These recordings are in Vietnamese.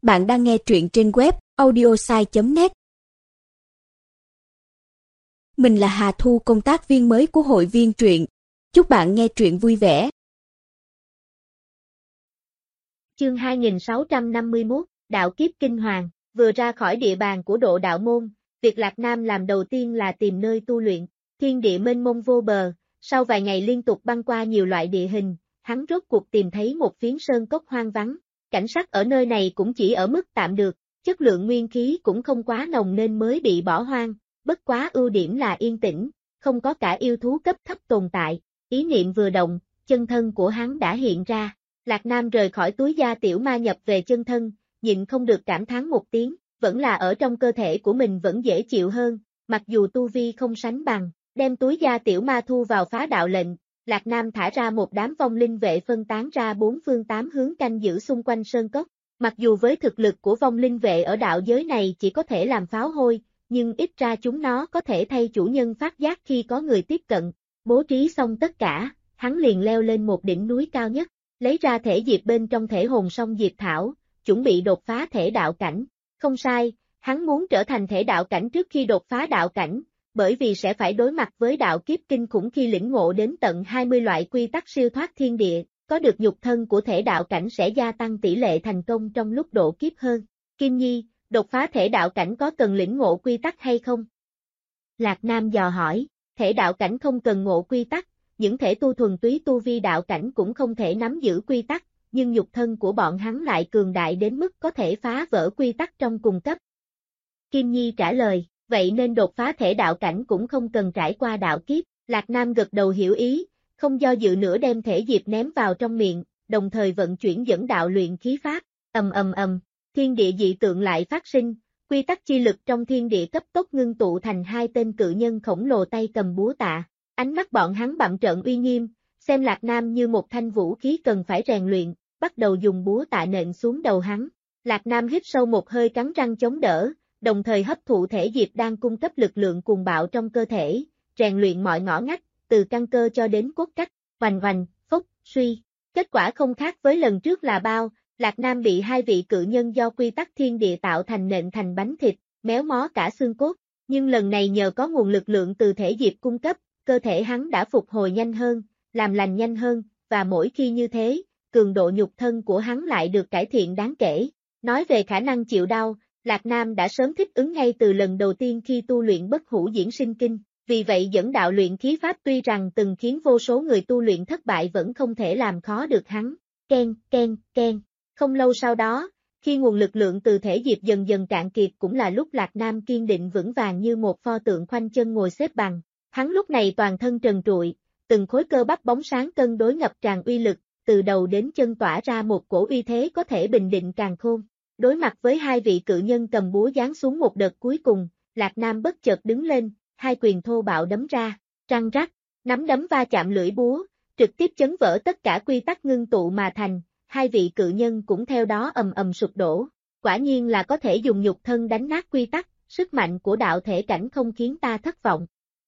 Bạn đang nghe truyện trên web audiosai.net. Mình là Hà Thu, công tác viên mới của hội viên truyện. Chúc bạn nghe truyện vui vẻ. Chương 2651, Đạo kiếp kinh hoàng. Vừa ra khỏi địa bàn của Độ đạo môn, việc Lạc Nam làm đầu tiên là tìm nơi tu luyện. Thiên địa mênh mông vô bờ, sau vài ngày liên tục băng qua nhiều loại địa hình, hắn rốt cuộc tìm thấy một phiến sơn cốc hoang vắng. Cảnh sắc ở nơi này cũng chỉ ở mức tạm được, chất lượng nguyên khí cũng không quá nồng nên mới bị bỏ hoang, bất quá ưu điểm là yên tĩnh, không có cả yêu thú cấp thấp tồn tại. Ý niệm vừa động, chân thân của hắn đã hiện ra. Lạc Nam rời khỏi túi da tiểu ma nhập về chân thân, nhịn không được cảm thán một tiếng, vẫn là ở trong cơ thể của mình vẫn dễ chịu hơn, mặc dù tu vi không sánh bằng. Đem túi da tiểu ma thu vào phá đạo lệnh, Lạc Nam thả ra một đám vong linh vệ phân tán ra bốn phương tám hướng canh giữ xung quanh sơn cốc. Mặc dù với thực lực của vong linh vệ ở đạo giới này chỉ có thể làm pháo hôi, nhưng ít ra chúng nó có thể thay chủ nhân phát giác khi có người tiếp cận. Bố trí xong tất cả, hắn liền leo lên một đỉnh núi cao nhất, lấy ra thể diệp bên trong thể hồn song diệp thảo, chuẩn bị đột phá thể đạo cảnh. Không sai, hắn muốn trở thành thể đạo cảnh trước khi đột phá đạo cảnh, bởi vì sẽ phải đối mặt với đạo kiếp kinh khủng khi lĩnh ngộ đến tận 20 loại quy tắc siêu thoát thiên địa, có được nhục thân của thể đạo cảnh sẽ gia tăng tỷ lệ thành công trong lúc độ kiếp hơn. Kim Nhi, đột phá thể đạo cảnh có cần lĩnh ngộ quy tắc hay không? Lạc Nam dò hỏi, thể đạo cảnh không cần ngộ quy tắc, những thể tu thuần túy tu vi đạo cảnh cũng không thể nắm giữ quy tắc, nhưng nhục thân của bọn hắn lại cường đại đến mức có thể phá vỡ quy tắc trong cùng cấp. Kim Nhi trả lời, vậy nên đột phá thể đạo cảnh cũng không cần trải qua đạo kiếp. Lạc Nam gật đầu hiểu ý, không do dự nữa đem thể diệp ném vào trong miệng, đồng thời vận chuyển dẫn đạo luyện khí pháp. Thiên địa dị tượng lại phát sinh, quy tắc chi lực trong thiên địa cấp tốc ngưng tụ thành hai tên cự nhân khổng lồ tay cầm búa tạ. Ánh mắt bọn hắn bặm trợn uy nghiêm, xem Lạc Nam như một thanh vũ khí cần phải rèn luyện, bắt đầu dùng búa tạ nện xuống đầu hắn. Lạc Nam hít sâu một hơi cắn răng chống đỡ, đồng thời hấp thụ thể diệp đang cung cấp lực lượng cuồng bạo trong cơ thể, rèn luyện mọi ngõ ngách, từ căn cơ cho đến cốt cách, oành, phốc, suy. Kết quả không khác với lần trước là bao, Lạc Nam bị hai vị cự nhân do quy tắc thiên địa tạo thành nện thành bánh thịt, méo mó cả xương cốt, nhưng lần này nhờ có nguồn lực lượng từ thể diệp cung cấp, cơ thể hắn đã phục hồi nhanh hơn, làm lành nhanh hơn, và mỗi khi như thế, cường độ nhục thân của hắn lại được cải thiện đáng kể. Nói về khả năng chịu đau, Lạc Nam đã sớm thích ứng ngay từ lần đầu tiên khi tu luyện bất hủ diễn sinh kinh, vì vậy dẫn đạo luyện khí pháp tuy rằng từng khiến vô số người tu luyện thất bại vẫn không thể làm khó được hắn. Ken. Không lâu sau đó, khi nguồn lực lượng từ thể diệp dần dần cạn kiệt cũng là lúc Lạc Nam kiên định vững vàng như một pho tượng khoanh chân ngồi xếp bằng. Hắn lúc này toàn thân trần trụi, từng khối cơ bắp bóng sáng cân đối ngập tràn uy lực, từ đầu đến chân tỏa ra một cổ uy thế có thể bình định càn khôn. Đối mặt với hai vị cự nhân cầm búa giáng xuống một đợt cuối cùng, Lạc Nam bất chợt đứng lên, hai quyền thô bạo đấm ra, răng rắc, nắm đấm va chạm lưỡi búa, trực tiếp chấn vỡ tất cả quy tắc ngưng tụ mà thành, hai vị cự nhân cũng theo đó ầm sụp đổ. Quả nhiên là có thể dùng nhục thân đánh nát quy tắc, sức mạnh của đạo thể cảnh không khiến ta thất vọng.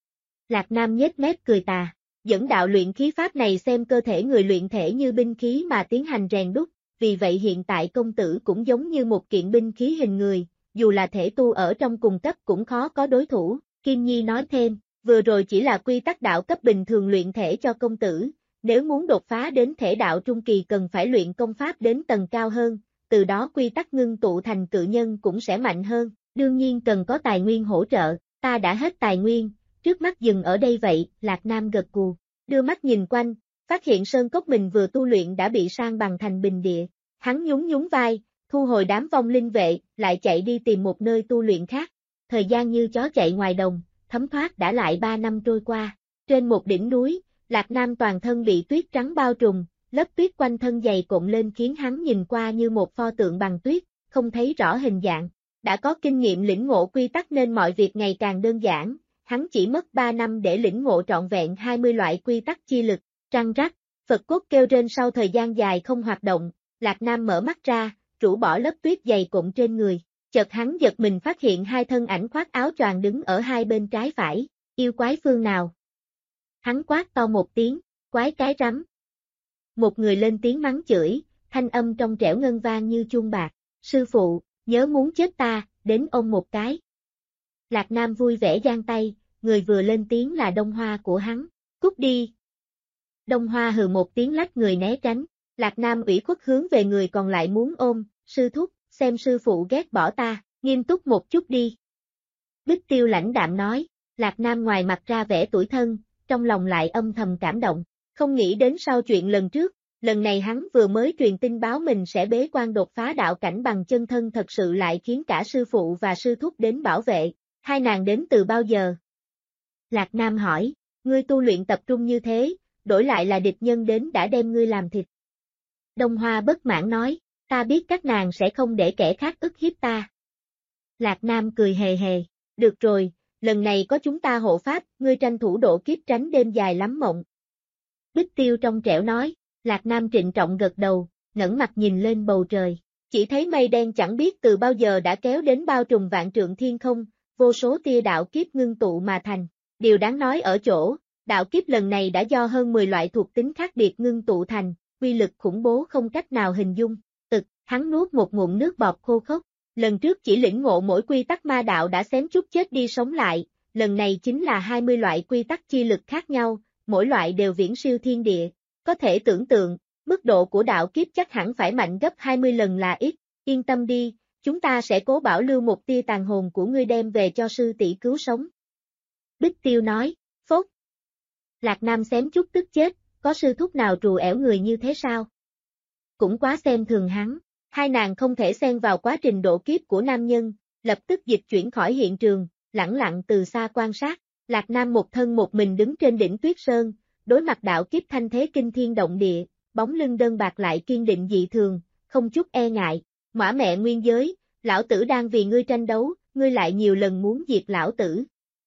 Lạc Nam nhếch mép cười tà, dẫn đạo luyện khí pháp này xem cơ thể người luyện thể như binh khí mà tiến hành rèn đúc, vì vậy hiện tại công tử cũng giống như một kiện binh khí hình người, dù là thể tu ở trong cùng cấp cũng khó có đối thủ. Kim Nhi nói thêm, vừa rồi chỉ là quy tắc đạo cấp bình thường luyện thể cho công tử, nếu muốn đột phá đến thể đạo trung kỳ cần phải luyện công pháp đến tầng cao hơn, từ đó quy tắc ngưng tụ thành cự nhân cũng sẽ mạnh hơn, đương nhiên cần có tài nguyên hỗ trợ, ta đã hết tài nguyên, trước mắt dừng ở đây vậy. Lạc Nam gật gù, đưa mắt nhìn quanh, phát hiện sơn cốc mình vừa tu luyện đã bị san bằng thành bình địa, hắn nhún vai, thu hồi đám vong linh vệ, lại chạy đi tìm một nơi tu luyện khác. Thời gian như chó chạy ngoài đồng, thấm thoát đã lại 3 năm trôi qua. Trên một đỉnh núi, Lạc Nam toàn thân bị tuyết trắng bao trùm, lớp tuyết quanh thân dày cộm lên khiến hắn nhìn qua như một pho tượng bằng tuyết, không thấy rõ hình dạng. Đã có kinh nghiệm lĩnh ngộ quy tắc nên mọi việc ngày càng đơn giản, hắn chỉ mất 3 năm để lĩnh ngộ trọn vẹn 20 loại quy tắc chi lực. Răng rắc, Phật cốt kêu rên sau thời gian dài không hoạt động, Lạc Nam mở mắt ra, rũ bỏ lớp tuyết dày cộm trên người. Chợt hắn giật mình phát hiện hai thân ảnh khoác áo choàng đứng ở hai bên trái phải, yêu quái phương nào? Hắn quát to một tiếng, quái cái rắm. Một người lên tiếng mắng chửi, thanh âm trong trẻo ngân vang như chuông bạc, Sư phụ, nhớ muốn chết ta, đến ôm một cái. Lạc Nam vui vẻ giang tay, người vừa lên tiếng là Đông Hoa của hắn. Cút đi. Đông Hoa hừ một tiếng lách người né tránh. Lạc Nam ủy khuất hướng về người còn lại muốn ôm, sư thúc, xem sư phụ ghét bỏ ta, nghiêm túc một chút đi. Bích Tiêu lãnh đạm nói, Lạc Nam ngoài mặt ra vẻ tủi thân, trong lòng lại âm thầm cảm động, không nghĩ đến sau chuyện lần trước, lần này hắn vừa mới truyền tin báo mình sẽ bế quan đột phá đạo cảnh bằng chân thân thật sự lại khiến cả sư phụ và sư thúc đến bảo vệ, hai nàng đến từ bao giờ? Lạc Nam hỏi, ngươi tu luyện tập trung như thế, đổi lại là địch nhân đến đã đem ngươi làm thịt. Đông Hoa bất mãn nói, ta biết các nàng sẽ không để kẻ khác ức hiếp ta. Lạc Nam cười hề hề, được rồi, lần này có chúng ta hộ pháp, ngươi tranh thủ độ kiếp tránh đêm dài lắm mộng. Bích Tiêu trong trẻo nói, Lạc Nam trịnh trọng gật đầu, ngẩng mặt nhìn lên bầu trời, chỉ thấy mây đen chẳng biết từ bao giờ đã kéo đến bao trùm vạn trượng thiên không, vô số tia đạo kiếp ngưng tụ mà thành. Điều đáng nói ở chỗ, đạo kiếp lần này đã do hơn 10 loại thuộc tính khác biệt ngưng tụ thành, uy lực khủng bố không cách nào hình dung. Hắn nuốt một ngụm nước bọt khô khốc. Lần trước chỉ lĩnh ngộ mỗi quy tắc ma đạo đã xém chút chết đi sống lại, lần này chính là 20 loại quy tắc chi lực khác nhau, mỗi loại đều viễn siêu thiên địa. Có thể tưởng tượng, mức độ của đạo kiếp chắc hẳn phải mạnh gấp 20 lần là ít. Yên tâm đi, chúng ta sẽ cố bảo lưu một tia tàn hồn của ngươi đem về cho sư tỷ cứu sống. Bích Tiêu nói, phốt. Lạc Nam xém chút tức chết, có sư thúc nào trù ẻo người như thế sao? Cũng quá xem thường hắn. Hai nàng không thể xen vào quá trình độ kiếp của nam nhân, lập tức dịch chuyển khỏi hiện trường, lẳng lặng từ xa quan sát. Lạc Nam một thân một mình đứng trên đỉnh Tuyết Sơn, đối mặt đạo kiếp thanh thế kinh thiên động địa, bóng lưng đơn bạc lại kiên định dị thường, không chút e ngại. Mã mẹ nguyên giới, lão tử đang vì ngươi tranh đấu, ngươi lại nhiều lần muốn diệt lão tử.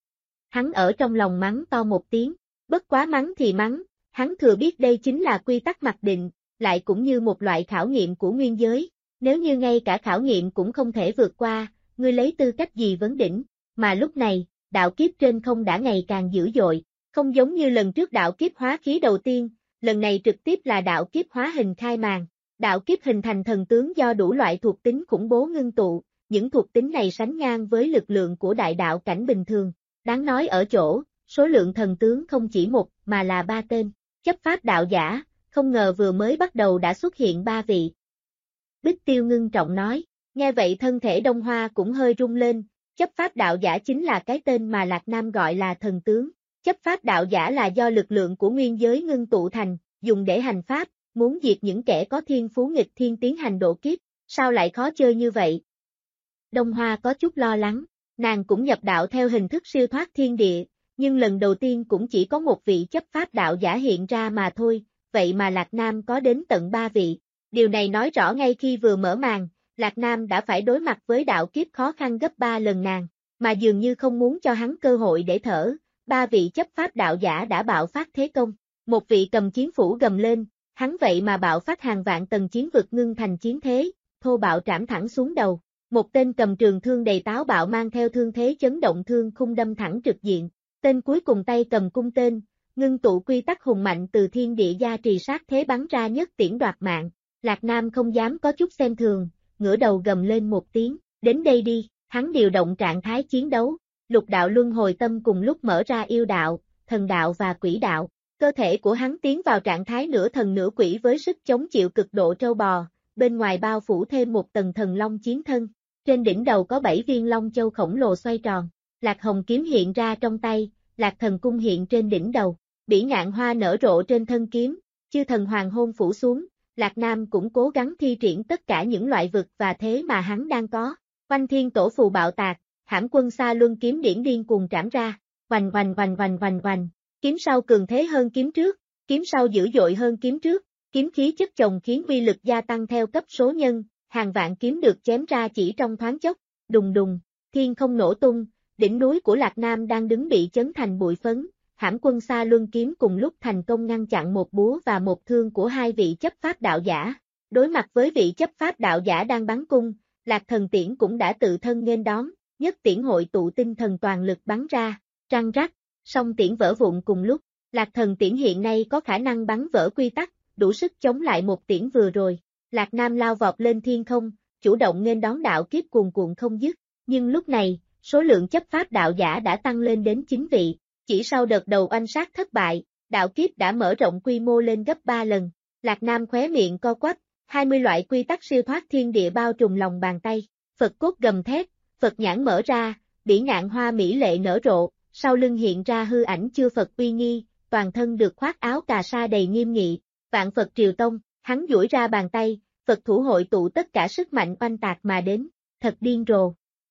Hắn ở trong lòng mắng to một tiếng, bất quá mắng thì mắng, hắn thừa biết đây chính là quy tắc mặc định, lại cũng như một loại khảo nghiệm của nguyên giới. Nếu như ngay cả khảo nghiệm cũng không thể vượt qua, ngươi lấy tư cách gì vấn đỉnh, mà lúc này, đạo kiếp trên không đã ngày càng dữ dội, không giống như lần trước đạo kiếp hóa khí đầu tiên, lần này trực tiếp là đạo kiếp hóa hình khai màn. Đạo kiếp hình thành thần tướng do đủ loại thuộc tính khủng bố ngưng tụ, những thuộc tính này sánh ngang với lực lượng của đại đạo cảnh bình thường. Đáng nói ở chỗ, số lượng thần tướng không chỉ một mà là 3 tên, chấp pháp đạo giả, không ngờ vừa mới bắt đầu đã xuất hiện 3 vị. Bích Tiêu ngưng trọng nói, nghe vậy thân thể Đông Hoa cũng hơi rung lên, chấp pháp đạo giả chính là cái tên mà Lạc Nam gọi là thần tướng. Chấp pháp đạo giả là do lực lượng của nguyên giới ngưng tụ thành, dùng để hành pháp, muốn diệt những kẻ có thiên phú nghịch thiên tiến hành độ kiếp, sao lại khó chơi như vậy? Đông Hoa có chút lo lắng, nàng cũng nhập đạo theo hình thức siêu thoát thiên địa, nhưng lần đầu tiên cũng chỉ có một vị chấp pháp đạo giả hiện ra mà thôi, vậy mà Lạc Nam có đến tận 3 vị. Điều này nói rõ ngay khi vừa mở màn, Lạc Nam đã phải đối mặt với đạo kiếp khó khăn gấp 3 lần nàng, mà dường như không muốn cho hắn cơ hội để thở, 3 vị chấp pháp đạo giả đã bạo phát thế công. Một vị cầm chiến phủ gầm lên, hắn vậy mà bạo phát hàng vạn tầng chiến vực ngưng thành chiến thế, thô bạo trảm thẳng xuống đầu. Một tên cầm trường thương đầy táo bạo mang theo thương thế chấn động thương khung đâm thẳng trực diện. Tên cuối cùng tay cầm cung tên, ngưng tụ quy tắc hùng mạnh từ thiên địa gia trì sát thế bắn ra nhất tiễn đoạt mạng. Lạc Nam không dám có chút xem thường, ngửa đầu gầm lên một tiếng, đến đây đi, hắn điều động trạng thái chiến đấu, lục đạo luân hồi tâm cùng lúc mở ra yêu đạo, thần đạo và quỷ đạo. Cơ thể của hắn tiến vào trạng thái nửa thần nửa quỷ với sức chống chịu cực độ trâu bò, bên ngoài bao phủ thêm một tầng thần long chiến thân. Trên đỉnh đầu có 7 viên long châu khổng lồ xoay tròn, Lạc Hồng kiếm hiện ra trong tay, Lạc Thần cung hiện trên đỉnh đầu, bỉ ngạn hoa nở rộ trên thân kiếm, chư thần hoàng hôn phủ xuống, Lạc Nam cũng cố gắng thi triển tất cả những loại vực và thế mà hắn đang có. Oanh thiên tổ phù bạo tạc, Hãm quân xa luân kiếm điển điên cuồng trảm ra, oanh oanh oanh oanh oanh oanh, kiếm sau cường thế hơn kiếm trước, kiếm sau dữ dội hơn kiếm trước, kiếm khí chất chồng khiến uy lực gia tăng theo cấp số nhân, hàng vạn kiếm được chém ra chỉ trong thoáng chốc, đùng đùng, thiên không nổ tung, đỉnh núi của Lạc Nam đang đứng bị chấn thành bụi phấn, Hãm quân xa luân kiếm cùng lúc thành công ngăn chặn một búa và một thương của hai vị chấp pháp đạo giả. Đối mặt với vị chấp pháp đạo giả đang bắn cung, Lạc Thần tiễn cũng đã tự thân nghênh đón, nhất tiễn hội tụ tinh thần toàn lực bắn ra, răng rắc, song tiễn vỡ vụn cùng lúc. Lạc Thần tiễn hiện nay có khả năng bắn vỡ quy tắc, đủ sức chống lại một tiễn vừa rồi. Lạc Nam lao vọt lên thiên không, chủ động nghênh đón đạo kiếp cuồn cuộn không dứt. Nhưng lúc này, số lượng chấp pháp đạo giả đã tăng lên đến 9 vị. Chỉ sau đợt đầu oanh sát thất bại, đạo kiếp đã mở rộng quy mô lên gấp 3 lần. Lạc Nam khóe miệng co quắp, 20 loại quy tắc siêu thoát thiên địa bao trùm lòng bàn tay. Phật cốt gầm thét, Phật nhãn mở ra, bỉ ngạn hoa mỹ lệ nở rộ, sau lưng hiện ra hư ảnh chư Phật uy nghi, toàn thân được khoác áo cà sa đầy nghiêm nghị. Vạn Phật triều tông, hắn duỗi ra bàn tay, Phật thủ hội tụ tất cả sức mạnh oanh tạc mà đến, thật điên rồ.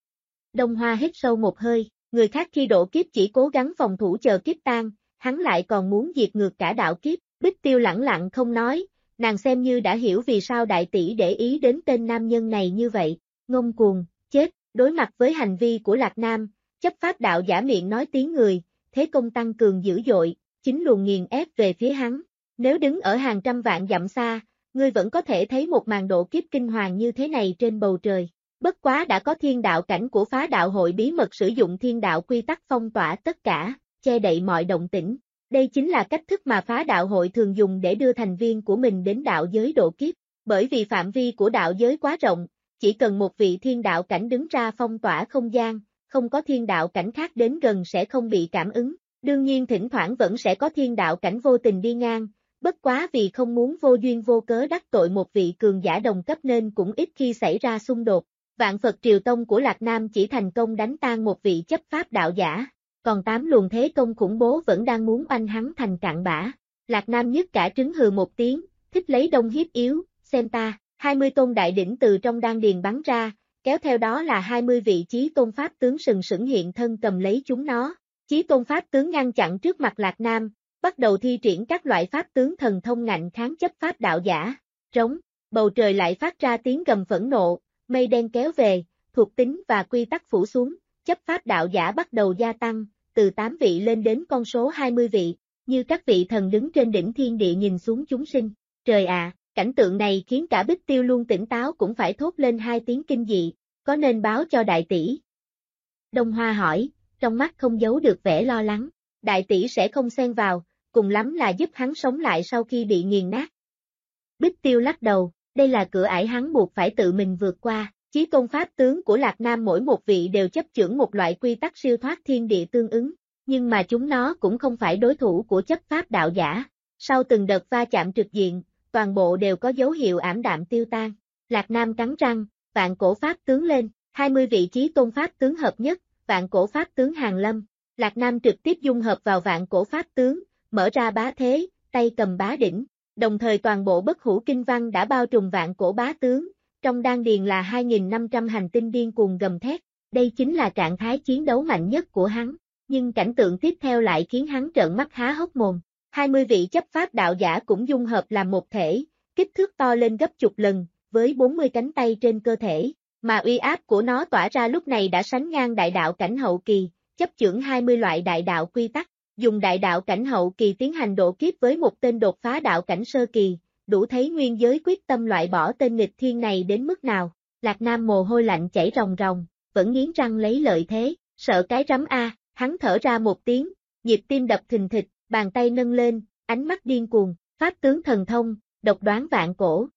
Đông Hoa hít sâu một hơi, người khác khi độ kiếp chỉ cố gắng phòng thủ chờ kiếp tan, hắn lại còn muốn diệt ngược cả đạo kiếp. Bích Tiêu lẳng lặng không nói, nàng xem như đã hiểu vì sao đại tỷ để ý đến tên nam nhân này như vậy. Ngông cuồng, chết, đối mặt với hành vi của Lạc Nam, chấp pháp đạo giả miệng nói tiếng người, thế công tăng cường dữ dội, chính luồng nghiền ép về phía hắn. Nếu đứng ở hàng trăm vạn dặm xa, ngươi vẫn có thể thấy một màn độ kiếp kinh hoàng như thế này trên bầu trời. Bất quá đã có thiên đạo cảnh của phá đạo hội bí mật sử dụng thiên đạo quy tắc phong tỏa tất cả, che đậy mọi động tĩnh. Đây chính là cách thức mà phá đạo hội thường dùng để đưa thành viên của mình đến đạo giới độ kiếp. Bởi vì phạm vi của đạo giới quá rộng, chỉ cần một vị thiên đạo cảnh đứng ra phong tỏa không gian, không có thiên đạo cảnh khác đến gần sẽ không bị cảm ứng. Đương nhiên thỉnh thoảng vẫn sẽ có thiên đạo cảnh vô tình đi ngang, bất quá vì không muốn vô duyên vô cớ đắc tội một vị cường giả đồng cấp nên cũng ít khi xảy ra xung đột. Vạn Phật triều tông của Lạc Nam chỉ thành công đánh tan một vị chấp pháp đạo giả, còn 8 luồng thế công khủng bố vẫn đang muốn oanh hắn thành cặn bã. Lạc Nam nhức cả trứng hừ một tiếng, thích lấy đông hiếp yếu, xem ta, 20 tôn đại đỉnh từ trong đan điền bắn ra, kéo theo đó là 20 vị chí tôn pháp tướng sừng sững hiện thân cầm lấy chúng nó. Chí tôn pháp tướng ngăn chặn trước mặt Lạc Nam, bắt đầu thi triển các loại pháp tướng thần thông ngạnh kháng chấp pháp đạo giả. Trống, bầu trời lại phát ra tiếng gầm phẫn nộ, mây đen kéo về, thuộc tính và quy tắc phủ xuống, chấp pháp đạo giả bắt đầu gia tăng, từ 8 vị lên đến con số 20 vị, như các vị thần đứng trên đỉnh thiên địa nhìn xuống chúng sinh. Trời ạ, cảnh tượng này khiến cả Bích Tiêu luôn tỉnh táo cũng phải thốt lên 2 tiếng kinh dị, có nên báo cho đại tỷ? Đông Hoa hỏi, trong mắt không giấu được vẻ lo lắng, đại tỷ sẽ không xen vào, cùng lắm là giúp hắn sống lại sau khi bị nghiền nát. Bích Tiêu lắc đầu, đây là cửa ải hắn buộc phải tự mình vượt qua. Chí tôn pháp tướng của Lạc Nam mỗi một vị đều chấp chưởng một loại quy tắc siêu thoát thiên địa tương ứng, nhưng mà chúng nó cũng không phải đối thủ của chấp pháp đạo giả. Sau từng đợt va chạm trực diện, toàn bộ đều có dấu hiệu ảm đạm tiêu tan. Lạc Nam cắn răng, vạn cổ pháp tướng lên, 20 vị chí tôn pháp tướng hợp nhất, vạn cổ pháp tướng hàng lâm. Lạc Nam trực tiếp dung hợp vào vạn cổ pháp tướng, mở ra bá thế, tay cầm bá đỉnh, đồng thời toàn bộ bất hủ kinh văn đã bao trùm vạn cổ bá tướng. Trong đan điền là 2.500 hành tinh điên cuồng gầm thét, đây chính là trạng thái chiến đấu mạnh nhất của hắn, nhưng cảnh tượng tiếp theo lại khiến hắn trợn mắt há hốc mồm. 20 vị chấp pháp đạo giả cũng dung hợp làm một thể, kích thước to lên gấp chục lần, với 40 cánh tay trên cơ thể, mà uy áp của nó tỏa ra lúc này đã sánh ngang đại đạo cảnh hậu kỳ, chấp chưởng 20 loại đại đạo quy tắc, dùng đại đạo cảnh hậu kỳ tiến hành độ kiếp với một tên đột phá đạo cảnh sơ kỳ. Đủ thấy nguyên giới quyết tâm loại bỏ tên nghịch thiên này đến mức nào. Lạc Nam mồ hôi lạnh chảy ròng ròng, vẫn nghiến răng lấy lợi thế, sợ cái rắm a, hắn thở ra một tiếng, nhịp tim đập thình thịch, bàn tay nâng lên, ánh mắt điên cuồng, pháp tướng thần thông, độc đoán vạn cổ.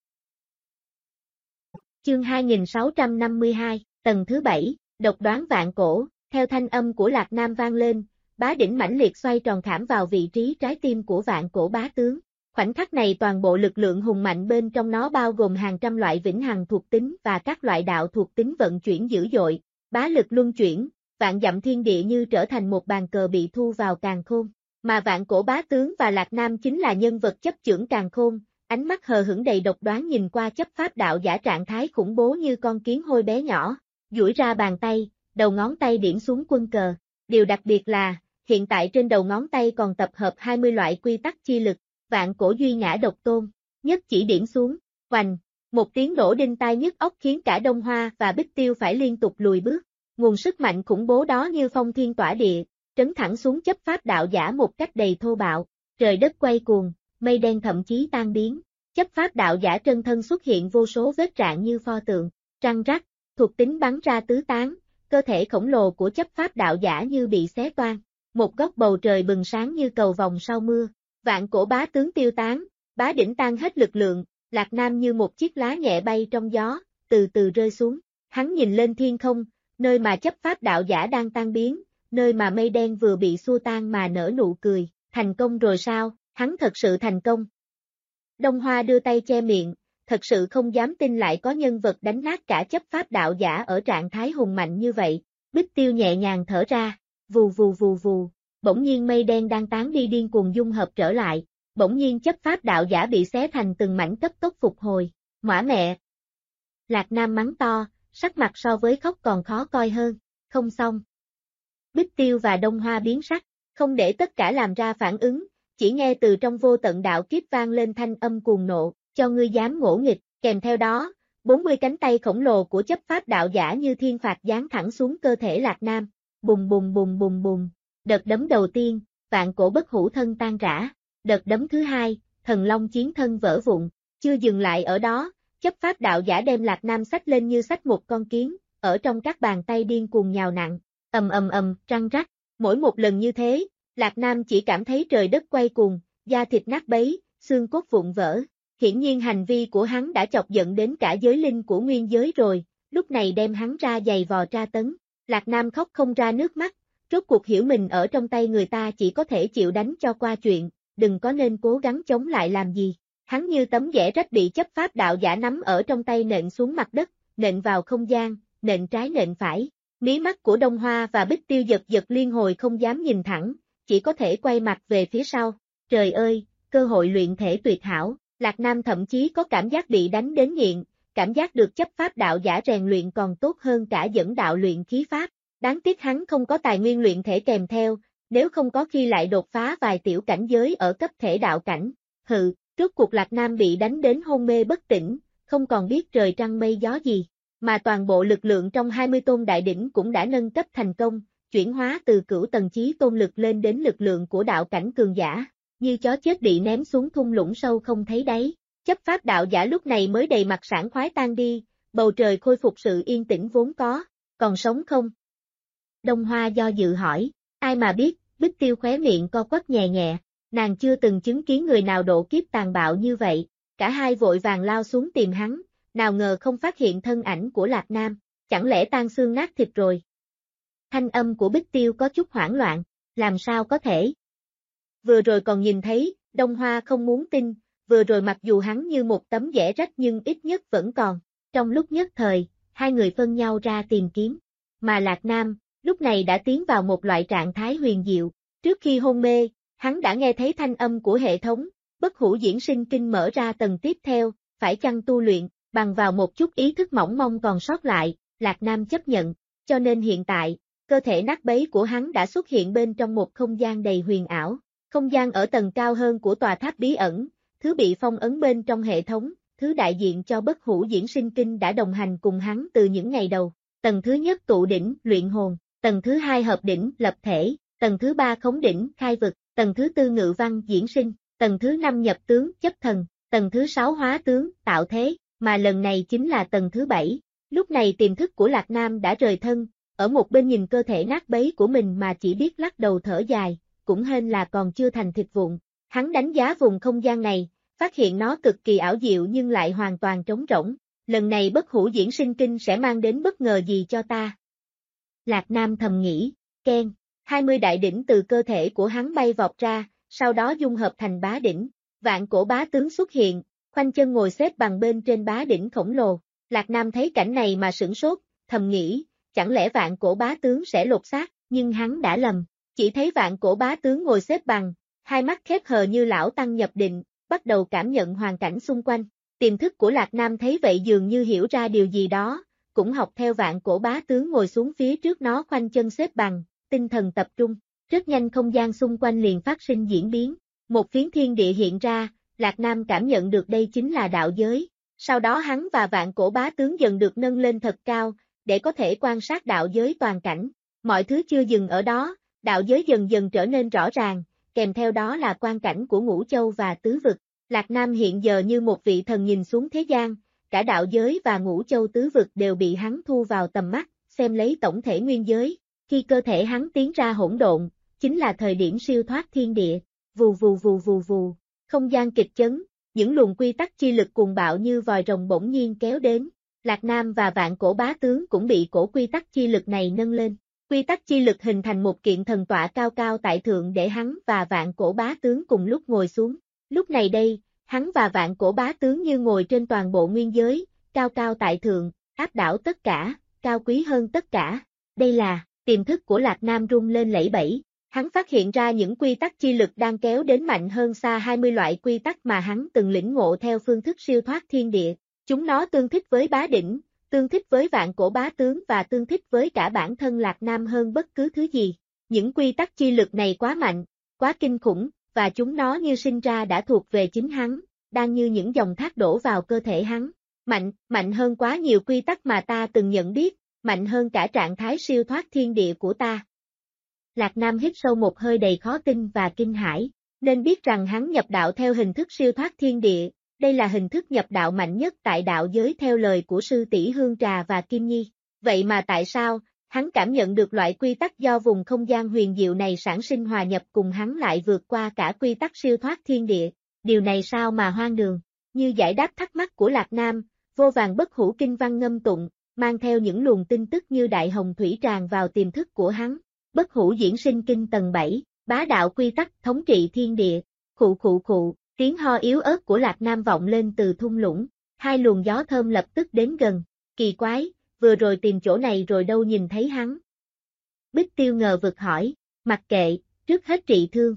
Chương 2652, tầng thứ 7, độc đoán vạn cổ, theo thanh âm của Lạc Nam vang lên, bá đỉnh mãnh liệt xoay tròn khảm vào vị trí trái tim của vạn cổ bá tướng. Khoảnh khắc này toàn bộ lực lượng hùng mạnh bên trong nó bao gồm hàng trăm loại vĩnh hằng thuộc tính và các loại đạo thuộc tính vận chuyển dữ dội, bá lực luân chuyển, vạn dặm thiên địa như trở thành một bàn cờ bị thu vào càn khôn, mà vạn cổ bá tướng và Lạc Nam chính là nhân vật chấp chưởng càn khôn, ánh mắt hờ hững đầy độc đoán nhìn qua chấp pháp đạo giả trạng thái khủng bố như con kiến hôi bé nhỏ, duỗi ra bàn tay, đầu ngón tay điểm xuống quân cờ, điều đặc biệt là, hiện tại trên đầu ngón tay còn tập hợp 20 loại quy tắc chi lực. Vạn cổ duy ngã độc tôn, nhất chỉ điểm xuống, hoành, một tiếng nổ đinh tai nhức óc khiến cả Đông Hoa và Bích Tiêu phải liên tục lùi bước, nguồn sức mạnh khủng bố đó như phong thiên tỏa địa, trấn thẳng xuống chấp pháp đạo giả một cách đầy thô bạo, trời đất quay cuồng, mây đen thậm chí tan biến, chấp pháp đạo giả chân thân xuất hiện vô số vết rạn như pho tượng, răng rắc, thuộc tính bắn ra tứ tán, cơ thể khổng lồ của chấp pháp đạo giả như bị xé toang, một góc bầu trời bừng sáng như cầu vồng sau mưa. Vạn cổ bá tướng tiêu tán, bá đỉnh tan hết lực lượng, Lạc Nam như một chiếc lá nhẹ bay trong gió, từ từ rơi xuống. Hắn nhìn lên thiên không, nơi mà chấp pháp đạo giả đang tan biến, nơi mà mây đen vừa bị xua tan mà nở nụ cười. Thành công rồi sao? Hắn thật sự thành công. Đông Hoa đưa tay che miệng, thật sự không dám tin lại có nhân vật đánh nát cả chấp pháp đạo giả ở trạng thái hùng mạnh như vậy. Bích Tiêu nhẹ nhàng thở ra, vù vù vù vù, bỗng nhiên mây đen đang tán đi điên cuồng dung hợp trở lại, bỗng nhiên chấp pháp đạo giả bị xé thành từng mảnh cấp tốc phục hồi. Mã mẹ! Lạc Nam mắng to, sắc mặt so với khóc còn khó coi hơn. Không xong. Bích Tiêu và Đông Hoa biến sắc, không để tất cả làm ra phản ứng, chỉ nghe từ trong vô tận đạo kiếp vang lên thanh âm cuồng nộ, cho ngươi dám ngỗ nghịch, kèm theo đó, 40 cánh tay khổng lồ của chấp pháp đạo giả như thiên phạt giáng thẳng xuống cơ thể Lạc Nam, bùng bùng bùng bùng bùng, đợt đấm đầu tiên, vạn cổ bất hủ thân tan rã, đợt đấm thứ hai, thần long chiến thân vỡ vụn, chưa dừng lại ở đó, chấp pháp đạo giả đem Lạc Nam xách lên như xách một con kiến, ở trong các bàn tay điên cuồng nhào nặng, răng rắc, mỗi một lần như thế, Lạc Nam chỉ cảm thấy trời đất quay cuồng, da thịt nát bấy, xương cốt vụn vỡ. Hiển nhiên hành vi của hắn đã chọc giận đến cả giới linh của nguyên giới rồi, lúc này đem hắn ra giày vò tra tấn. Lạc Nam khóc không ra nước mắt, rốt cuộc hiểu mình ở trong tay người ta chỉ có thể chịu đánh cho qua chuyện, đừng có nên cố gắng chống lại làm gì. Hắn như tấm vẽ rách bị chấp pháp đạo giả nắm ở trong tay nện xuống mặt đất, nện vào không gian, nện trái nện phải. Mí mắt của Đông Hoa và Bích Tiêu giật giật liên hồi không dám nhìn thẳng, chỉ có thể quay mặt về phía sau. Trời ơi, cơ hội luyện thể tuyệt hảo. Lạc Nam thậm chí có cảm giác bị đánh đến nghiện, cảm giác được chấp pháp đạo giả rèn luyện còn tốt hơn cả dẫn đạo luyện khí pháp. Đáng tiếc hắn không có tài nguyên luyện thể kèm theo, nếu không có khi lại đột phá vài tiểu cảnh giới ở cấp thể đạo cảnh. Hừ, rốt cuộc Lạc Nam bị đánh đến hôn mê bất tỉnh, không còn biết trời trăng mây gió gì, mà toàn bộ lực lượng trong 20 tôn đại đỉnh cũng đã nâng cấp thành công, chuyển hóa từ cửu tầng chí tôn lực lên đến lực lượng của đạo cảnh cường giả. Như chó chết bị ném xuống thung lũng sâu không thấy đáy, chấp pháp đạo giả lúc này mới đầy mặt sảng khoái tan đi, bầu trời khôi phục sự yên tĩnh vốn có, còn sống không? Đông Hoa do dự hỏi, ai mà biết, Bích Tiêu khóe miệng co quắp nhẹ nhẹ, nàng chưa từng chứng kiến người nào độ kiếp tàn bạo như vậy, cả hai vội vàng lao xuống tìm hắn, nào ngờ không phát hiện thân ảnh của Lạc Nam, chẳng lẽ tan xương nát thịt rồi? Thanh âm của Bích Tiêu có chút hoảng loạn, làm sao có thể? Vừa rồi còn nhìn thấy, Đông Hoa không muốn tin, vừa rồi mặc dù hắn như một tấm vẽ rách nhưng ít nhất vẫn còn. Trong lúc nhất thời, hai người phân nhau ra tìm kiếm. Mà Lạc Nam, lúc này đã tiến vào một loại trạng thái huyền diệu. Trước khi hôn mê, hắn đã nghe thấy thanh âm của hệ thống, bất hủ diễn sinh kinh mở ra tầng tiếp theo, phải chăng tu luyện, bằng vào một chút ý thức mỏng mong còn sót lại, Lạc Nam chấp nhận, cho nên hiện tại, cơ thể nát bấy của hắn đã xuất hiện bên trong một không gian đầy huyền ảo. Không gian ở tầng cao hơn của tòa tháp bí ẩn, thứ bị phong ấn bên trong hệ thống, thứ đại diện cho bất hủ diễn sinh kinh đã đồng hành cùng hắn từ những ngày đầu. Tầng thứ nhất tụ đỉnh, luyện hồn, tầng thứ hai hợp đỉnh, lập thể, tầng thứ ba khống đỉnh, khai vực, tầng thứ tư ngự văn, diễn sinh, tầng thứ năm nhập tướng, chấp thần, tầng thứ sáu hóa tướng, tạo thế, mà lần này chính là tầng thứ bảy. Lúc này tiềm thức của Lạc Nam đã rời thân, ở một bên nhìn cơ thể nát bấy của mình mà chỉ biết lắc đầu thở dài. Cũng hên là còn chưa thành thịt vụn. Hắn đánh giá vùng không gian này, phát hiện nó cực kỳ ảo diệu nhưng lại hoàn toàn trống rỗng. Lần này bất hủ diễn sinh kinh sẽ mang đến bất ngờ gì cho ta? Lạc Nam thầm nghĩ, keng, 20 đại đỉnh từ cơ thể của hắn bay vọt ra, sau đó dung hợp thành bá đỉnh. Vạn cổ bá tướng xuất hiện, khoanh chân ngồi xếp bằng bên trên bá đỉnh khổng lồ. Lạc Nam thấy cảnh này mà sửng sốt, thầm nghĩ, chẳng lẽ vạn cổ bá tướng sẽ lột xác, nhưng hắn đã lầm. Chỉ thấy vạn cổ bá tướng ngồi xếp bằng, hai mắt khép hờ như lão tăng nhập định, bắt đầu cảm nhận hoàn cảnh xung quanh. Tiềm thức của Lạc Nam thấy vậy dường như hiểu ra điều gì đó, cũng học theo vạn cổ bá tướng ngồi xuống phía trước nó khoanh chân xếp bằng, tinh thần tập trung. Rất nhanh không gian xung quanh liền phát sinh diễn biến, một phiến thiên địa hiện ra, Lạc Nam cảm nhận được đây chính là đạo giới. Sau đó hắn và vạn cổ bá tướng dần được nâng lên thật cao, để có thể quan sát đạo giới toàn cảnh. Mọi thứ chưa dừng ở đó. Đạo giới dần dần trở nên rõ ràng, kèm theo đó là quan cảnh của ngũ châu và tứ vực. Lạc Nam hiện giờ như một vị thần nhìn xuống thế gian, cả đạo giới và ngũ châu tứ vực đều bị hắn thu vào tầm mắt, xem lấy tổng thể nguyên giới. Khi cơ thể hắn tiến ra hỗn độn, chính là thời điểm siêu thoát thiên địa. Vù vù vù vù vù, không gian kịch chấn, những luồng quy tắc chi lực cuồng bạo như vòi rồng bỗng nhiên kéo đến. Lạc Nam và Vạn Cổ Bá Tướng cũng bị cổ quy tắc chi lực này nâng lên. Quy tắc chi lực hình thành một kiện thần tọa cao cao tại thượng để hắn và Vạn Cổ Bá Tướng cùng lúc ngồi xuống. Lúc này đây, hắn và Vạn Cổ Bá Tướng như ngồi trên toàn bộ nguyên giới, cao cao tại thượng, áp đảo tất cả, cao quý hơn tất cả. Đây là, tiềm thức của Lạc Nam rung lên lẫy bẫy. Hắn phát hiện ra những quy tắc chi lực đang kéo đến mạnh hơn xa 20 loại quy tắc mà hắn từng lĩnh ngộ theo phương thức siêu thoát thiên địa. Chúng nó tương thích với bá đỉnh, tương thích với Vạn Cổ Bá Tướng và tương thích với cả bản thân Lạc Nam hơn bất cứ thứ gì. Những quy tắc chi lực này quá mạnh, quá kinh khủng, và chúng nó như sinh ra đã thuộc về chính hắn, đang như những dòng thác đổ vào cơ thể hắn. Mạnh hơn quá nhiều quy tắc mà ta từng nhận biết, mạnh hơn cả trạng thái siêu thoát thiên địa của ta. Lạc Nam hít sâu một hơi đầy khó tin và kinh hãi, nên biết rằng hắn nhập đạo theo hình thức siêu thoát thiên địa, đây là hình thức nhập đạo mạnh nhất tại đạo giới theo lời của sư tỷ Hương Trà và Kim Nhi. Vậy mà tại sao, hắn cảm nhận được loại quy tắc do vùng không gian huyền diệu này sản sinh hòa nhập cùng hắn lại vượt qua cả quy tắc siêu thoát thiên địa, điều này sao mà hoang đường. Như giải đáp thắc mắc của Lạc Nam, vô vàn bất hủ kinh văn ngâm tụng, mang theo những luồng tin tức như đại hồng thủy tràn vào tiềm thức của hắn. Bất hủ diễn sinh kinh tầng 7, bá đạo quy tắc thống trị thiên địa. Khụ, tiếng ho yếu ớt của Lạc Nam vọng lên từ thung lũng, hai luồng gió thơm lập tức đến gần. Kỳ quái, vừa rồi tìm chỗ này rồi đâu nhìn thấy hắn. Bích Tiêu ngờ vực hỏi, mặc kệ, trước hết trị thương.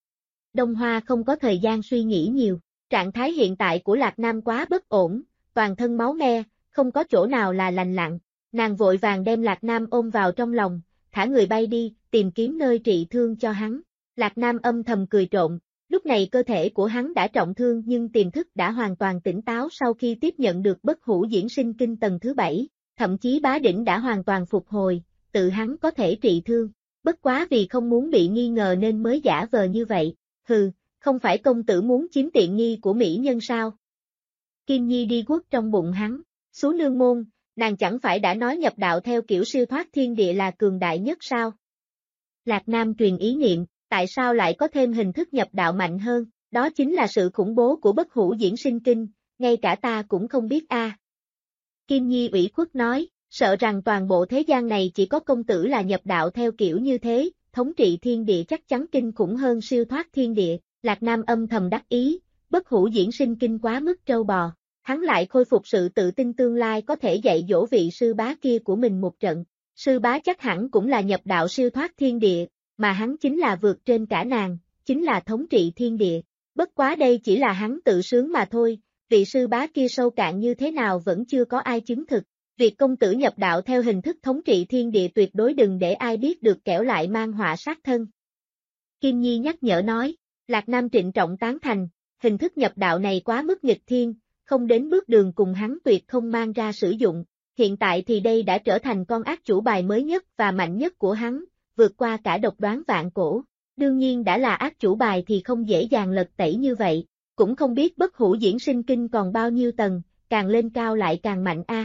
Đông Hoa không có thời gian suy nghĩ nhiều, trạng thái hiện tại của Lạc Nam quá bất ổn, toàn thân máu me, không có chỗ nào là lành lặn. Nàng vội vàng đem Lạc Nam ôm vào trong lòng, thả người bay đi, tìm kiếm nơi trị thương cho hắn. Lạc Nam âm thầm cười trộm, lúc này cơ thể của hắn đã trọng thương nhưng tiềm thức đã hoàn toàn tỉnh táo sau khi tiếp nhận được bất hủ diễn sinh kinh tầng thứ 7, thậm chí bá đỉnh đã hoàn toàn phục hồi, tự hắn có thể trị thương. Bất quá vì không muốn bị nghi ngờ nên mới giả vờ như vậy. Hừ, không phải công tử muốn chiếm tiện nghi của mỹ nhân sao? Kim Nhi đi guốc trong bụng hắn, Xú Nương Môn, nàng chẳng phải đã nói nhập đạo theo kiểu siêu thoát thiên địa là cường đại nhất sao? Lạc Nam truyền ý niệm, tại sao lại có thêm hình thức nhập đạo mạnh hơn, đó chính là sự khủng bố của bất hủ diễn sinh kinh, ngay cả ta cũng không biết a. Kim Nhi ủy khuất nói, sợ rằng toàn bộ thế gian này chỉ có công tử là nhập đạo theo kiểu như thế, thống trị thiên địa chắc chắn kinh khủng hơn siêu thoát thiên địa. Lạc Nam âm thầm đắc ý, bất hủ diễn sinh kinh quá mức trâu bò, hắn lại khôi phục sự tự tin tương lai có thể dạy dỗ vị sư bá kia của mình một trận. Sư bá chắc hẳn cũng là nhập đạo siêu thoát thiên địa, mà hắn chính là vượt trên cả nàng, chính là thống trị thiên địa. Bất quá đây chỉ là hắn tự sướng mà thôi, vị sư bá kia sâu cạn như thế nào vẫn chưa có ai chứng thực. Việc công tử nhập đạo theo hình thức thống trị thiên địa tuyệt đối đừng để ai biết được kẻo lại mang họa sát thân. Kim Nhi nhắc nhở nói, Lạc Nam trịnh trọng tán thành, hình thức nhập đạo này quá mức nghịch thiên, không đến bước đường cùng hắn tuyệt không mang ra sử dụng. Hiện tại thì đây đã trở thành con ác chủ bài mới nhất và mạnh nhất của hắn, vượt qua cả độc đoán vạn cổ. Đương nhiên đã là ác chủ bài thì không dễ dàng lật tẩy như vậy, cũng không biết bất hủ diễn sinh kinh còn bao nhiêu tầng, càng lên cao lại càng mạnh a.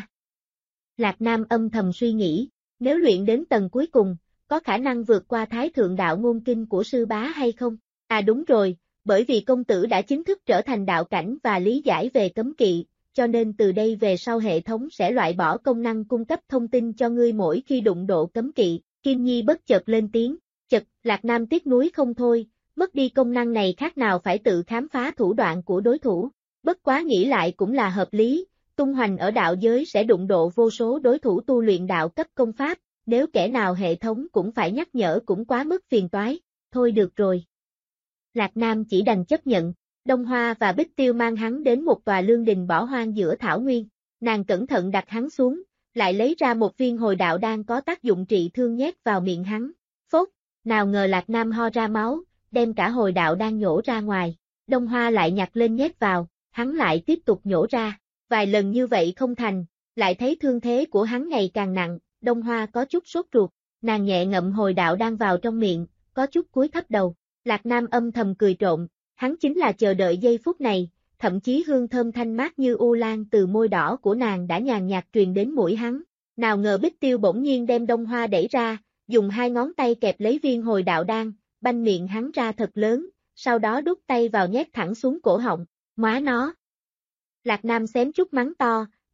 Lạc Nam âm thầm suy nghĩ, nếu luyện đến tầng cuối cùng, có khả năng vượt qua Thái Thượng Đạo Ngôn Kinh của sư bá hay không? À đúng rồi, bởi vì công tử đã chính thức trở thành đạo cảnh và lý giải về cấm kỵ, cho nên từ đây về sau hệ thống sẽ loại bỏ công năng cung cấp thông tin cho ngươi mỗi khi đụng độ cấm kỵ. Kim Nhi bất chợt lên tiếng, chật, Lạc Nam tiếc nuối không thôi, mất đi công năng này khác nào phải tự khám phá thủ đoạn của đối thủ. Bất quá nghĩ lại cũng là hợp lý, tung hoành ở đạo giới sẽ đụng độ vô số đối thủ tu luyện đạo cấp công pháp, nếu kẻ nào hệ thống cũng phải nhắc nhở cũng quá mức phiền toái, thôi được rồi. Lạc Nam chỉ đành chấp nhận, Đông Hoa và Bích Tiêu mang hắn đến một tòa lương đình bỏ hoang giữa thảo nguyên, nàng cẩn thận đặt hắn xuống, lại lấy ra một viên hồi đạo đan có tác dụng trị thương nhét vào miệng hắn, phốt, nào ngờ Lạc Nam ho ra máu, đem cả hồi đạo đan nhổ ra ngoài, Đông Hoa lại nhặt lên nhét vào, hắn lại tiếp tục nhổ ra, vài lần như vậy không thành, lại thấy thương thế của hắn ngày càng nặng, Đông Hoa có chút sốt ruột, nàng nhẹ ngậm hồi đạo đan vào trong miệng, có chút cúi thấp đầu, Lạc Nam âm thầm cười trộm, hắn chính là chờ đợi giây phút này, thậm chí hương thơm thanh mát như u lan từ môi đỏ của nàng đã nhàn nhạt truyền đến mũi hắn. Nào ngờ Bích Tiêu bỗng nhiên đem Đông Hoa đẩy ra, dùng hai ngón tay kẹp lấy viên hồi đạo đan, banh miệng hắn ra thật lớn, sau đó đút tay vào nhét thẳng xuống cổ họng, móa nó. Lạc Nam xém chút mắng to,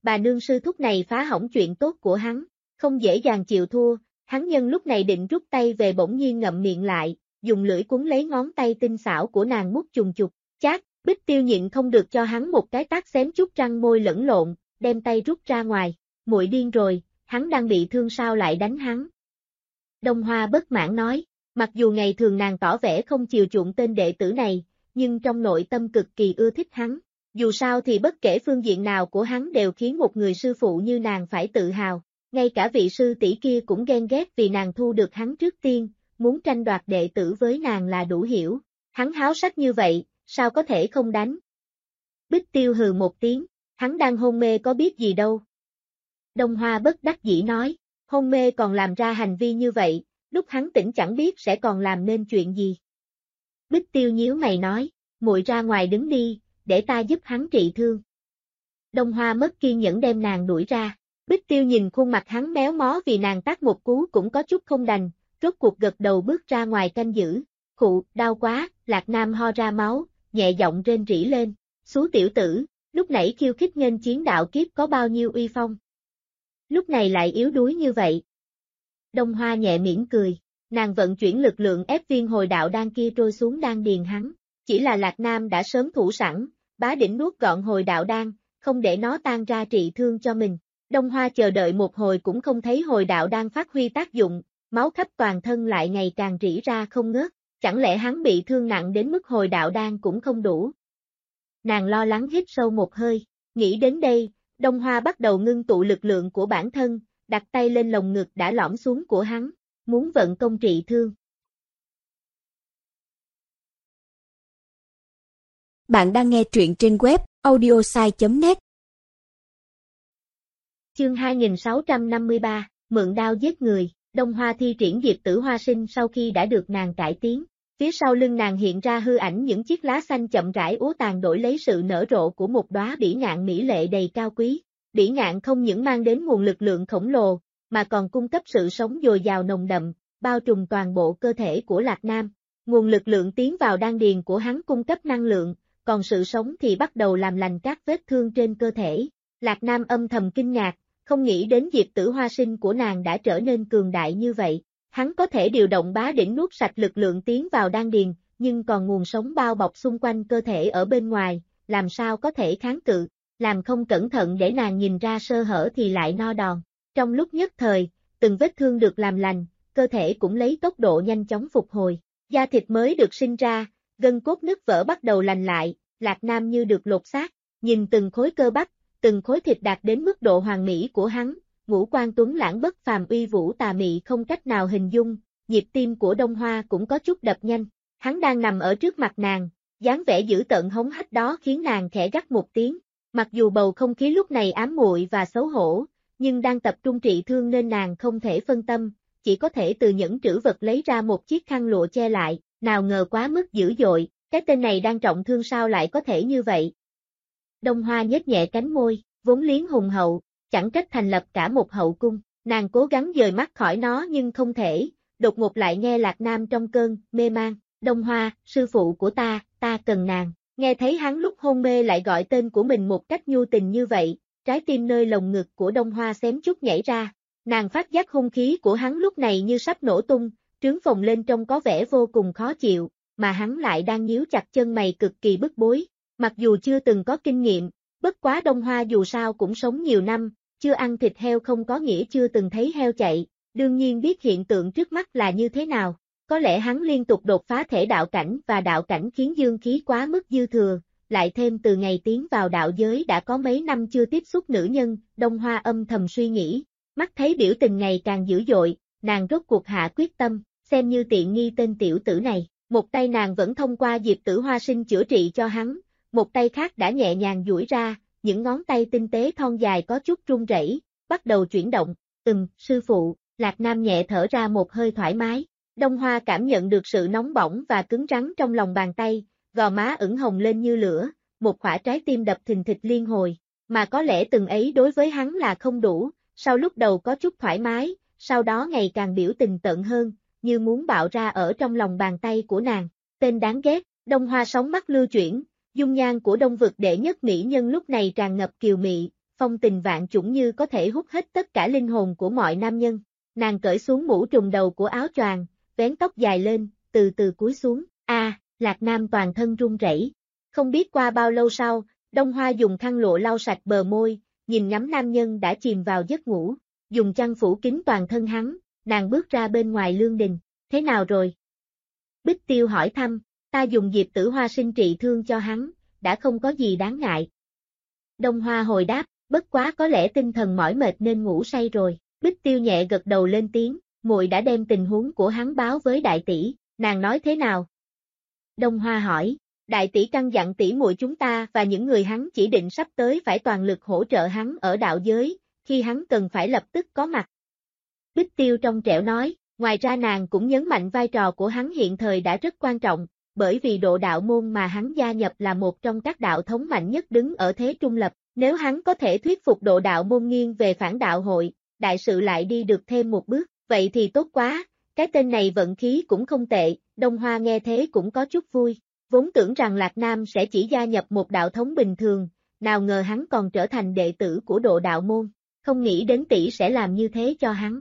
bà nương sư thúc này phá hỏng chuyện tốt của hắn, không dễ dàng chịu thua, hắn nhân lúc này định rút tay về bỗng nhiên ngậm miệng lại, dùng lưỡi cuốn lấy ngón tay tinh xảo của nàng mút chùng chục, chát, Bích Tiêu nhịn không được cho hắn một cái tát xém chút răng môi lẫn lộn, đem tay rút ra ngoài, muội điên rồi, hắn đang bị thương sao lại đánh hắn. Đông Hoa bất mãn nói, mặc dù ngày thường nàng tỏ vẻ không chiều chuộng tên đệ tử này, nhưng trong nội tâm cực kỳ ưa thích hắn, dù sao thì bất kể phương diện nào của hắn đều khiến một người sư phụ như nàng phải tự hào, ngay cả vị sư tỷ kia cũng ghen ghét vì nàng thu được hắn trước tiên, muốn tranh đoạt đệ tử với nàng là đủ hiểu, hắn háo sắc như vậy, sao có thể không đánh. Bích Tiêu hừ một tiếng, hắn đang hôn mê có biết gì đâu. Đông Hoa bất đắc dĩ nói, hôn mê còn làm ra hành vi như vậy, lúc hắn tỉnh chẳng biết sẽ còn làm nên chuyện gì. Bích Tiêu nhíu mày nói, muội ra ngoài đứng đi, để ta giúp hắn trị thương. Đông Hoa mất kiên nhẫn đem nàng đuổi ra, Bích Tiêu nhìn khuôn mặt hắn méo mó vì nàng tát một cú cũng có chút không đành, rốt cuộc gật đầu bước ra ngoài canh giữ. Khụ, đau quá, Lạc Nam ho ra máu, nhẹ giọng rên rỉ lên, xú tiểu tử, lúc nãy khiêu khích nghênh chiến đạo kiếp có bao nhiêu uy phong. Lúc này lại yếu đuối như vậy. Đông Hoa nhẹ mỉm cười, nàng vận chuyển lực lượng ép viên hồi đạo đan kia trôi xuống đan điền hắn, chỉ là Lạc Nam đã sớm thủ sẵn, bá đỉnh nuốt gọn hồi đạo đan, không để nó tan ra trị thương cho mình. Đông Hoa chờ đợi một hồi cũng không thấy hồi đạo đan phát huy tác dụng, máu khắp toàn thân lại ngày càng rỉ ra không ngớt, chẳng lẽ hắn bị thương nặng đến mức hồi đạo đan cũng không đủ. Nàng lo lắng hít sâu một hơi, nghĩ đến đây, Đông Hoa bắt đầu ngưng tụ lực lượng của bản thân, đặt tay lên lồng ngực đã lõm xuống của hắn, muốn vận công trị thương. Bạn đang nghe truyện trên web audiosai.net. Chương 2653, mượn đao giết người, Đông Hoa thi triển Diệp Tử Hoa Sinh sau khi đã được nàng cải tiến. Phía sau lưng nàng hiện ra hư ảnh những chiếc lá xanh chậm rãi úa tàn đổi lấy sự nở rộ của một đóa bỉ ngạn mỹ lệ đầy cao quý. Bỉ ngạn không những mang đến nguồn lực lượng khổng lồ, mà còn cung cấp sự sống dồi dào nồng đậm, bao trùm toàn bộ cơ thể của Lạc Nam. Nguồn lực lượng tiến vào đan điền của hắn cung cấp năng lượng, còn sự sống thì bắt đầu làm lành các vết thương trên cơ thể. Lạc Nam âm thầm kinh ngạc, không nghĩ đến Diệp Tử Hoa Sinh của nàng đã trở nên cường đại như vậy. Hắn có thể điều động bá đỉnh nuốt sạch lực lượng tiến vào đan điền, nhưng còn nguồn sống bao bọc xung quanh cơ thể ở bên ngoài, làm sao có thể kháng cự, làm không cẩn thận để nàng nhìn ra sơ hở thì lại no đòn. Trong lúc nhất thời, từng vết thương được làm lành, cơ thể cũng lấy tốc độ nhanh chóng phục hồi, da thịt mới được sinh ra, gân cốt nứt vỡ bắt đầu lành lại, Lạc Nam như được lột xác, nhìn từng khối cơ bắp, từng khối thịt đạt đến mức độ hoàn mỹ của hắn. Ngũ quan tuấn lãng bất phàm uy vũ tà mị không cách nào hình dung, nhịp tim của Đông Hoa cũng có chút đập nhanh, hắn đang nằm ở trước mặt nàng, dáng vẻ dữ tợn hống hách đó khiến nàng khẽ gắt một tiếng, mặc dù bầu không khí lúc này ám muội và xấu hổ, nhưng đang tập trung trị thương nên nàng không thể phân tâm, chỉ có thể từ nhẫn trữ vật lấy ra một chiếc khăn lụa che lại, nào ngờ quá mức dữ dội, cái tên này đang trọng thương sao lại có thể như vậy. Đông Hoa nhếch nhẹ cánh môi, vốn liếng hùng hậu, chẳng trách thành lập cả một hậu cung, nàng cố gắng dời mắt khỏi nó nhưng không thể, đột ngột lại nghe Lạc Nam trong cơn mê man, Đông Hoa, sư phụ của ta cần nàng, nghe thấy hắn lúc hôn mê lại gọi tên của mình một cách nhu tình như vậy, trái tim nơi lồng ngực của Đông Hoa xém chút nhảy ra, nàng phát giác hung khí của hắn lúc này như sắp nổ tung, trướng phồng lên trông có vẻ vô cùng khó chịu, mà hắn lại đang nhíu chặt chân mày cực kỳ bức bối, mặc dù chưa từng có kinh nghiệm, bất quá Đông Hoa dù sao cũng sống nhiều năm, chưa ăn thịt heo không có nghĩa chưa từng thấy heo chạy, đương nhiên biết hiện tượng trước mắt là như thế nào. Có lẽ hắn liên tục đột phá thể đạo cảnh và đạo cảnh khiến dương khí quá mức dư thừa, lại thêm từ ngày tiến vào đạo giới đã có mấy năm chưa tiếp xúc nữ nhân, Đông Hoa âm thầm suy nghĩ, mắt thấy biểu tình ngày càng dữ dội, nàng rốt cuộc hạ quyết tâm, xem như tiện nghi tên tiểu tử này, một tay nàng vẫn thông qua Diệp Tử Hoa Sinh chữa trị cho hắn, một tay khác đã nhẹ nhàng duỗi ra, những ngón tay tinh tế thon dài có chút run rẩy, bắt đầu chuyển động, sư phụ, Lạc Nam nhẹ thở ra một hơi thoải mái, Đông Hoa cảm nhận được sự nóng bỏng và cứng rắn trong lòng bàn tay, gò má ửng hồng lên như lửa, một quả trái tim đập thình thịch liên hồi, mà có lẽ từng ấy đối với hắn là không đủ, sau lúc đầu có chút thoải mái, sau đó ngày càng biểu tình tận hơn, như muốn bạo ra ở trong lòng bàn tay của nàng, tên đáng ghét, Đông Hoa sóng mắt lưu chuyển. Dung nhan của Đông vực đệ nhất mỹ nhân lúc này tràn ngập kiều mị, phong tình vạn chủng như có thể hút hết tất cả linh hồn của mọi nam nhân. Nàng cởi xuống mũ trùm đầu của áo choàng, vén tóc dài lên, từ từ cúi xuống. Lạc Nam toàn thân run rẩy. Không biết qua bao lâu sau, Đông Hoa dùng khăn lụa lau sạch bờ môi, nhìn ngắm nam nhân đã chìm vào giấc ngủ, dùng chăn phủ kín toàn thân hắn, nàng bước ra bên ngoài lương đình. Thế nào rồi? Bích Tiêu hỏi thăm, ta dùng diệp tử hoa sinh trị thương cho hắn, đã không có gì đáng ngại. Đông Hoa hồi đáp, bất quá có lẽ tinh thần mỏi mệt nên ngủ say rồi. Bích Tiêu nhẹ gật đầu lên tiếng, muội đã đem tình huống của hắn báo với đại tỷ, nàng nói thế nào? Đông Hoa hỏi, đại tỷ căn dặn tỷ muội chúng ta và những người hắn chỉ định sắp tới phải toàn lực hỗ trợ hắn ở đạo giới, khi hắn cần phải lập tức có mặt. Bích Tiêu trong trẻo nói, ngoài ra nàng cũng nhấn mạnh vai trò của hắn hiện thời đã rất quan trọng, bởi vì độ đạo môn mà hắn gia nhập là một trong các đạo thống mạnh nhất đứng ở thế trung lập, nếu hắn có thể thuyết phục độ đạo môn nghiêng về phản đạo hội, đại sự lại đi được thêm một bước, vậy thì tốt quá, cái tên này vận khí cũng không tệ. Đông Hoa nghe thế cũng có chút vui, vốn tưởng rằng Lạc Nam sẽ chỉ gia nhập một đạo thống bình thường, nào ngờ hắn còn trở thành đệ tử của độ đạo môn, không nghĩ đến tỷ sẽ làm như thế cho hắn.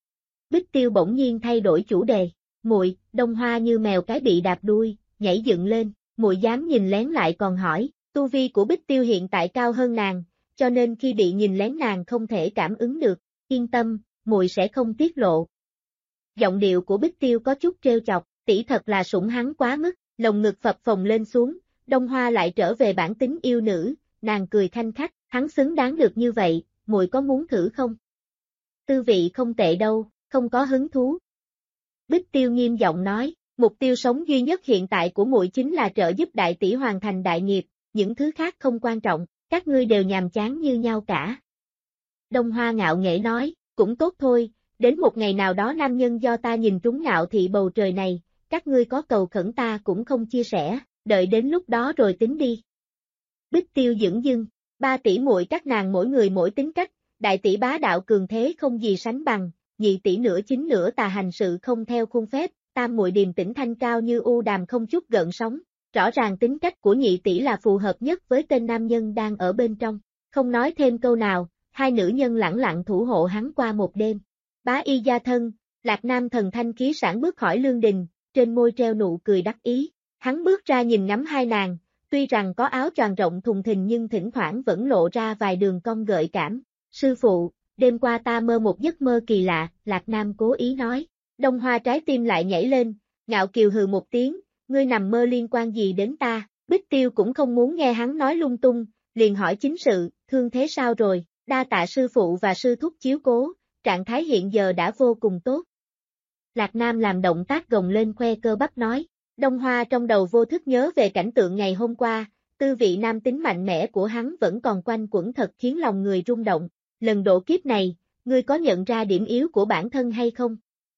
Bích Tiêu bỗng nhiên thay đổi chủ đề, muội. Đông Hoa như mèo cái bị đạp đuôi, nhảy dựng lên, muội dám nhìn lén lại còn hỏi, tu vi của Bích Tiêu hiện tại cao hơn nàng, cho nên khi bị nhìn lén nàng không thể cảm ứng được, yên tâm, muội sẽ không tiết lộ. Giọng điệu của Bích Tiêu có chút trêu chọc, tỷ thật là sủng hắn quá mức, lồng ngực phập phồng lên xuống, Đông Hoa lại trở về bản tính yêu nữ, nàng cười khanh khách, hắn xứng đáng được như vậy, muội có muốn thử không? Tư vị không tệ đâu, không có hứng thú. Bích Tiêu nghiêm giọng nói, mục tiêu sống duy nhất hiện tại của muội chính là trợ giúp đại tỷ hoàn thành đại nghiệp, những thứ khác không quan trọng, các ngươi đều nhàm chán như nhau cả. Đông Hoa ngạo nghễ nói, cũng tốt thôi, đến một ngày nào đó nam nhân do ta nhìn trúng ngạo thị bầu trời này, các ngươi có cầu khẩn ta cũng không chia sẻ, đợi đến lúc đó rồi tính đi. Bích Tiêu dửng dưng, ba tỷ muội các nàng mỗi người mỗi tính cách, đại tỷ bá đạo cường thế không gì sánh bằng, nhị tỷ nửa chính nửa tà hành sự không theo khuôn phép, tam muội điềm tĩnh thanh cao như u đàm không chút gợn sóng, rõ ràng tính cách của nhị tỷ là phù hợp nhất với tên nam nhân đang ở bên trong, không nói thêm câu nào, hai nữ nhân lẳng lặng thủ hộ hắn qua một đêm. Bá y gia thân, Lạc Nam thần thanh khí sảng bước khỏi lương đình, trên môi treo nụ cười đắc ý, hắn bước ra nhìn ngắm hai nàng, tuy rằng có áo choàng rộng thùng thình nhưng thỉnh thoảng vẫn lộ ra vài đường cong gợi cảm. Sư phụ, đêm qua ta mơ một giấc mơ kỳ lạ, Lạc Nam cố ý nói. Đông Hoa trái tim lại nhảy lên, ngạo kiều hừ một tiếng, ngươi nằm mơ liên quan gì đến ta? Bích Tiêu cũng không muốn nghe hắn nói lung tung, liền hỏi chính sự, thương thế sao rồi? Đa tạ sư phụ và sư thúc chiếu cố, trạng thái hiện giờ đã vô cùng tốt. Lạc Nam làm động tác gồng lên khoe cơ bắp nói. Đông Hoa trong đầu vô thức nhớ về cảnh tượng ngày hôm qua, tư vị nam tính mạnh mẽ của hắn vẫn còn quanh quẩn thật khiến lòng người rung động. Lần độ kiếp này, ngươi có nhận ra điểm yếu của bản thân hay không?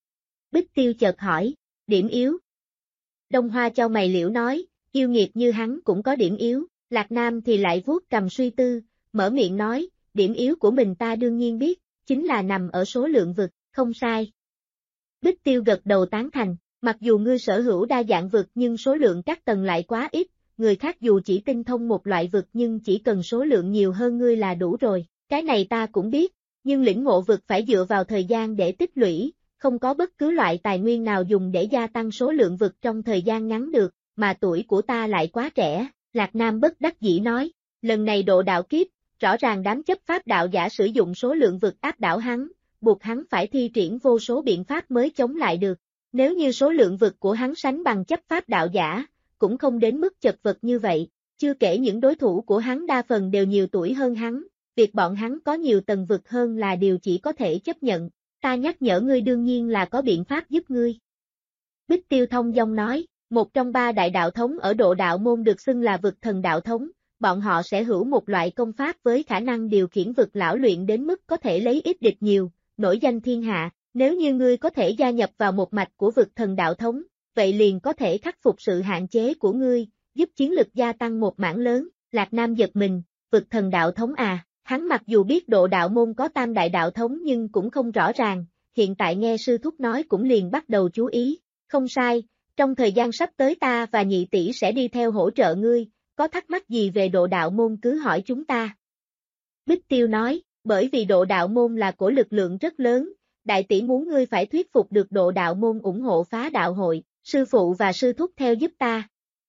Bích Tiêu chợt hỏi, điểm yếu? Đông Hoa chau mày liễu nói, yêu nghiệt như hắn cũng có điểm yếu, Lạc Nam thì lại vuốt cầm suy tư, mở miệng nói, điểm yếu của mình ta đương nhiên biết, chính là nằm ở số lượng vực, không sai. Bích Tiêu gật đầu tán thành, mặc dù ngươi sở hữu đa dạng vực nhưng số lượng các tầng lại quá ít, người khác dù chỉ tinh thông một loại vực nhưng chỉ cần số lượng nhiều hơn ngươi là đủ rồi, cái này ta cũng biết, nhưng lĩnh ngộ vực phải dựa vào thời gian để tích lũy, không có bất cứ loại tài nguyên nào dùng để gia tăng số lượng vực trong thời gian ngắn được, mà tuổi của ta lại quá trẻ, Lạc Nam bất đắc dĩ nói, lần này độ đạo kiếp, rõ ràng đám chấp pháp đạo giả sử dụng số lượng vực áp đảo hắn, buộc hắn phải thi triển vô số biện pháp mới chống lại được. Nếu như số lượng vực của hắn sánh bằng chấp pháp đạo giả, cũng không đến mức chật vật như vậy, chưa kể những đối thủ của hắn đa phần đều nhiều tuổi hơn hắn, việc bọn hắn có nhiều tầng vực hơn là điều chỉ có thể chấp nhận, ta nhắc nhở ngươi đương nhiên là có biện pháp giúp ngươi. Bích Tiêu thông dong nói, một trong ba đại đạo thống ở độ đạo môn được xưng là vực thần đạo thống, bọn họ sẽ hữu một loại công pháp với khả năng điều khiển vực lão luyện đến mức có thể lấy ít địch nhiều, nổi danh thiên hạ. Nếu như ngươi có thể gia nhập vào một mạch của vực thần đạo thống, vậy liền có thể khắc phục sự hạn chế của ngươi, giúp chiến lực gia tăng một mảng lớn. Lạc Nam giật mình, vực thần đạo thống à, hắn mặc dù biết độ đạo môn có tam đại đạo thống nhưng cũng không rõ ràng, hiện tại nghe sư thúc nói cũng liền bắt đầu chú ý. Không sai, trong thời gian sắp tới ta và nhị tỷ sẽ đi theo hỗ trợ ngươi, có thắc mắc gì về độ đạo môn cứ hỏi chúng ta. Bích Tiêu nói, bởi vì độ đạo môn là của lực lượng rất lớn, đại tỷ muốn ngươi phải thuyết phục được độ đạo môn ủng hộ phá đạo hội, sư phụ và sư thúc theo giúp ta.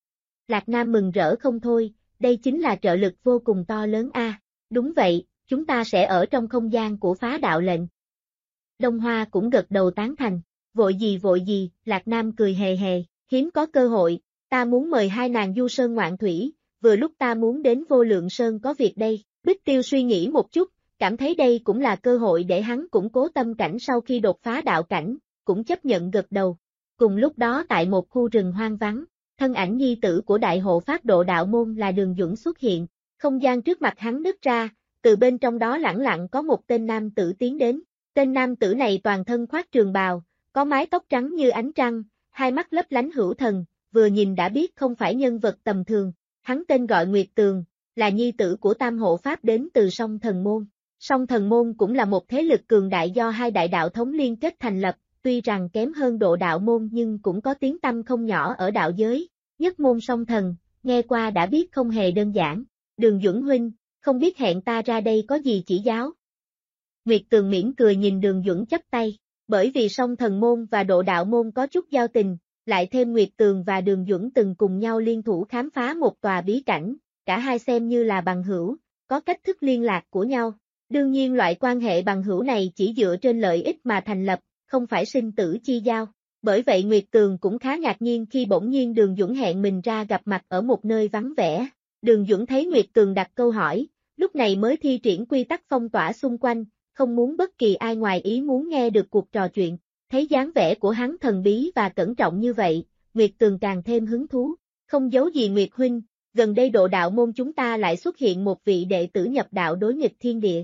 Lạc Nam mừng rỡ không thôi, đây chính là trợ lực vô cùng to lớn a. Đúng vậy, chúng ta sẽ ở trong không gian của phá đạo lệnh. Đông Hoa cũng gật đầu tán thành, vội gì, Lạc Nam cười hề hề, hiếm có cơ hội, ta muốn mời hai nàng du sơn ngoạn thủy, vừa lúc ta muốn đến Vô Lượng Sơn có việc đây. Bích Tiêu suy nghĩ một chút, cảm thấy đây cũng là cơ hội để hắn củng cố tâm cảnh sau khi đột phá đạo cảnh, cũng chấp nhận gật đầu. Cùng lúc đó tại một khu rừng hoang vắng, thân ảnh nhi tử của đại hộ pháp độ đạo môn là Đường Duẩn xuất hiện, không gian trước mặt hắn nứt ra, từ bên trong đó lẳng lặng có một tên nam tử tiến đến. Tên nam tử này toàn thân khoác trường bào, có mái tóc trắng như ánh trăng, hai mắt lấp lánh hữu thần, vừa nhìn đã biết không phải nhân vật tầm thường. Hắn tên gọi Nguyệt Tường, là nhi tử của Tam hộ pháp đến từ Song Thần Môn. Song Thần Môn cũng là một thế lực cường đại do hai đại đạo thống liên kết thành lập, tuy rằng kém hơn độ đạo môn nhưng cũng có tiếng tăm không nhỏ ở đạo giới. Nhất môn Song Thần, nghe qua đã biết không hề đơn giản. Đường Duẩn huynh, không biết hẹn ta ra đây có gì chỉ giáo. Nguyệt Tường mỉm cười nhìn Đường Duẩn chắp tay, bởi vì Song Thần Môn và độ đạo môn có chút giao tình, lại thêm Nguyệt Tường và Đường Duẩn từng cùng nhau liên thủ khám phá một tòa bí cảnh, cả hai xem như là bằng hữu, có cách thức liên lạc của nhau. Đương nhiên loại quan hệ bằng hữu này chỉ dựa trên lợi ích mà thành lập, không phải sinh tử chi giao. Bởi vậy Nguyệt Tường cũng khá ngạc nhiên khi bỗng nhiên Đường Duẩn hẹn mình ra gặp mặt ở một nơi vắng vẻ. Đường Duẩn thấy Nguyệt Tường đặt câu hỏi, lúc này mới thi triển quy tắc phong tỏa xung quanh, không muốn bất kỳ ai ngoài ý muốn nghe được cuộc trò chuyện. Thấy dáng vẻ của hắn thần bí và cẩn trọng như vậy, Nguyệt Tường càng thêm hứng thú. Không giấu gì Nguyệt huynh, gần đây độ đạo môn chúng ta lại xuất hiện một vị đệ tử nhập đạo đối nghịch thiên địa.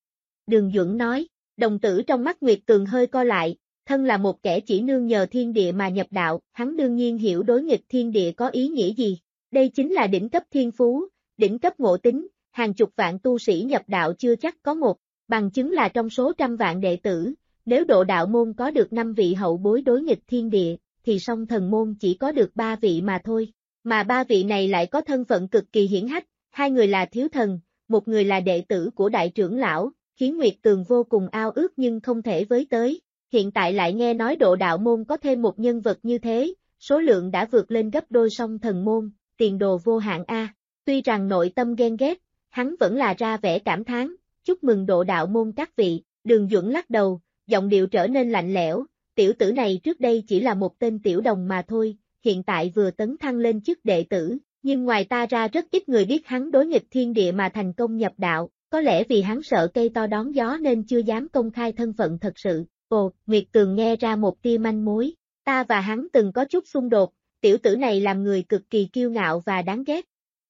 Đường Duẩn nói, đồng tử trong mắt Nguyệt Tường hơi co lại, thân là một kẻ chỉ nương nhờ thiên địa mà nhập đạo, hắn đương nhiên hiểu đối nghịch thiên địa có ý nghĩa gì. Đây chính là đỉnh cấp thiên phú, đỉnh cấp ngộ tính, hàng chục vạn tu sĩ nhập đạo chưa chắc có một, bằng chứng là trong số trăm vạn đệ tử, nếu độ đạo môn có được 5 vị hậu bối đối nghịch thiên địa, thì Song Thần Môn chỉ có được 3 vị mà thôi. Mà 3 vị này lại có thân phận cực kỳ hiển hách, 2 người là thiếu thần, một người là đệ tử của đại trưởng lão, khiến Nguyệt Tường vô cùng ao ước nhưng không thể với tới. Hiện tại lại nghe nói độ đạo môn có thêm một nhân vật như thế, số lượng đã vượt lên gấp đôi Song Thần Môn, tiền đồ vô hạn a. Tuy rằng nội tâm ghen ghét, hắn vẫn là ra vẻ cảm thán, chúc mừng độ đạo môn các vị. Đường Duẩn lắc đầu, giọng điệu trở nên lạnh lẽo, tiểu tử này trước đây chỉ là một tên tiểu đồng mà thôi, hiện tại vừa tấn thăng lên chức đệ tử, nhưng ngoài ta ra rất ít người biết hắn đối nghịch thiên địa mà thành công nhập đạo, có lẽ vì hắn sợ cây to đón gió nên chưa dám công khai thân phận thật sự. Ồ, Nguyệt Tường nghe ra một tia manh mối, ta và hắn từng có chút xung đột, tiểu tử này làm người cực kỳ kiêu ngạo và đáng ghét.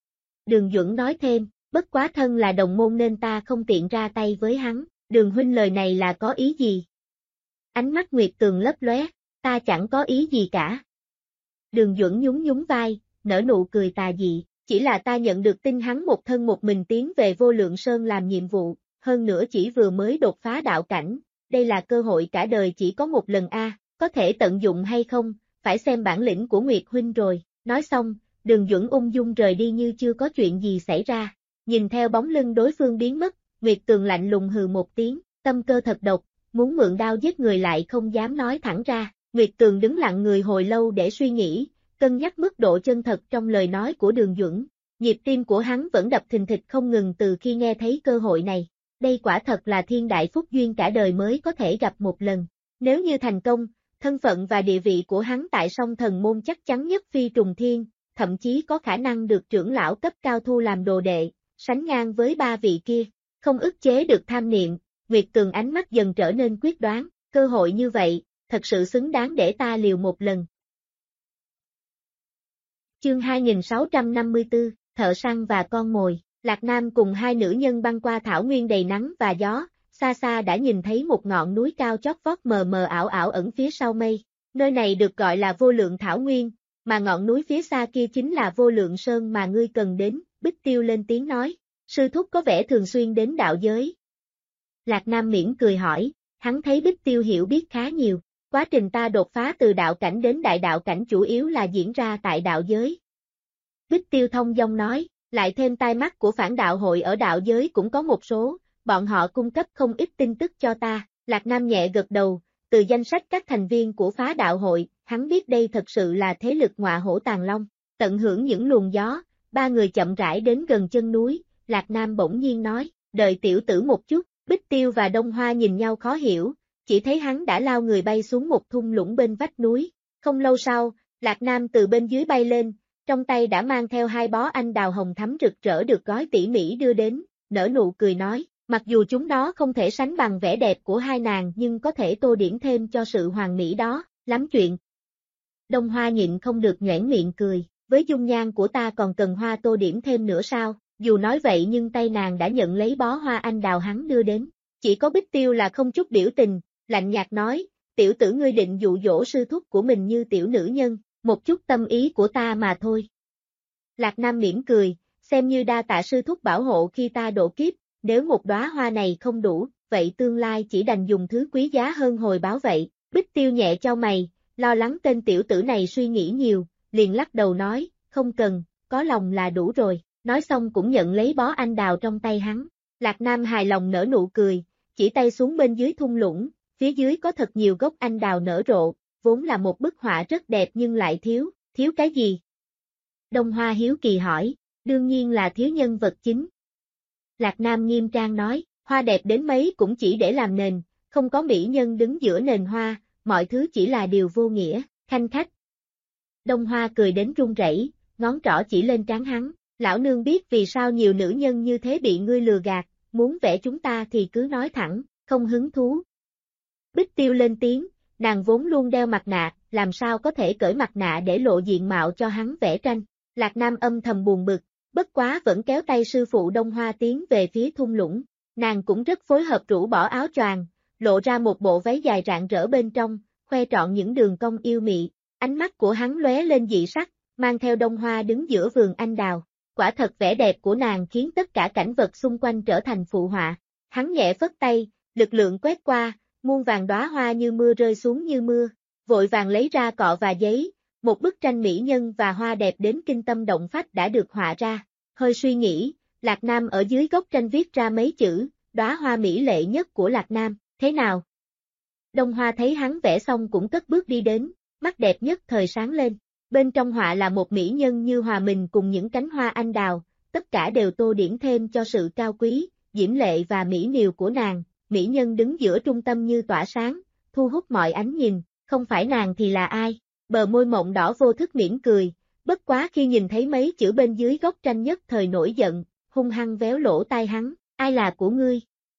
Đường Duẩn nói thêm, bất quá thân là đồng môn nên ta không tiện ra tay với hắn, Đường huynh lời này là có ý gì? Ánh mắt Nguyệt Tường lấp lóe, ta chẳng có ý gì cả. Đường Duẩn nhún nhún vai, nở nụ cười tà dị, chỉ là ta nhận được tin hắn một thân một mình tiến về Vô Lượng Sơn làm nhiệm vụ, hơn nữa chỉ vừa mới đột phá đạo cảnh, đây là cơ hội cả đời chỉ có một lần a, có thể tận dụng hay không, phải xem bản lĩnh của Nguyệt huynh rồi. Nói xong, Đường Duẩn ung dung rời đi như chưa có chuyện gì xảy ra. Nhìn theo bóng lưng đối phương biến mất, Nguyệt Tường lạnh lùng hừ một tiếng, tâm cơ thật độc, muốn mượn đao giết người lại không dám nói thẳng ra. Nguyệt Tường đứng lặng người hồi lâu để suy nghĩ, cân nhắc mức độ chân thật trong lời nói của Đường Duẩn. Nhịp tim của hắn vẫn đập thình thịch không ngừng từ khi nghe thấy cơ hội này. Đây quả thật là thiên đại phúc duyên cả đời mới có thể gặp một lần. Nếu như thành công, thân phận và địa vị của hắn tại Song Thần Môn chắc chắn nhất phi trùng thiên, thậm chí có khả năng được trưởng lão cấp cao thu làm đồ đệ, sánh ngang với 3 vị kia. Không ức chế được tham niệm, Nguyệt Tường ánh mắt dần trở nên quyết đoán, cơ hội như vậy, thật sự xứng đáng để ta liều một lần. Chương 2654, Thợ săn và con mồi. Lạc Nam cùng hai nữ nhân băng qua thảo nguyên đầy nắng và gió, xa xa đã nhìn thấy một ngọn núi cao chót vót mờ mờ ảo ảo ẩn phía sau mây. Nơi này được gọi là Vô Lượng Thảo Nguyên, mà ngọn núi phía xa kia chính là Vô Lượng Sơn mà ngươi cần đến. Bích Tiêu lên tiếng nói, sư thúc có vẻ thường xuyên đến đạo giới. Lạc Nam mỉm cười hỏi, hắn thấy Bích Tiêu hiểu biết khá nhiều, quá trình ta đột phá từ đạo cảnh đến đại đạo cảnh chủ yếu là diễn ra tại đạo giới. Bích Tiêu thông dong nói, lại thêm tai mắt của phản đạo hội ở đạo giới cũng có một số, bọn họ cung cấp không ít tin tức cho ta. Lạc Nam nhẹ gật đầu, từ danh sách các thành viên của phá đạo hội, hắn biết đây thật sự là thế lực ngọa hổ tàng long. Tận hưởng những luồng gió, ba người chậm rãi đến gần chân núi, Lạc Nam bỗng nhiên nói, đợi tiểu tử một chút. Bích Tiêu và Đông Hoa nhìn nhau khó hiểu, chỉ thấy hắn đã lao người bay xuống một thung lũng bên vách núi. Không lâu sau, Lạc Nam từ bên dưới bay lên, trong tay đã mang theo 2 bó anh đào hồng thắm rực rỡ được gói tỉ mỉ đưa đến, nở nụ cười nói, mặc dù chúng nó không thể sánh bằng vẻ đẹp của hai nàng nhưng có thể tô điểm thêm cho sự hoàn mỹ đó, lắm chuyện. Đông Hoa nhịn không được nhoẻn miệng cười, với dung nhan của ta còn cần hoa tô điểm thêm nữa sao? Dù nói vậy nhưng tay nàng đã nhận lấy bó hoa anh đào hắn đưa đến. Chỉ có Bích Tiêu là không chút biểu tình, lạnh nhạt nói, tiểu tử ngươi định dụ dỗ sư thúc của mình như tiểu nữ nhân, một chút tâm ý của ta mà thôi. Lạc Nam mỉm cười, xem như đa tạ sư thúc bảo hộ khi ta độ kiếp, nếu một đóa hoa này không đủ, vậy tương lai chỉ đành dùng thứ quý giá hơn hồi báo vậy. Bích Tiêu nhẹ chau mày, lo lắng tên tiểu tử này suy nghĩ nhiều, liền lắc đầu nói, không cần, có lòng là đủ rồi. Nói xong cũng nhận lấy bó anh đào trong tay hắn. Lạc Nam hài lòng nở nụ cười, chỉ tay xuống bên dưới thung lũng, phía dưới có thật nhiều gốc anh đào nở rộ, vốn là một bức họa rất đẹp nhưng lại thiếu cái gì? Đông Hoa hiếu kỳ hỏi, đương nhiên là thiếu nhân vật chính. Lạc Nam nghiêm trang nói, hoa đẹp đến mấy cũng chỉ để làm nền, không có mỹ nhân đứng giữa nền hoa, mọi thứ chỉ là điều vô nghĩa, khanh khách. Đông Hoa cười đến run rẩy, ngón trỏ chỉ lên trán hắn. Lão nương biết vì sao nhiều nữ nhân như thế bị ngươi lừa gạt, muốn vẽ chúng ta thì cứ nói thẳng, không hứng thú. Bích Tiêu lên tiếng, nàng vốn luôn đeo mặt nạ, làm sao có thể cởi mặt nạ để lộ diện mạo cho hắn vẽ tranh. Lạc Nam âm thầm buồn bực, bất quá vẫn kéo tay sư phụ Đông Hoa tiến về phía thung lũng. Nàng cũng rất phối hợp rũ bỏ áo choàng, lộ ra một bộ váy dài rạng rỡ bên trong, khoe trọn những đường cong yêu mị. Ánh mắt của hắn lóe lên dị sắc, mang theo Đông Hoa đứng giữa vườn anh đào. Quả thật vẻ đẹp của nàng khiến tất cả cảnh vật xung quanh trở thành phụ họa. Hắn nhẹ phất tay, lực lượng quét qua, muôn vàng đóa hoa như mưa rơi xuống như mưa, vội vàng lấy ra cọ và giấy, một bức tranh mỹ nhân và hoa đẹp đến kinh tâm động phách đã được họa ra. Hơi suy nghĩ, Lạc Nam ở dưới góc tranh viết ra mấy chữ, đóa hoa mỹ lệ nhất của Lạc Nam, thế nào? Đông Hoa thấy hắn vẽ xong cũng cất bước đi đến, mắt đẹp nhất thời sáng lên. Bên trong họa là một mỹ nhân như hòa mình cùng những cánh hoa anh đào, tất cả đều tô điểm thêm cho sự cao quý, diễm lệ và mỹ miều của nàng. Mỹ nhân đứng giữa trung tâm như tỏa sáng, thu hút mọi ánh nhìn, không phải nàng thì là ai? Bờ môi mộng đỏ vô thức mỉm cười, bất quá khi nhìn thấy mấy chữ bên dưới góc tranh nhất thời nổi giận, hung hăng véo lỗ tai hắn, ai là của ngươi?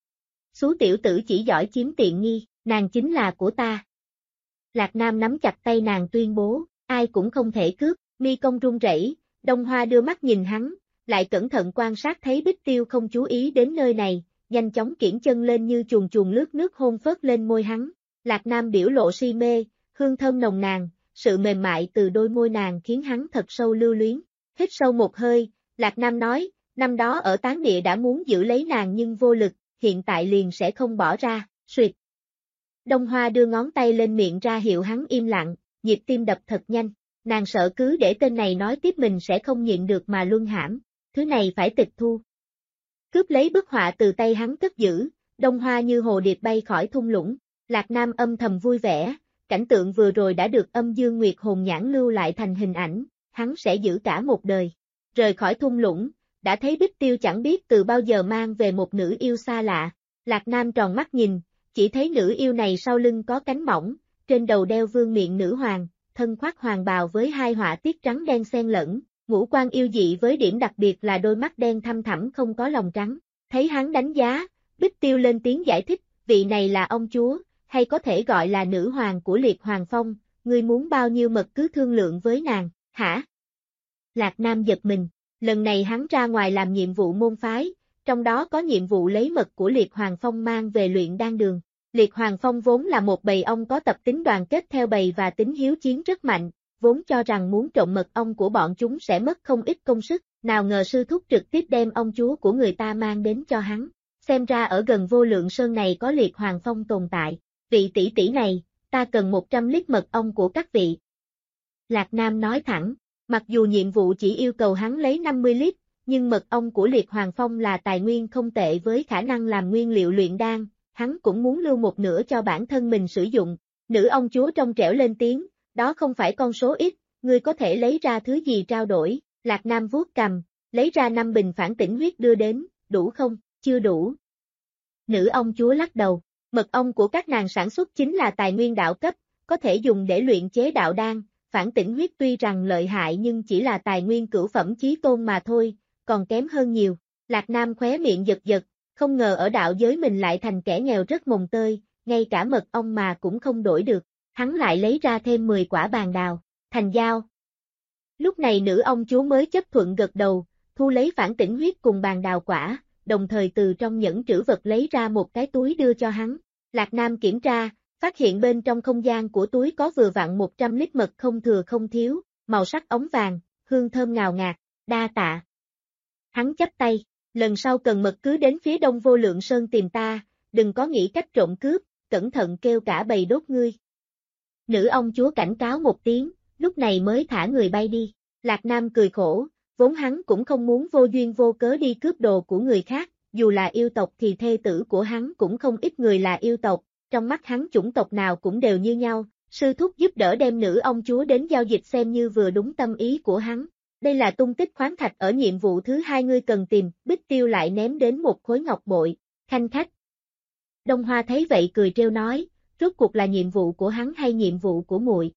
Xú tiểu tử chỉ giỏi chiếm tiện nghi, nàng chính là của ta. Lạc Nam nắm chặt tay nàng tuyên bố, ai cũng không thể cướp, mi công run rẩy. Đông Hoa đưa mắt nhìn hắn, lại cẩn thận quan sát thấy Bích Tiêu không chú ý đến nơi này, nhanh chóng kiễng chân lên như chuồn chuồn lướt nước hôn phớt lên môi hắn. Lạc Nam biểu lộ si mê, hương thơm nồng nàn, sự mềm mại từ đôi môi nàng khiến hắn thật sâu lưu luyến. Hít sâu một hơi, Lạc Nam nói, năm đó ở tán địa đã muốn giữ lấy nàng nhưng vô lực, hiện tại liền sẽ không bỏ ra, suyệt. Đông Hoa đưa ngón tay lên miệng ra hiệu hắn im lặng, nhịp tim đập thật nhanh, nàng sợ cứ để tên này nói tiếp mình sẽ không nhịn được mà luân hãm, thứ này phải tịch thu. Cướp lấy bức họa từ tay hắn cất giữ, Đông Hoa như hồ điệp bay khỏi thung lũng, Lạc Nam âm thầm vui vẻ, cảnh tượng vừa rồi đã được Âm Dương Nguyệt hồn nhãn lưu lại thành hình ảnh, hắn sẽ giữ cả một đời. Rời khỏi thung lũng, đã thấy Bích Tiêu chẳng biết từ bao giờ mang về một nữ yêu xa lạ, Lạc Nam tròn mắt nhìn, chỉ thấy nữ yêu này sau lưng có cánh mỏng, trên đầu đeo vương miện nữ hoàng, thân khoác hoàng bào với hai họa tiết trắng đen xen lẫn, ngũ quan yêu dị với điểm đặc biệt là đôi mắt đen thăm thẳm không có lòng trắng. Thấy hắn đánh giá, Bích Tiêu lên tiếng giải thích, vị này là ông chúa, hay có thể gọi là nữ hoàng của Liệt Hoàng Phong, ngươi muốn bao nhiêu mật cứ thương lượng với nàng, hả? Lạc Nam giật mình, lần này hắn ra ngoài làm nhiệm vụ môn phái, trong đó có nhiệm vụ lấy mật của Liệt Hoàng Phong mang về luyện đan đường. Liệt Hoàng Phong vốn là một bầy ong có tập tính đoàn kết theo bầy và tính hiếu chiến rất mạnh, vốn cho rằng muốn trộm mật ong của bọn chúng sẽ mất không ít công sức, nào ngờ sư thúc trực tiếp đem ong chúa của người ta mang đến cho hắn. Xem ra ở gần Vô Lượng Sơn này có Liệt Hoàng Phong tồn tại, vị tỷ tỷ này, ta cần 100 lít mật ong của các vị. Lạc Nam nói thẳng, mặc dù nhiệm vụ chỉ yêu cầu hắn lấy 50 lít, nhưng mật ong của Liệt Hoàng Phong là tài nguyên không tệ với khả năng làm nguyên liệu luyện đan, hắn cũng muốn lưu một nửa cho bản thân mình sử dụng. Nữ ông chúa trong trẻo lên tiếng, đó không phải con số ít, ngươi có thể lấy ra thứ gì trao đổi, Lạc Nam vuốt cằm, lấy ra 5 bình phản tỉnh huyết đưa đến, đủ không, chưa đủ. Nữ ông chúa lắc đầu, mật ong của các nàng sản xuất chính là tài nguyên đạo cấp, có thể dùng để luyện chế đạo đan, phản tỉnh huyết tuy rằng lợi hại nhưng chỉ là tài nguyên cửu phẩm chí tôn mà thôi, còn kém hơn nhiều. Lạc Nam khóe miệng giật giật, không ngờ ở đạo giới mình lại thành kẻ nghèo rất mồng tơi, ngay cả mật ong mà cũng không đổi được, hắn lại lấy ra thêm 10 quả bàn đào, thành giao. Lúc này nữ ông chúa mới chấp thuận gật đầu, thu lấy phản tỉnh huyết cùng bàn đào quả, đồng thời từ trong nhẫn trữ vật lấy ra một cái túi đưa cho hắn. Lạc Nam kiểm tra, phát hiện bên trong không gian của túi có vừa vặn 100 lít mật không thừa không thiếu, màu sắc ống vàng, hương thơm ngào ngạt, đa tạ. Hắn chắp tay, lần sau cần mật cứ đến phía đông Vô Lượng Sơn tìm ta, đừng có nghĩ cách trộm cướp, cẩn thận kêu cả bầy đốt ngươi. Nữ ông chúa cảnh cáo một tiếng, lúc này mới thả người bay đi. Lạc Nam cười khổ, vốn hắn cũng không muốn vô duyên vô cớ đi cướp đồ của người khác, dù là yêu tộc thì thê tử của hắn cũng không ít người là yêu tộc, trong mắt hắn chủng tộc nào cũng đều như nhau, sư thúc giúp đỡ đem nữ ông chúa đến giao dịch xem như vừa đúng tâm ý của hắn. Đây là tung tích khoáng thạch ở nhiệm vụ thứ 2 ngươi cần tìm, Bích Tiêu lại ném đến một khối ngọc bội, khanh khách. Đông Hoa thấy vậy cười trêu nói, rốt cuộc là nhiệm vụ của hắn hay nhiệm vụ của muội?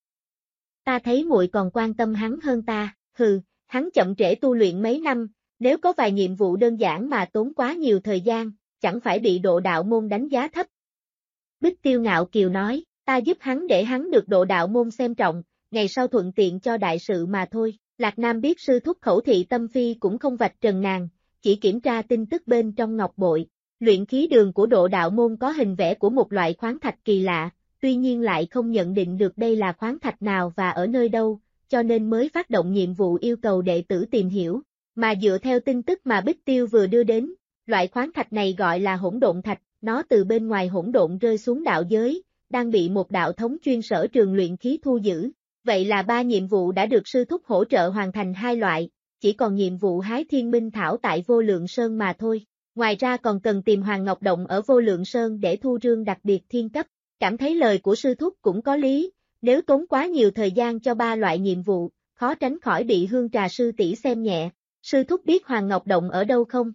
Ta thấy muội còn quan tâm hắn hơn ta, hừ, hắn chậm trễ tu luyện mấy năm, nếu có vài nhiệm vụ đơn giản mà tốn quá nhiều thời gian, chẳng phải bị độ đạo môn đánh giá thấp. Bích Tiêu ngạo kiều nói, ta giúp hắn để hắn được độ đạo môn xem trọng, ngày sau thuận tiện cho đại sự mà thôi. Lạc Nam biết sư thúc khẩu thị tâm phi cũng không vạch trần nàng, chỉ kiểm tra tin tức bên trong ngọc bội. Luyện khí đường của độ đạo môn có hình vẽ của một loại khoáng thạch kỳ lạ, tuy nhiên lại không nhận định được đây là khoáng thạch nào và ở nơi đâu, cho nên mới phát động nhiệm vụ yêu cầu đệ tử tìm hiểu. Mà dựa theo tin tức mà Bích Tiêu vừa đưa đến, loại khoáng thạch này gọi là hỗn độn thạch, nó từ bên ngoài hỗn độn rơi xuống đạo giới, đang bị một đạo thống chuyên sở trường luyện khí thu giữ. Vậy là 3 nhiệm vụ đã được sư thúc hỗ trợ hoàn thành 2 loại, chỉ còn nhiệm vụ hái thiên minh thảo tại Vô Lượng Sơn mà thôi. Ngoài ra còn cần tìm Hoàng Ngọc Động ở Vô Lượng Sơn để thu rương đặc biệt thiên cấp. Cảm thấy lời của sư thúc cũng có lý, nếu tốn quá nhiều thời gian cho 3 loại nhiệm vụ, khó tránh khỏi bị Hương Trà sư tỷ xem nhẹ. Sư thúc biết Hoàng Ngọc Động ở đâu không?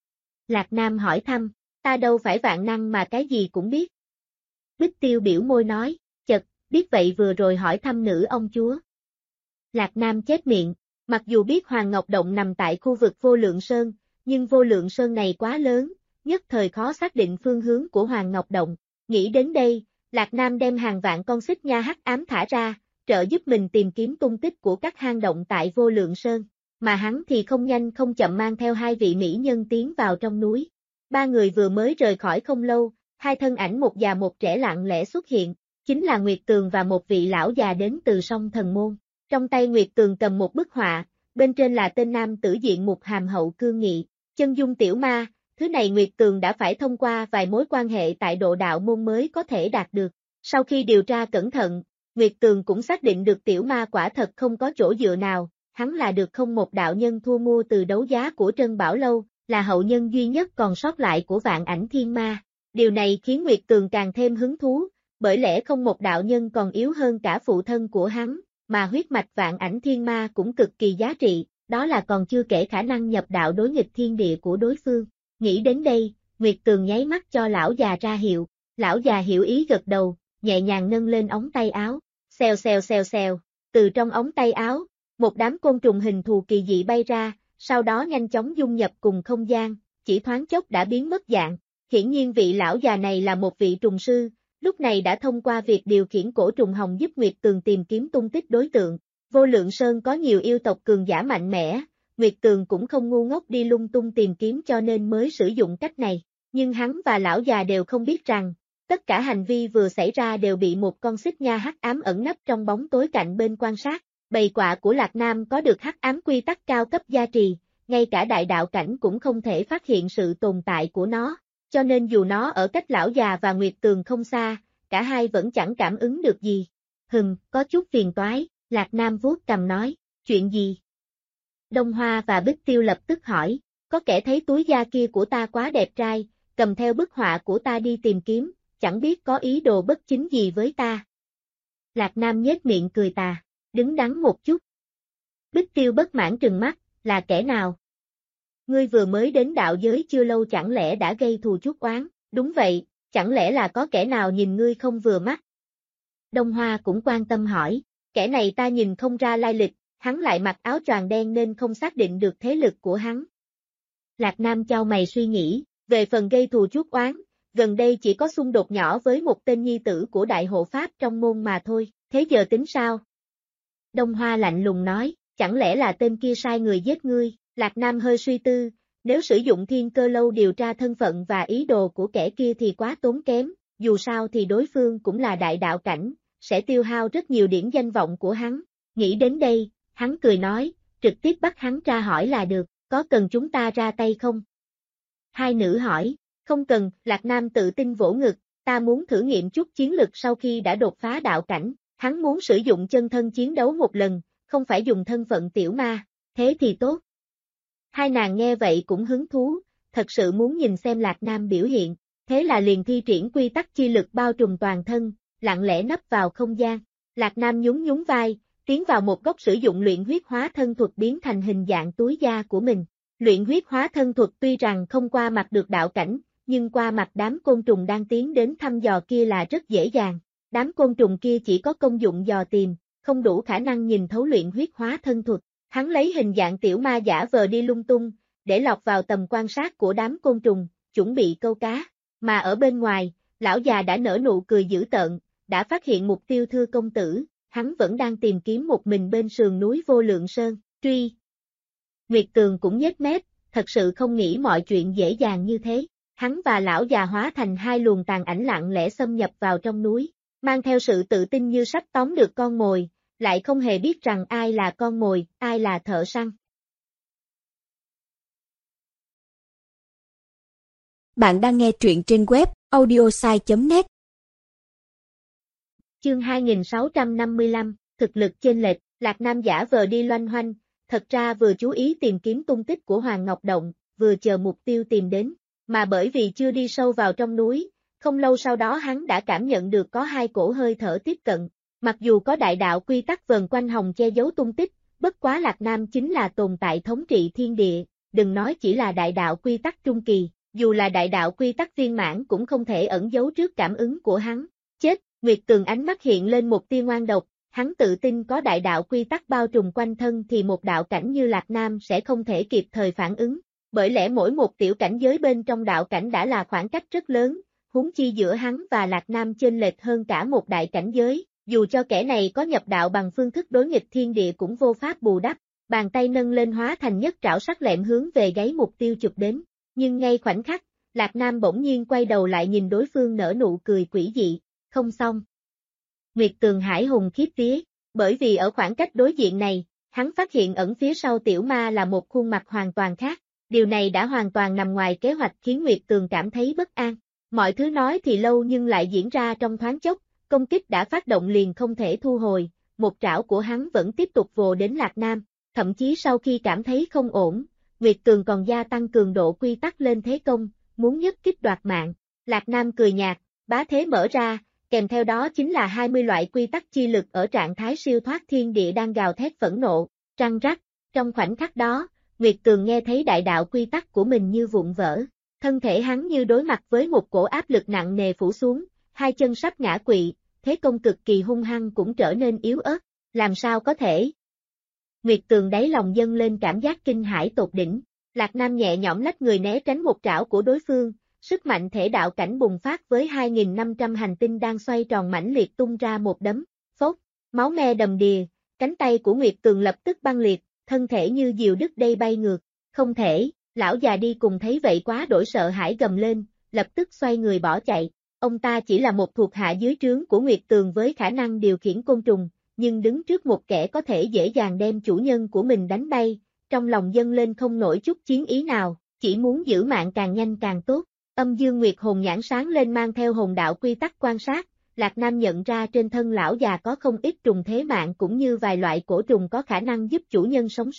Lạc Nam hỏi thăm, ta đâu phải vạn năng mà cái gì cũng biết. Bích Tiêu biểu môi nói, chật, biết vậy vừa rồi hỏi thăm nữ ông chúa. Lạc Nam chép miệng, mặc dù biết Hoàng Ngọc Động nằm tại khu vực Vô Lượng Sơn, nhưng Vô Lượng Sơn này quá lớn, nhất thời khó xác định phương hướng của Hoàng Ngọc Động. Nghĩ đến đây, Lạc Nam đem hàng vạn con xích nha hắc ám thả ra, trợ giúp mình tìm kiếm tung tích của các hang động tại Vô Lượng Sơn, mà hắn thì không nhanh không chậm mang theo 2 vị mỹ nhân tiến vào trong núi. 3 người vừa mới rời khỏi không lâu, 2 thân ảnh một già một trẻ lặng lẽ xuất hiện, chính là Nguyệt Tường và một vị lão già đến từ Song Thần Môn. Trong tay Nguyệt Tường cầm một bức họa, bên trên là tên nam tử diện mục hàm hậu cương nghị, chân dung tiểu ma, thứ này Nguyệt Tường đã phải thông qua vài mối quan hệ tại độ đạo môn mới có thể đạt được. Sau khi điều tra cẩn thận, Nguyệt Tường cũng xác định được tiểu ma quả thật không có chỗ dựa nào, hắn là được không một đạo nhân thu mua từ đấu giá của Trân Bảo Lâu, là hậu nhân duy nhất còn sót lại của Vạn Ảnh Thiên Ma. Điều này khiến Nguyệt Tường càng thêm hứng thú, bởi lẽ không một đạo nhân còn yếu hơn cả phụ thân của hắn, mà huyết mạch Vạn Ảnh Thiên Ma cũng cực kỳ giá trị, đó là còn chưa kể khả năng nhập đạo đối nghịch thiên địa của đối phương. Nghĩ đến đây, Nguyệt Tường nháy mắt cho lão già ra hiệu, lão già hiểu ý gật đầu, nhẹ nhàng nâng lên ống tay áo, xèo xèo xèo xèo, từ trong ống tay áo, một đám côn trùng hình thù kỳ dị bay ra, sau đó nhanh chóng dung nhập cùng không gian, chỉ thoáng chốc đã biến mất dạng. Hiển nhiên vị lão già này là một vị trùng sư, lúc này đã thông qua việc điều khiển cổ trùng hồng giúp Nguyệt Tường tìm kiếm tung tích đối tượng. Vô Lượng Sơn có nhiều yêu tộc cường giả mạnh mẽ, Nguyệt Tường cũng không ngu ngốc đi lung tung tìm kiếm cho nên mới sử dụng cách này, nhưng hắn và lão già đều không biết rằng, tất cả hành vi vừa xảy ra đều bị một con xích nha hắc ám ẩn nấp trong bóng tối cạnh bên quan sát. Bầy quạ của Lạc Nam có được hắc ám quy tắc cao cấp gia trì, ngay cả đại đạo cảnh cũng không thể phát hiện sự tồn tại của nó, cho nên dù nó ở cách lão già và Nguyệt Tường không xa, cả hai vẫn chẳng cảm ứng được gì. Có chút phiền toái, Lạc Nam vuốt cằm nói, chuyện gì? Đông Hoa và Bích Tiêu lập tức hỏi, có kẻ thấy túi da kia của ta quá đẹp trai, cầm theo bức họa của ta đi tìm kiếm, chẳng biết có ý đồ bất chính gì với ta. Lạc Nam nhếch miệng cười tà, đứng đắn một chút. Bích Tiêu bất mãn trừng mắt, là kẻ nào? Ngươi vừa mới đến đạo giới chưa lâu chẳng lẽ đã gây thù chuốc oán? Đúng vậy, chẳng lẽ là có kẻ nào nhìn ngươi không vừa mắt? Đông Hoa cũng quan tâm hỏi, kẻ này ta nhìn không ra lai lịch, hắn lại mặc áo choàng đen nên không xác định được thế lực của hắn. Lạc Nam chau mày suy nghĩ, về phần gây thù chuốc oán, gần đây chỉ có xung đột nhỏ với một tên nhi tử của đại hộ pháp trong môn mà thôi, thế giờ tính sao? Đông Hoa lạnh lùng nói, chẳng lẽ là tên kia sai người giết ngươi? Lạc Nam hơi suy tư, nếu sử dụng thiên cơ lâu điều tra thân phận và ý đồ của kẻ kia thì quá tốn kém, dù sao thì đối phương cũng là đại đạo cảnh, sẽ tiêu hao rất nhiều điểm danh vọng của hắn. Nghĩ đến đây, hắn cười nói, trực tiếp bắt hắn tra hỏi là được, có cần chúng ta ra tay không? Hai nữ hỏi, không cần, Lạc Nam tự tin vỗ ngực, ta muốn thử nghiệm chút chiến lực sau khi đã đột phá đạo cảnh, hắn muốn sử dụng chân thân chiến đấu một lần, không phải dùng thân phận tiểu ma, thế thì tốt. Hai nàng nghe vậy cũng hứng thú, thật sự muốn nhìn xem Lạc Nam biểu hiện, thế là liền thi triển quy tắc chi lực bao trùm toàn thân, lặng lẽ nấp vào không gian. Lạc Nam nhún nhún vai, tiến vào một góc sử dụng luyện huyết hóa thân thuật biến thành hình dạng túi da của mình. Luyện huyết hóa thân thuật tuy rằng không qua mặt được đạo cảnh, nhưng qua mặt đám côn trùng đang tiến đến thăm dò kia là rất dễ dàng. Đám côn trùng kia chỉ có công dụng dò tìm, không đủ khả năng nhìn thấu luyện huyết hóa thân thuật. Hắn lấy hình dạng tiểu ma giả vờ đi lung tung, để lọt vào tầm quan sát của đám côn trùng, chuẩn bị câu cá. Mà ở bên ngoài, lão già đã nở nụ cười dữ tợn, đã phát hiện mục tiêu thưa công tử, hắn vẫn đang tìm kiếm một mình bên sườn núi Vô Lượng Sơn, truy. Nguyệt Tường cũng nhếch mép, thật sự không nghĩ mọi chuyện dễ dàng như thế. Hắn và lão già hóa thành hai luồng tàn ảnh lặng lẽ xâm nhập vào trong núi, mang theo sự tự tin như sắp tóm được con mồi, lại không hề biết rằng ai là con mồi, ai là thợ săn. Bạn đang nghe truyện trên web audiosai.net. Chương 2655, thực lực chênh lệch, Lạc Nam giả vờ đi loanh hoanh, thật ra vừa chú ý tìm kiếm tung tích của Hoàng Ngọc Động, vừa chờ mục tiêu tìm đến, mà bởi vì chưa đi sâu vào trong núi, không lâu sau đó hắn đã cảm nhận được có hai cổ hơi thở tiếp cận. Mặc dù có đại đạo quy tắc vần quanh hồng che giấu tung tích, bất quá Lạc Nam chính là tồn tại thống trị thiên địa, đừng nói chỉ là đại đạo quy tắc trung kỳ, dù là đại đạo quy tắc viên mãn cũng không thể ẩn giấu trước cảm ứng của hắn. Chết, Nguyệt Tường ánh mắt hiện lên một tia ngoan độc, hắn tự tin có đại đạo quy tắc bao trùm quanh thân thì một đạo cảnh như Lạc Nam sẽ không thể kịp thời phản ứng, bởi lẽ mỗi một tiểu cảnh giới bên trong đạo cảnh đã là khoảng cách rất lớn, huống chi giữa hắn và Lạc Nam chênh lệch hơn cả một đại cảnh giới. Dù cho kẻ này có nhập đạo bằng phương thức đối nghịch thiên địa cũng vô pháp bù đắp, bàn tay nâng lên hóa thành nhất trảo sắc lẹm hướng về gáy mục tiêu chụp đến, nhưng ngay khoảnh khắc, Lạc Nam bỗng nhiên quay đầu lại nhìn đối phương nở nụ cười quỷ dị, không xong. Nguyệt Tường hải hùng khiếp vía, bởi vì ở khoảng cách đối diện này, hắn phát hiện ẩn phía sau tiểu ma là một khuôn mặt hoàn toàn khác, điều này đã hoàn toàn nằm ngoài kế hoạch khiến Nguyệt Tường cảm thấy bất an. Mọi thứ nói thì lâu nhưng lại diễn ra trong thoáng chốc. Công kích đã phát động liền không thể thu hồi, một trảo của hắn vẫn tiếp tục vồ đến Lạc Nam, thậm chí sau khi cảm thấy không ổn, Nguyệt Tường còn gia tăng cường độ quy tắc lên thế công, muốn nhất kích đoạt mạng. Lạc Nam cười nhạt, bá thế mở ra, kèm theo đó chính là 20 loại quy tắc chi lực ở trạng thái siêu thoát thiên địa đang gào thét phẫn nộ, răng rắc, trong khoảnh khắc đó, Nguyệt Tường nghe thấy đại đạo quy tắc của mình như vụn vỡ, thân thể hắn như đối mặt với một cổ áp lực nặng nề phủ xuống. Hai chân sắp ngã quỵ, thế công cực kỳ hung hăng cũng trở nên yếu ớt, làm sao có thể? Nguyệt Tường đáy lòng dâng lên cảm giác kinh hãi tột đỉnh, Lạc Nam nhẹ nhõm lách người né tránh một trảo của đối phương, sức mạnh thể đạo cảnh bùng phát với 2.500 hành tinh đang xoay tròn mãnh liệt tung ra một đấm, phốc, máu me đầm đìa, cánh tay của Nguyệt Tường lập tức băng liệt, thân thể như diều đứt dây bay ngược, không thể, lão già đi cùng thấy vậy quá đổi sợ hãi gầm lên, lập tức xoay người bỏ chạy. Ông ta chỉ là một thuộc hạ dưới trướng của Nguyệt Tường với khả năng điều khiển côn trùng, nhưng đứng trước một kẻ có thể dễ dàng đem chủ nhân của mình đánh bay, trong lòng dâng lên không nổi chút chiến ý nào, chỉ muốn giữ mạng càng nhanh càng tốt. Âm Dương Nguyệt hồn nhãn sáng lên mang theo hồn đạo quy tắc quan sát, Lạc Nam nhận ra trên thân lão già có không ít trùng thế mạng cũng như vài loại cổ trùng có khả năng giúp chủ nhân sống sót.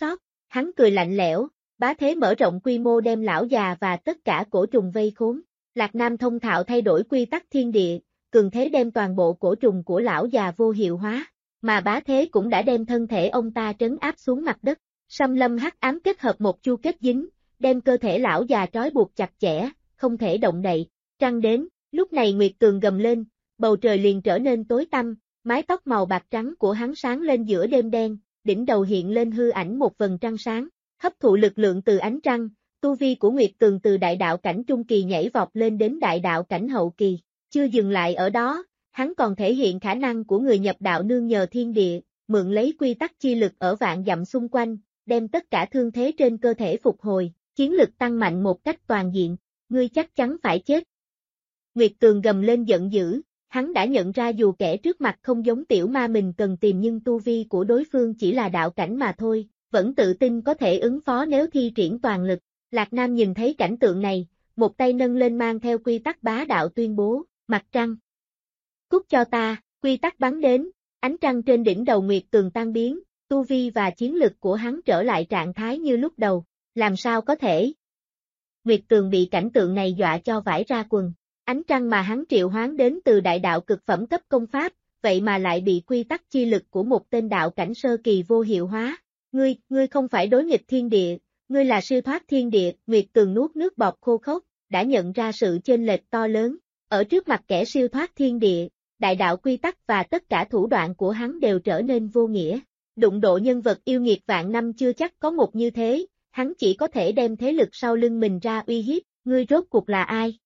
Hắn cười lạnh lẽo, bá thế mở rộng quy mô đem lão già và tất cả cổ trùng vây khốn. Lạc Nam thông thạo thay đổi quy tắc thiên địa, cường thế đem toàn bộ cổ trùng của lão già vô hiệu hóa, mà bá thế cũng đã đem thân thể ông ta trấn áp xuống mặt đất. Xâm lâm hắc ám kết hợp một chu kết dính, đem cơ thể lão già trói buộc chặt chẽ, không thể động đậy. Trăng đến, lúc này Nguyệt Tường gầm lên, bầu trời liền trở nên tối tăm, mái tóc màu bạc trắng của hắn sáng lên giữa đêm đen, đỉnh đầu hiện lên hư ảnh một vầng trăng sáng, hấp thụ lực lượng từ ánh trăng, tu vi của Nguyệt Tường từ đại đạo cảnh trung kỳ nhảy vọt lên đến đại đạo cảnh hậu kỳ. Chưa dừng lại ở đó, hắn còn thể hiện khả năng của người nhập đạo nương nhờ thiên địa, mượn lấy quy tắc chi lực ở vạn dặm xung quanh, đem tất cả thương thế trên cơ thể phục hồi, chiến lực tăng mạnh một cách toàn diện. Ngươi chắc chắn phải chết. Nguyệt Tường gầm lên giận dữ, hắn đã nhận ra dù kẻ trước mặt không giống tiểu ma mình cần tìm nhưng tu vi của đối phương chỉ là đạo cảnh mà thôi, vẫn tự tin có thể ứng phó nếu thi triển toàn lực. Lạc Nam nhìn thấy cảnh tượng này, một tay nâng lên mang theo quy tắc bá đạo tuyên bố, mặt trăng. Cút cho ta, quy tắc bắn đến, ánh trăng trên đỉnh đầu Nguyệt Tường tan biến, tu vi và chiến lực của hắn trở lại trạng thái như lúc đầu, làm sao có thể? Nguyệt Tường bị cảnh tượng này dọa cho vải ra quần, ánh trăng mà hắn triệu hoán đến từ đại đạo cực phẩm cấp công pháp, vậy mà lại bị quy tắc chi lực của một tên đạo cảnh sơ kỳ vô hiệu hóa. Ngươi không phải đối nghịch thiên địa, ngươi là siêu thoát thiên địa. Nguyệt Tường nuốt nước bọt khô khốc, đã nhận ra sự chênh lệch to lớn, ở trước mặt kẻ siêu thoát thiên địa, đại đạo quy tắc và tất cả thủ đoạn của hắn đều trở nên vô nghĩa. Đụng độ nhân vật yêu nghiệt vạn năm chưa chắc có một như thế, hắn chỉ có thể đem thế lực sau lưng mình ra uy hiếp. Ngươi rốt cuộc là ai?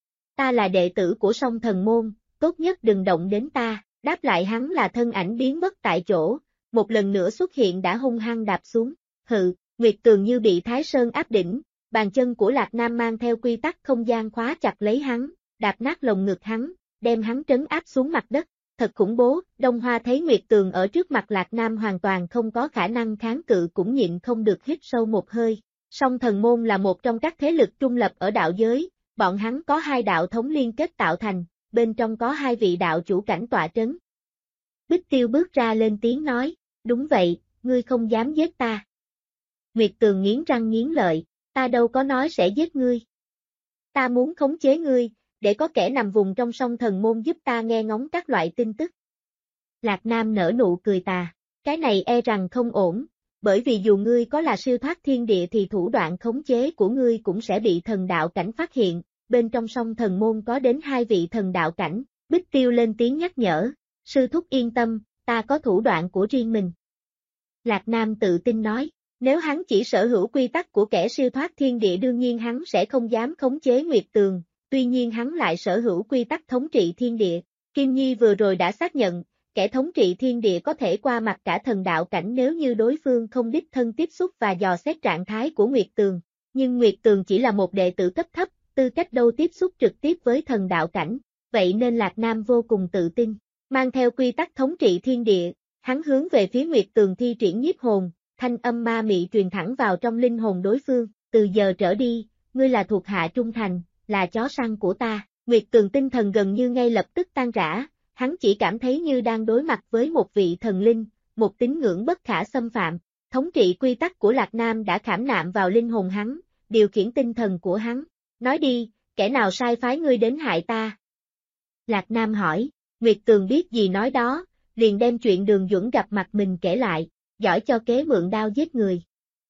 Ta là đệ tử của Song Thần Môn, tốt nhất đừng động đến ta. Đáp lại hắn là thân ảnh biến mất tại chỗ, một lần nữa xuất hiện đã hung hăng đạp xuống. Hừ, Nguyệt Tường như bị Thái Sơn áp đỉnh, bàn chân của Lạc Nam mang theo quy tắc không gian khóa chặt lấy hắn, đạp nát lồng ngực hắn, đem hắn trấn áp xuống mặt đất. Thật khủng bố. Đông Hoa thấy Nguyệt Tường ở trước mặt Lạc Nam hoàn toàn không có khả năng kháng cự cũng nhịn không được hít sâu một hơi. Song Thần Môn là một trong các thế lực trung lập ở đạo giới, bọn hắn có hai đạo thống liên kết tạo thành, bên trong có hai vị đạo chủ cảnh tọa trấn. Bích Tiêu bước ra lên tiếng nói, đúng vậy, ngươi không dám giết ta. Nguyệt Tường nghiến răng nghiến lợi, ta đâu có nói sẽ giết ngươi. Ta muốn khống chế ngươi, để có kẻ nằm vùng trong Song Thần Môn giúp ta nghe ngóng các loại tin tức. Lạc Nam nở nụ cười tà, cái này e rằng không ổn, bởi vì dù ngươi có là siêu thoát thiên địa thì thủ đoạn khống chế của ngươi cũng sẽ bị thần đạo cảnh phát hiện, bên trong Song Thần Môn có đến hai vị thần đạo cảnh. Bích Tiêu lên tiếng nhắc nhở, sư thúc yên tâm, ta có thủ đoạn của riêng mình. Lạc Nam tự tin nói, nếu hắn chỉ sở hữu quy tắc của kẻ siêu thoát thiên địa đương nhiên hắn sẽ không dám khống chế Nguyệt Tường, tuy nhiên hắn lại sở hữu quy tắc thống trị thiên địa. Kim Nhi vừa rồi đã xác nhận, kẻ thống trị thiên địa có thể qua mặt cả thần đạo cảnh nếu như đối phương không đích thân tiếp xúc và dò xét trạng thái của Nguyệt Tường, nhưng Nguyệt Tường chỉ là một đệ tử cấp thấp, tư cách đâu tiếp xúc trực tiếp với thần đạo cảnh, vậy nên Lạc Nam vô cùng tự tin, mang theo quy tắc thống trị thiên địa, hắn hướng về phía Nguyệt Tường thi triển nhiếp hồn, thanh âm ma mị truyền thẳng vào trong linh hồn đối phương, từ giờ trở đi, ngươi là thuộc hạ trung thành, là chó săn của ta. Nguyệt Tường tinh thần gần như ngay lập tức tan rã, hắn chỉ cảm thấy như đang đối mặt với một vị thần linh, một tín ngưỡng bất khả xâm phạm. Thống trị quy tắc của Lạc Nam đã khảm nạm vào linh hồn hắn, điều khiển tinh thần của hắn. Nói đi, kẻ nào sai phái ngươi đến hại ta? Lạc Nam hỏi, Nguyệt Tường biết gì nói đó, liền đem chuyện Đường Duẩn gặp mặt mình kể lại, giỏi cho kế mượn đao giết người.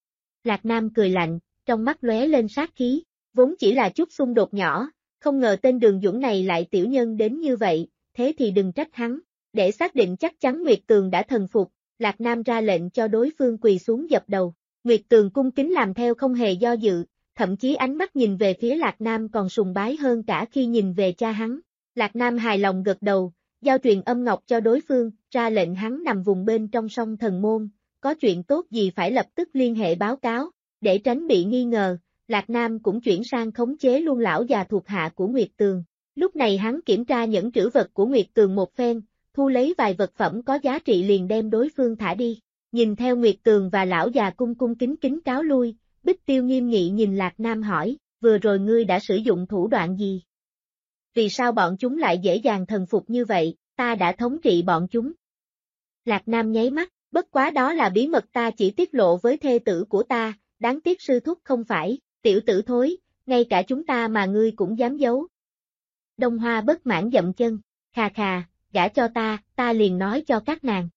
Lạc Nam cười lạnh, trong mắt lóe lên sát khí, vốn chỉ là chút xung đột nhỏ, không ngờ tên Đường Duẩn này lại tiểu nhân đến như vậy, thế thì đừng trách hắn. Để xác định chắc chắn Nguyệt Tường đã thần phục, Lạc Nam ra lệnh cho đối phương quỳ xuống dập đầu. Nguyệt Tường cung kính làm theo không hề do dự, thậm chí ánh mắt nhìn về phía Lạc Nam còn sùng bái hơn cả khi nhìn về cha hắn. Lạc Nam hài lòng gật đầu, giao truyền âm ngọc cho đối phương, ra lệnh hắn nằm vùng bên trong Song Thần Môn, có chuyện tốt gì phải lập tức liên hệ báo cáo, để tránh bị nghi ngờ. Lạc Nam cũng chuyển sang khống chế luôn lão già thuộc hạ của Nguyệt Tường. Lúc này hắn kiểm tra nhẫn trữ vật của Nguyệt Tường một phen, thu lấy vài vật phẩm có giá trị liền đem đối phương thả đi. Nhìn theo Nguyệt Tường và lão già cung cung kính kính cáo lui, Bích Tiêu nghiêm nghị nhìn Lạc Nam hỏi, vừa rồi ngươi đã sử dụng thủ đoạn gì? Vì sao bọn chúng lại dễ dàng thần phục như vậy, ta đã thống trị bọn chúng. Lạc Nam nháy mắt, Bất quá đó là bí mật ta chỉ tiết lộ với thê tử của ta, đáng tiếc sư thúc không phải, tiểu tử thối, ngay cả chúng ta mà ngươi cũng dám giấu. Đông Hoa bất mãn dậm chân, khà khà, gả cho ta liền nói cho các nàng.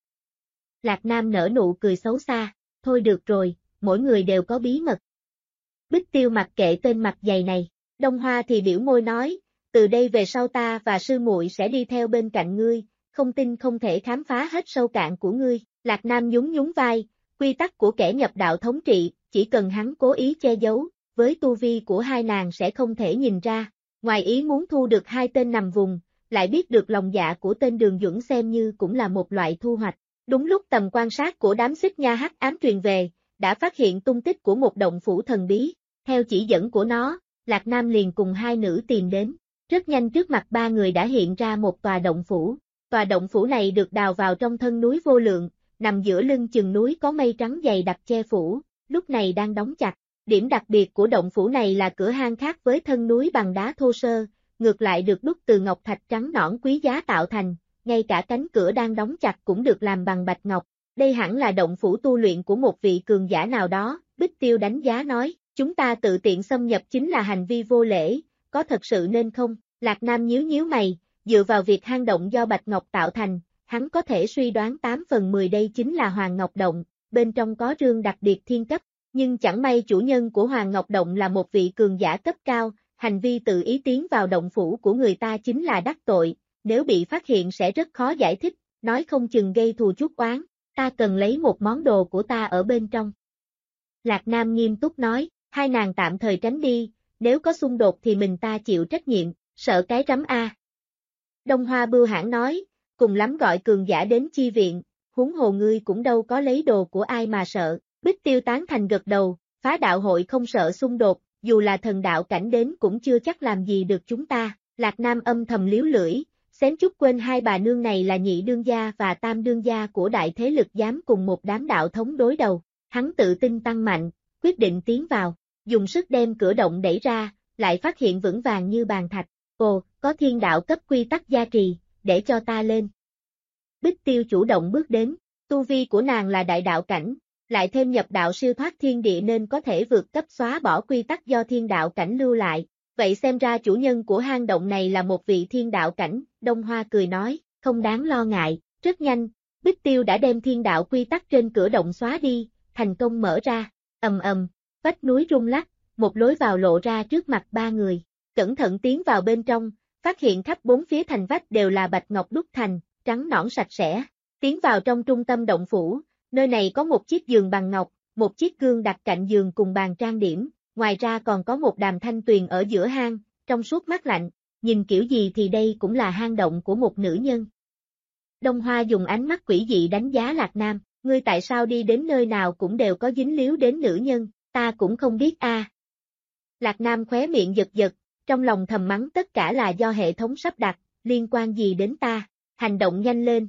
Lạc Nam nở nụ cười xấu xa, thôi được rồi, mỗi người đều có bí mật. Bích Tiêu mặc kệ tên mặt dày này, Đông Hoa thì biểu môi nói, từ đây về sau ta và sư muội sẽ đi theo bên cạnh ngươi, không tin không thể khám phá hết sâu cạn của ngươi. Lạc Nam nhún nhún vai, quy tắc của kẻ nhập đạo thống trị, chỉ cần hắn cố ý che giấu, với tu vi của hai nàng sẽ không thể nhìn ra. Ngoài ý muốn thu được hai tên nằm vùng, lại biết được lòng dạ của tên Đường Duẩn xem như cũng là một loại thu hoạch. Đúng lúc tầm quan sát của đám xích nha hắc ám truyền về, đã phát hiện tung tích của một động phủ thần bí. Theo chỉ dẫn của nó, Lạc Nam liền cùng hai nữ tìm đến. Rất nhanh trước mặt ba người đã hiện ra một tòa động phủ. Tòa động phủ này được đào vào trong thân núi vô lượng, nằm giữa lưng chừng núi có mây trắng dày đặc che phủ, lúc này đang đóng chặt. Điểm đặc biệt của động phủ này là cửa hang khác với thân núi bằng đá thô sơ, ngược lại được đúc từ ngọc thạch trắng nõn quý giá tạo thành, ngay cả cánh cửa đang đóng chặt cũng được làm bằng bạch ngọc. Đây hẳn là động phủ tu luyện của một vị cường giả nào đó, Bích Tiêu đánh giá nói, chúng ta tự tiện xâm nhập chính là hành vi vô lễ, có thật sự nên không? Lạc Nam nhíu nhíu mày, dựa vào việc hang động do bạch ngọc tạo thành, hắn có thể suy đoán 8/10 đây chính là Hoàng Ngọc Động, bên trong có rương đặc biệt thiên cấp. Nhưng chẳng may chủ nhân của Hoàng Ngọc Động là một vị cường giả cấp cao, hành vi tự ý tiến vào động phủ của người ta chính là đắc tội, nếu bị phát hiện sẽ rất khó giải thích, nói không chừng gây thù chuốc oán, ta cần lấy một món đồ của ta ở bên trong. Lạc Nam nghiêm túc nói, hai nàng tạm thời tránh đi, nếu có xung đột thì mình ta chịu trách nhiệm, sợ cái rắm a. Đông Hoa bưu hãn nói, cùng lắm gọi cường giả đến chi viện, huống hồ ngươi cũng đâu có lấy đồ của ai mà sợ. Bích Tiêu tán thành gật đầu, phá đạo hội không sợ xung đột, dù là thần đạo cảnh đến cũng chưa chắc làm gì được chúng ta. Lạc Nam âm thầm liếu lưỡi, xém chút quên hai bà nương này là nhị đương gia và tam đương gia của đại thế lực dám cùng một đám đạo thống đối đầu. Hắn tự tin tăng mạnh, quyết định tiến vào, dùng sức đem cửa động đẩy ra, lại phát hiện vững vàng như bàn thạch. Ồ, có thiên đạo cấp quy tắc gia trì, để cho ta lên. Bích Tiêu chủ động bước đến, tu vi của nàng là đại đạo cảnh, lại thêm nhập đạo siêu thoát thiên địa nên có thể vượt cấp xóa bỏ quy tắc do thiên đạo cảnh lưu lại. Vậy xem ra chủ nhân của hang động này là một vị thiên đạo cảnh, Đông Hoa cười nói, không đáng lo ngại. Rất nhanh, Bích Tiêu đã đem thiên đạo quy tắc trên cửa động xóa đi, thành công mở ra, vách núi rung lắc, một lối vào lộ ra trước mặt ba người. Cẩn thận tiến vào bên trong, phát hiện khắp bốn phía thành vách đều là bạch ngọc đúc thành, trắng nõn sạch sẽ. Tiến vào trong trung tâm động phủ, nơi này có một chiếc giường bằng ngọc, một chiếc gương đặt cạnh giường cùng bàn trang điểm, ngoài ra còn có một đàm thanh tuyền ở giữa hang, trong suốt mát lạnh, nhìn kiểu gì thì đây cũng là hang động của một nữ nhân. Đông Hoa dùng ánh mắt quỷ dị đánh giá Lạc Nam, ngươi tại sao đi đến nơi nào cũng đều có dính líu đến nữ nhân, ta cũng không biết a. Lạc Nam khóe miệng giật giật, trong lòng thầm mắng tất cả là do hệ thống sắp đặt, liên quan gì đến ta, hành động nhanh lên.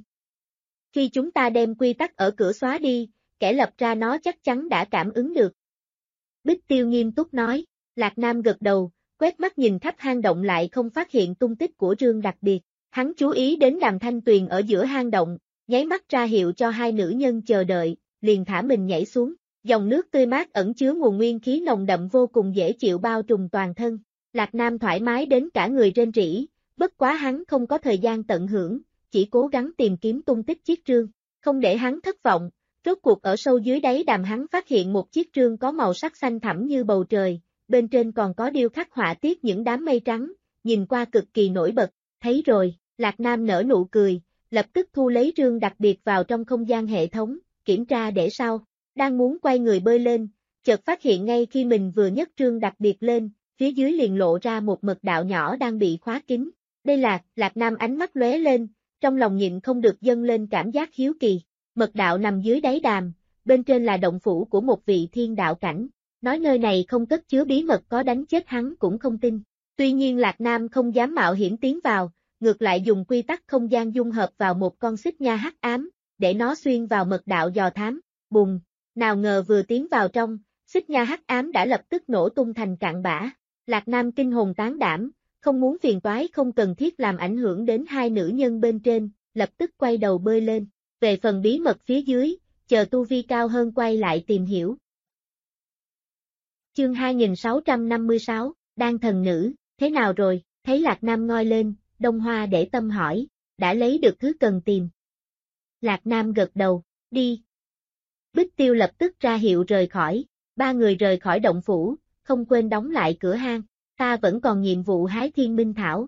Khi chúng ta đem quy tắc ở cửa xóa đi, kẻ lập ra nó chắc chắn đã cảm ứng được. Bích Tiêu nghiêm túc nói, Lạc Nam gật đầu, quét mắt nhìn khắp hang động lại không phát hiện tung tích của rương đặc biệt. Hắn chú ý đến đàm thanh tuyền ở giữa hang động, nháy mắt ra hiệu cho hai nữ nhân chờ đợi, liền thả mình nhảy xuống. Dòng nước tươi mát ẩn chứa nguồn nguyên khí nồng đậm vô cùng dễ chịu bao trùm toàn thân. Lạc Nam thoải mái đến cả người rên rỉ, bất quá hắn không có thời gian tận hưởng, chỉ cố gắng tìm kiếm tung tích chiếc rương. Không để hắn thất vọng, rốt cuộc ở sâu dưới đáy đàm hắn phát hiện một chiếc rương có màu sắc xanh thẳm như bầu trời, bên trên còn có điêu khắc họa tiết những đám mây trắng, nhìn qua cực kỳ nổi bật. Thấy rồi, Lạc Nam nở nụ cười, lập tức thu lấy rương đặc biệt vào trong không gian hệ thống, kiểm tra để sau. Đang muốn quay người bơi lên, chợt phát hiện ngay khi mình vừa nhấc rương đặc biệt lên, phía dưới liền lộ ra một mật đạo nhỏ đang bị khóa kín. Đây là, Lạc Nam ánh mắt lóe lên, trong lòng nhịn không được dâng lên cảm giác hiếu kỳ. Mật đạo nằm dưới đáy đàm, bên trên là động phủ của một vị thiên đạo cảnh. Nói nơi này không cất chứa bí mật có đánh chết hắn cũng không tin. Tuy nhiên Lạc Nam không dám mạo hiểm tiến vào, ngược lại dùng quy tắc không gian dung hợp vào một con xích nha hắc ám, để nó xuyên vào mật đạo dò thám. Bùng! Nào ngờ vừa tiến vào trong, xích nha hắc ám đã lập tức nổ tung thành cặn bã. Lạc Nam kinh hồn tán đảm, không muốn phiền toái không cần thiết làm ảnh hưởng đến hai nữ nhân bên trên, lập tức quay đầu bơi lên. Về phần bí mật phía dưới, chờ tu vi cao hơn quay lại tìm hiểu. Chương 2656, Đan thần nữ, thế nào rồi? Thấy Lạc Nam ngoi lên, Đông Hoa để tâm hỏi, đã lấy được thứ cần tìm. Lạc Nam gật đầu, đi. Bích Tiêu lập tức ra hiệu rời khỏi, ba người rời khỏi động phủ, không quên đóng lại cửa hang, ta vẫn còn nhiệm vụ hái thiên minh thảo.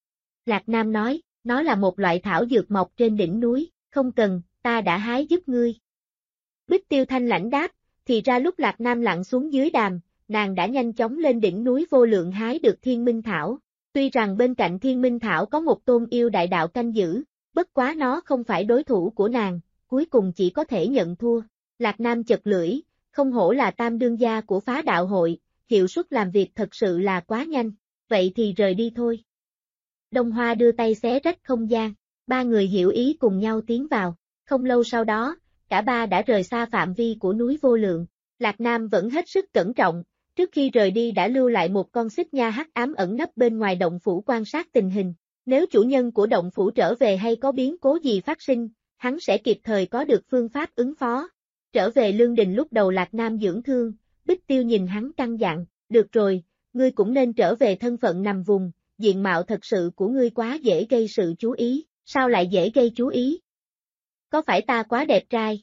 Lạc Nam nói, nó là một loại thảo dược mọc trên đỉnh núi, không cần, ta đã hái giúp ngươi. Bích Tiêu thanh lãnh đáp, thì ra lúc Lạc Nam lặn xuống dưới đàm, nàng đã nhanh chóng lên đỉnh núi vô lượng hái được thiên minh thảo. Tuy rằng bên cạnh thiên minh thảo có một tôn yêu đại đạo canh giữ, bất quá nó không phải đối thủ của nàng, cuối cùng chỉ có thể nhận thua. Lạc Nam chật lưỡi, không hổ là tam đương gia của phá đạo hội, hiệu suất làm việc thật sự là quá nhanh, vậy thì rời đi thôi. Đông Hoa đưa tay xé rách không gian, ba người hiểu ý cùng nhau tiến vào, không lâu sau đó, cả ba đã rời xa phạm vi của núi vô lượng. Lạc Nam vẫn hết sức cẩn trọng, trước khi rời đi đã lưu lại một con xích nha hắc ám ẩn nấp bên ngoài động phủ quan sát tình hình. Nếu chủ nhân của động phủ trở về hay có biến cố gì phát sinh, hắn sẽ kịp thời có được phương pháp ứng phó. Trở về lương đình lúc đầu Lạc Nam dưỡng thương, Bích Tiêu nhìn hắn căn dặn, được rồi, ngươi cũng nên trở về thân phận nằm vùng, diện mạo thật sự của ngươi quá dễ gây sự chú ý, sao lại dễ gây chú ý? Có phải ta quá đẹp trai?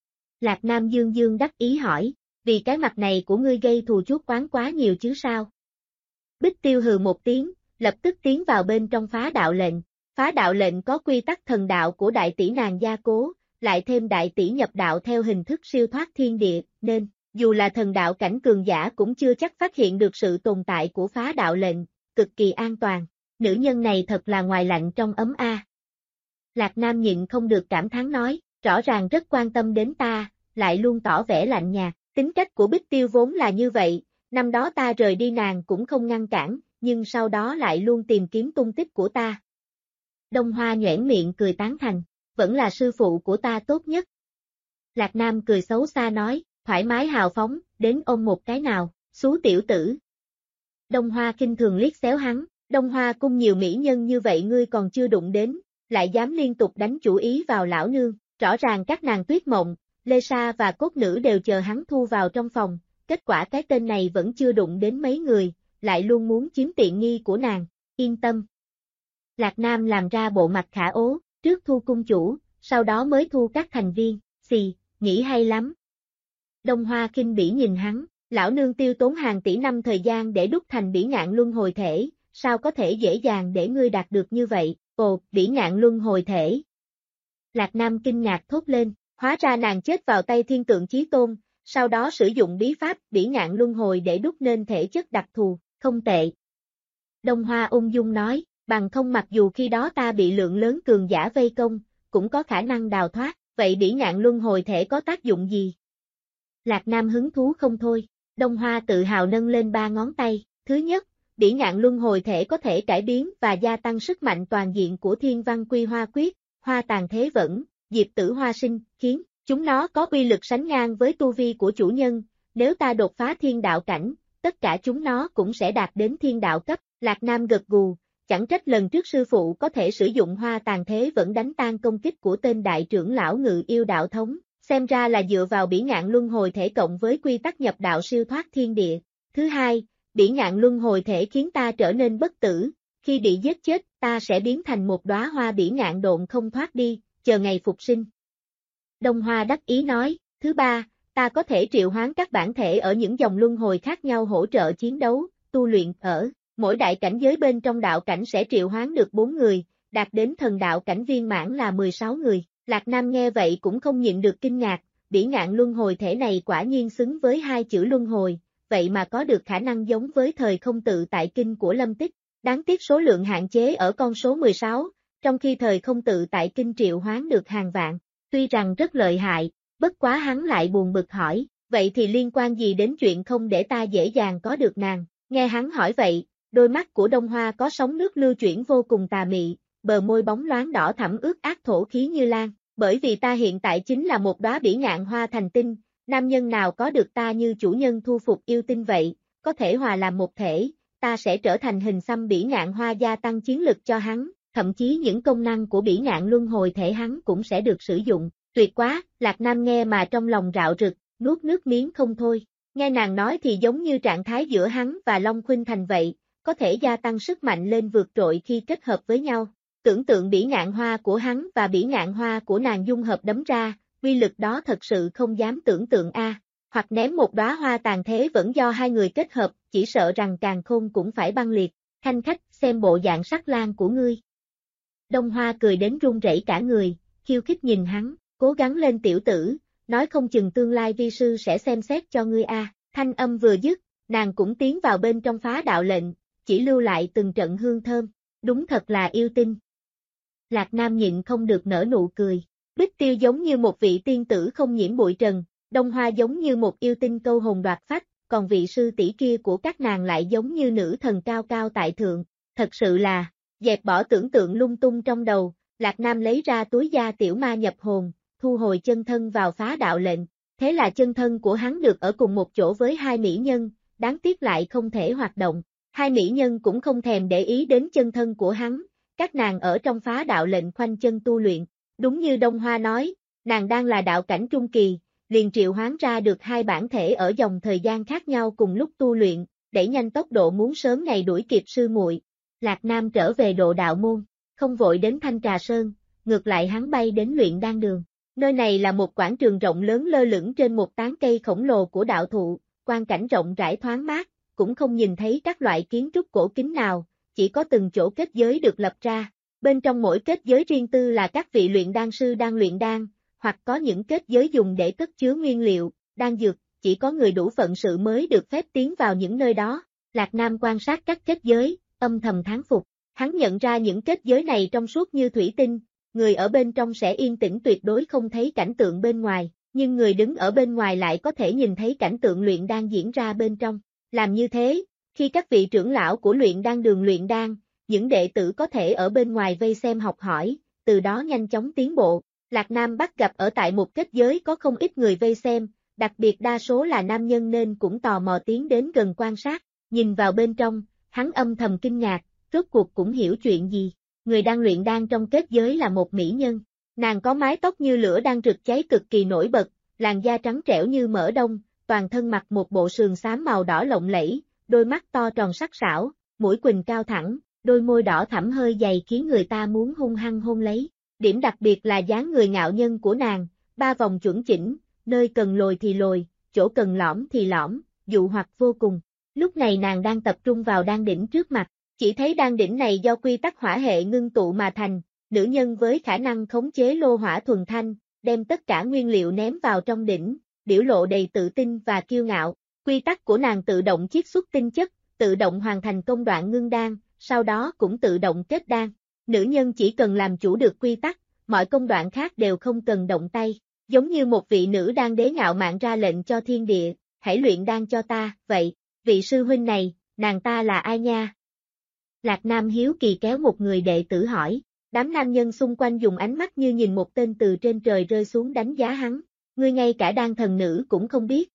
Lạc Nam dương dương đắc ý hỏi, vì cái mặt này của ngươi gây thù chuốc oán quá nhiều chứ sao? Bích Tiêu hừ một tiếng, lập tức tiến vào bên trong phá đạo lệnh. Phá đạo lệnh có quy tắc thần đạo của đại tỷ nàng gia cố, lại thêm đại tỷ nhập đạo theo hình thức siêu thoát thiên địa, nên, dù là thần đạo cảnh cường giả cũng chưa chắc phát hiện được sự tồn tại của phá đạo lệnh, cực kỳ an toàn. Nữ nhân này thật là ngoài lạnh trong ấm a. Lạc Nam nhịn không được cảm thán nói, rõ ràng rất quan tâm đến ta, lại luôn tỏ vẻ lạnh nhạt. Tính cách của Bích Tiêu vốn là như vậy, năm đó ta rời đi nàng cũng không ngăn cản, nhưng sau đó lại luôn tìm kiếm tung tích của ta. Đông Hoa nhoẻn miệng cười tán thành, vẫn là sư phụ của ta tốt nhất. Lạc Nam cười xấu xa nói, thoải mái hào phóng, đến ôm một cái nào, xú tiểu tử. Đông Hoa khinh thường liếc xéo hắn, Đông Hoa cung nhiều mỹ nhân như vậy ngươi còn chưa đụng đến, lại dám liên tục đánh chủ ý vào lão nương, rõ ràng các nàng Tuyết Mộng, Lê Sa và Cốt Nữ đều chờ hắn thu vào trong phòng, kết quả cái tên này vẫn chưa đụng đến mấy người, lại luôn muốn chiếm tiện nghi của nàng, yên tâm. Lạc Nam làm ra bộ mặt khả ố, trước thu cung chủ, sau đó mới thu các thành viên, xì, nghĩ hay lắm. Đông Hoa khinh bỉ nhìn hắn, lão nương tiêu tốn hàng tỷ năm thời gian để đúc thành bỉ ngạn luân hồi thể, sao có thể dễ dàng để ngươi đạt được như vậy, ồ, bỉ ngạn luân hồi thể. Lạc Nam kinh ngạc thốt lên, hóa ra nàng chết vào tay thiên tượng chí tôn, sau đó sử dụng bí pháp bỉ ngạn luân hồi để đúc nên thể chất đặc thù, không tệ. Đông Hoa ung dung nói, bằng không mặc dù khi đó ta bị lượng lớn cường giả vây công, cũng có khả năng đào thoát, vậy bỉ ngạn luân hồi thể có tác dụng gì? Lạc Nam hứng thú không thôi, Đông Hoa tự hào nâng lên 3 ngón tay, thứ nhất, bỉ ngạn luân hồi thể có thể cải biến và gia tăng sức mạnh toàn diện của thiên văn quy hoa quyết, hoa tàn thế vẫn, diệp tử hoa sinh, khiến chúng nó có uy lực sánh ngang với tu vi của chủ nhân, nếu ta đột phá thiên đạo cảnh, tất cả chúng nó cũng sẽ đạt đến thiên đạo cấp. Lạc Nam gật gù, chẳng trách lần trước sư phụ có thể sử dụng hoa tàn thế vẫn đánh tan công kích của tên đại trưởng lão Ngự Yêu đạo thống, xem ra là dựa vào bỉ ngạn luân hồi thể cộng với quy tắc nhập đạo siêu thoát thiên địa. Thứ hai, bỉ ngạn luân hồi thể khiến ta trở nên bất tử, khi bị giết chết, ta sẽ biến thành một đóa hoa bỉ ngạn độn không thoát đi, chờ ngày phục sinh. Đông Hoa đắc ý nói, thứ ba, ta có thể triệu hoán các bản thể ở những dòng luân hồi khác nhau hỗ trợ chiến đấu, tu luyện, ở mỗi đại cảnh giới bên trong đạo cảnh sẽ triệu hoán được 4 người, đạt đến thần đạo cảnh viên mãn là 16 người. Lạc Nam nghe vậy cũng không nhịn được kinh ngạc, bỉ ngạn luân hồi thể này quả nhiên xứng với 2 chữ luân hồi, vậy mà có được khả năng giống với thời không tự tại kinh của Lâm Tích, đáng tiếc số lượng hạn chế ở con số 16, trong khi thời không tự tại kinh triệu hoán được hàng vạn, tuy rằng rất lợi hại, bất quá hắn lại buồn bực hỏi, vậy thì liên quan gì đến chuyện không để ta dễ dàng có được nàng, nghe hắn hỏi vậy, đôi mắt của Đông Hoa có sóng nước lưu chuyển vô cùng tà mị, bờ môi bóng loáng đỏ thẫm ướt át thổ khí như lan, bởi vì ta hiện tại chính là một đóa bỉ ngạn hoa thành tinh, nam nhân nào có được ta như chủ nhân thu phục yêu tinh vậy, có thể hòa làm một thể, ta sẽ trở thành hình xăm bỉ ngạn hoa gia tăng chiến lực cho hắn, thậm chí những công năng của bỉ ngạn luân hồi thể hắn cũng sẽ được sử dụng, Tuyệt quá, Lạc Nam nghe mà trong lòng rạo rực, nuốt nước miếng không thôi. Nghe nàng nói thì giống như trạng thái giữa hắn và Long Khuynh Thành vậy, có thể gia tăng sức mạnh lên vượt trội khi kết hợp với nhau. Tưởng tượng bỉ ngạn hoa của hắn và bỉ ngạn hoa của nàng dung hợp đấm ra, uy lực đó thật sự không dám tưởng tượng a. Hoặc ném một đóa hoa tàn thế vẫn do hai người kết hợp, chỉ sợ rằng càn khôn cũng phải băng liệt. Khanh khách, xem bộ dạng sắc lang của ngươi. Đông Hoa cười đến run rẩy cả người, khiêu khích nhìn hắn, cố gắng lên tiểu tử, nói không chừng tương lai vi sư sẽ xem xét cho ngươi a. Thanh âm vừa dứt, nàng cũng tiến vào bên trong phá đạo lệnh, chỉ lưu lại từng trận hương thơm, đúng thật là yêu tinh. Lạc Nam nhịn không được nở nụ cười, Bích Tiêu giống như một vị tiên tử không nhiễm bụi trần, Đông Hoa giống như một yêu tinh câu hồn đoạt phách, còn vị sư tỷ kia của các nàng lại giống như nữ thần cao cao tại thượng, thật sự là, dẹp bỏ tưởng tượng lung tung trong đầu, Lạc Nam lấy ra túi da tiểu ma nhập hồn, thu hồi chân thân vào phá đạo lệnh, thế là chân thân của hắn được ở cùng một chỗ với hai mỹ nhân, đáng tiếc lại không thể hoạt động, hai mỹ nhân cũng không thèm để ý đến chân thân của hắn, các nàng ở trong phá đạo lệnh khoanh chân tu luyện, đúng như Đông Hoa nói, nàng đang là đạo cảnh trung kỳ, liền triệu hoán ra được hai bản thể ở dòng thời gian khác nhau cùng lúc tu luyện, đẩy nhanh tốc độ muốn sớm ngày đuổi kịp sư muội. Lạc Nam trở về độ đạo môn, không vội đến Thanh Trà Sơn, ngược lại hắn bay đến luyện đan đường. Nơi này là một quảng trường rộng lớn lơ lửng trên một tán cây khổng lồ của đạo thụ, quang cảnh rộng rãi thoáng mát, cũng không nhìn thấy các loại kiến trúc cổ kính nào, chỉ có từng chỗ kết giới được lập ra. Bên trong mỗi kết giới riêng tư là các vị luyện đan sư đang luyện đan, hoặc có những kết giới dùng để cất chứa nguyên liệu, đan dược, chỉ có người đủ phận sự mới được phép tiến vào những nơi đó. Lạc Nam quan sát các kết giới, âm thầm thán phục, hắn nhận ra những kết giới này trong suốt như thủy tinh, người ở bên trong sẽ yên tĩnh tuyệt đối không thấy cảnh tượng bên ngoài, nhưng người đứng ở bên ngoài lại có thể nhìn thấy cảnh tượng luyện đan diễn ra bên trong. Làm như thế, khi các vị trưởng lão của luyện đan đường luyện đan, những đệ tử có thể ở bên ngoài vây xem học hỏi, từ đó nhanh chóng tiến bộ. Lạc Nam bắt gặp ở tại một kết giới có không ít người vây xem, đặc biệt đa số là nam nhân nên cũng tò mò tiến đến gần quan sát, nhìn vào bên trong, hắn âm thầm kinh ngạc, rốt cuộc cũng hiểu chuyện gì. Người đang luyện đan trong kết giới là một mỹ nhân, nàng có mái tóc như lửa đang rực cháy cực kỳ nổi bật, làn da trắng trẻo như mỡ đông, toàn thân mặc một bộ sườn xám màu đỏ lộng lẫy, đôi mắt to tròn sắc sảo, mũi quỳnh cao thẳng, đôi môi đỏ thẳm hơi dày khiến người ta muốn hung hăng hôn lấy. Điểm đặc biệt là dáng người ngạo nhân của nàng, ba vòng chuẩn chỉnh, nơi cần lồi thì lồi, chỗ cần lõm thì lõm, dụ hoặc vô cùng. Lúc này nàng đang tập trung vào đan đỉnh trước mặt, chỉ thấy đan đỉnh này do quy tắc hỏa hệ ngưng tụ mà thành, nữ nhân với khả năng khống chế lô hỏa thuần thanh, đem tất cả nguyên liệu ném vào trong đỉnh, biểu lộ đầy tự tin và kiêu ngạo. Quy tắc của nàng tự động chiết xuất tinh chất, tự động hoàn thành công đoạn ngưng đan, sau đó cũng tự động kết đan. Nữ nhân chỉ cần làm chủ được quy tắc, mọi công đoạn khác đều không cần động tay, giống như một vị nữ đan đế ngạo mạn ra lệnh cho thiên địa, hãy luyện đan cho ta, vậy, vị sư huynh này, nàng ta là ai nha? Lạc Nam hiếu kỳ kéo một người đệ tử hỏi, đám nam nhân xung quanh dùng ánh mắt như nhìn một tên từ trên trời rơi xuống đánh giá hắn, ngươi ngay cả đan thần nữ cũng không biết.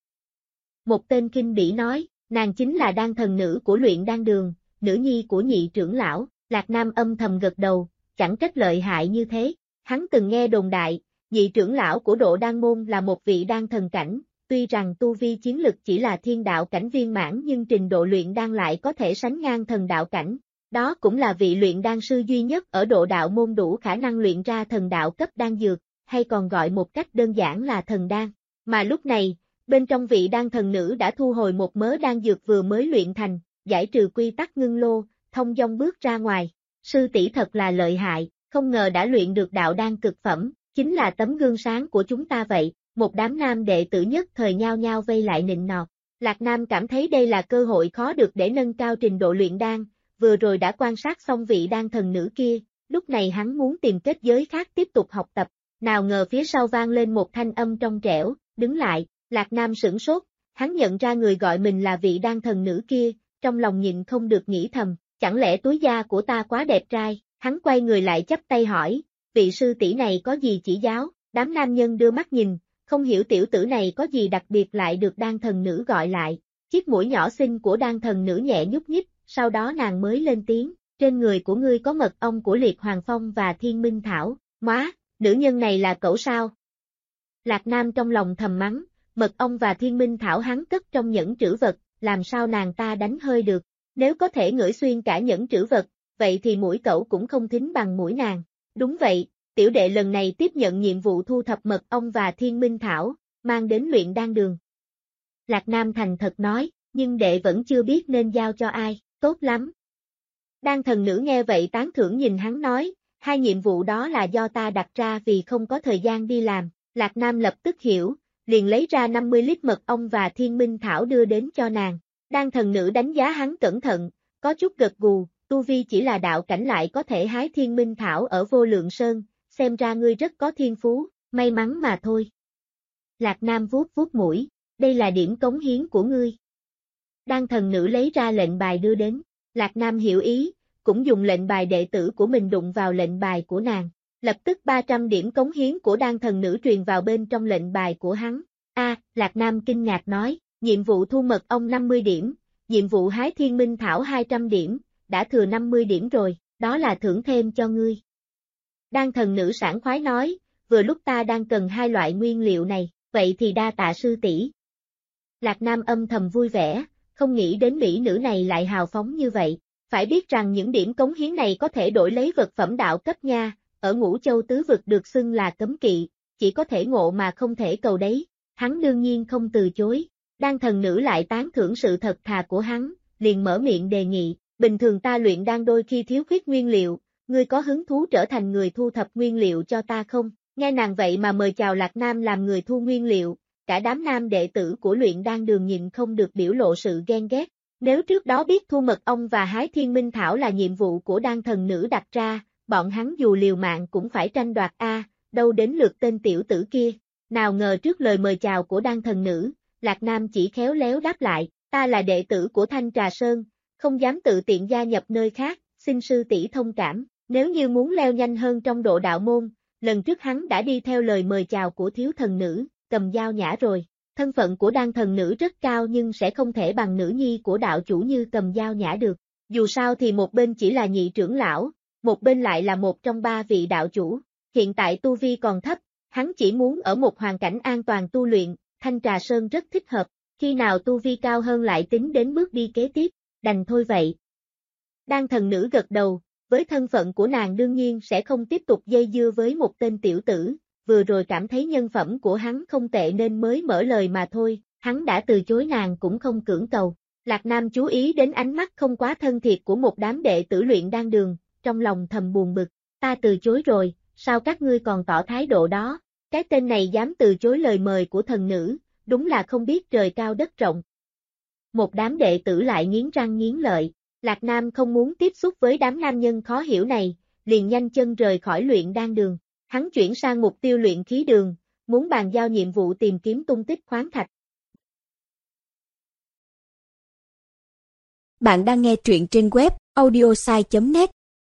Một tên khinh bỉ nói, nàng chính là đan thần nữ của luyện đan đường, nữ nhi của nhị trưởng lão. Lạc Nam âm thầm gật đầu, chẳng trách lợi hại như thế, hắn từng nghe đồn đại, nhị trưởng lão của độ đan môn là một vị đan thần cảnh, tuy rằng tu vi chiến lực chỉ là thiên đạo cảnh viên mãn nhưng trình độ luyện đan lại có thể sánh ngang thần đạo cảnh, đó cũng là vị luyện đan sư duy nhất ở độ đạo môn đủ khả năng luyện ra thần đạo cấp đan dược, hay còn gọi một cách đơn giản là thần đan, mà lúc này, bên trong vị đan thần nữ đã thu hồi một mớ đan dược vừa mới luyện thành, giải trừ quy tắc ngưng lô, thông dong bước ra ngoài, sư tỷ thật là lợi hại, không ngờ đã luyện được đạo đan cực phẩm, chính là tấm gương sáng của chúng ta vậy, một đám nam đệ tử nhất thời nhao nhao vây lại nịnh nọt. Lạc Nam cảm thấy đây là cơ hội khó được để nâng cao trình độ luyện đan, vừa rồi đã quan sát xong vị đan thần nữ kia, lúc này hắn muốn tìm kết giới khác tiếp tục học tập, nào ngờ phía sau vang lên một thanh âm trong trẻo, đứng lại, Lạc Nam sửng sốt, hắn nhận ra người gọi mình là vị đan thần nữ kia, trong lòng nhịn không được nghĩ thầm. Chẳng lẽ túi da của ta quá đẹp trai, hắn quay người lại chắp tay hỏi, vị sư tỷ này có gì chỉ giáo, đám nam nhân đưa mắt nhìn, không hiểu tiểu tử này có gì đặc biệt lại được đan thần nữ gọi lại, chiếc mũi nhỏ xinh của đan thần nữ nhẹ nhúc nhích, sau đó nàng mới lên tiếng, trên người của ngươi có mật ong của Liệt Hoàng Phong và Thiên Minh Thảo, má, nữ nhân này là cẩu sao? Lạc Nam trong lòng thầm mắng, mật ong và thiên minh thảo hắn cất trong nhẫn trữ vật, làm sao nàng ta đánh hơi được. Nếu có thể ngửi xuyên cả nhẫn trữ vật, vậy thì mũi cẩu cũng không thính bằng mũi nàng. Đúng vậy, tiểu đệ lần này tiếp nhận nhiệm vụ thu thập mật ong và thiên minh thảo, mang đến luyện đan đường. Lạc Nam thành thật nói, nhưng đệ vẫn chưa biết nên giao cho ai, tốt lắm. Đan thần nữ nghe vậy tán thưởng nhìn hắn nói, hai nhiệm vụ đó là do ta đặt ra vì không có thời gian đi làm. Lạc Nam lập tức hiểu, liền lấy ra 50 lít mật ong và thiên minh thảo đưa đến cho nàng. Đan thần nữ đánh giá hắn cẩn thận, có chút gật gù, tu vi chỉ là đạo cảnh lại có thể hái thiên minh thảo ở Vô Lượng Sơn, xem ra ngươi rất có thiên phú, may mắn mà thôi. Lạc Nam vuốt vuốt mũi, đây là điểm cống hiến của ngươi. Đan thần nữ lấy ra lệnh bài đưa đến, Lạc Nam hiểu ý, cũng dùng lệnh bài đệ tử của mình đụng vào lệnh bài của nàng. Lập tức 300 điểm cống hiến của đan thần nữ truyền vào bên trong lệnh bài của hắn. Lạc Nam kinh ngạc nói, nhiệm vụ thu mật ong 50 điểm, nhiệm vụ hái thiên minh thảo 200 điểm, đã thừa 50 điểm rồi, đó là thưởng thêm cho ngươi. Đan thần nữ sảng khoái nói, vừa lúc ta đang cần hai loại nguyên liệu này, vậy thì đa tạ sư tỷ. Lạc Nam âm thầm vui vẻ, không nghĩ đến mỹ nữ này lại hào phóng như vậy, phải biết rằng những điểm cống hiến này có thể đổi lấy vật phẩm đạo cấp nha. Ở Ngũ Châu tứ vực được xưng là cấm kỵ, chỉ có thể ngộ mà không thể cầu đấy, hắn đương nhiên không từ chối. Đan thần nữ lại tán thưởng sự thật thà của hắn, liền mở miệng đề nghị, bình thường ta luyện đan đôi khi thiếu khuyết nguyên liệu, ngươi có hứng thú trở thành người thu thập nguyên liệu cho ta không? Nghe nàng vậy mà mời chào Lạc Nam làm người thu nguyên liệu, cả đám nam đệ tử của luyện đan đường nhịn không được biểu lộ sự ghen ghét. Nếu trước đó biết thu mật ong và hái thiên minh thảo là nhiệm vụ của đan thần nữ đặt ra, bọn hắn dù liều mạng cũng phải tranh đoạt đâu đến lượt tên tiểu tử kia. Nào ngờ trước lời mời chào của đan thần nữ, Lạc Nam chỉ khéo léo đáp lại, ta là đệ tử của Thanh Trà Sơn, không dám tự tiện gia nhập nơi khác, xin sư tỷ thông cảm, nếu như muốn leo nhanh hơn trong độ đạo môn, lần trước hắn đã đi theo lời mời chào của thiếu thần nữ, cầm dao nhã rồi. Thân phận của đan thần nữ rất cao nhưng sẽ không thể bằng nữ nhi của đạo chủ như cầm dao nhã được, dù sao thì một bên chỉ là nhị trưởng lão, một bên lại là một trong ba vị đạo chủ, hiện tại tu vi còn thấp, hắn chỉ muốn ở một hoàn cảnh an toàn tu luyện, Thanh Trà Sơn rất thích hợp, khi nào tu vi cao hơn lại tính đến bước đi kế tiếp, đành thôi vậy. Đan thần nữ gật đầu, với thân phận của nàng đương nhiên sẽ không tiếp tục dây dưa với một tên tiểu tử, vừa rồi cảm thấy nhân phẩm của hắn không tệ nên mới mở lời mà thôi, hắn đã từ chối nàng cũng không cưỡng cầu. Lạc Nam chú ý đến ánh mắt không quá thân thiệt của một đám đệ tử luyện đan đường, trong lòng thầm buồn bực, ta từ chối rồi, sao các ngươi còn tỏ thái độ đó, cái tên này dám từ chối lời mời của thần nữ, đúng là không biết trời cao đất rộng. Một đám đệ tử lại nghiến răng nghiến lợi, Lạc Nam không muốn tiếp xúc với đám nam nhân khó hiểu này, liền nhanh chân rời khỏi luyện đan đường, hắn chuyển sang mục tiêu luyện khí đường, muốn bàn giao nhiệm vụ tìm kiếm tung tích khoáng thạch. Bạn đang nghe truyện trên web audiosai.net.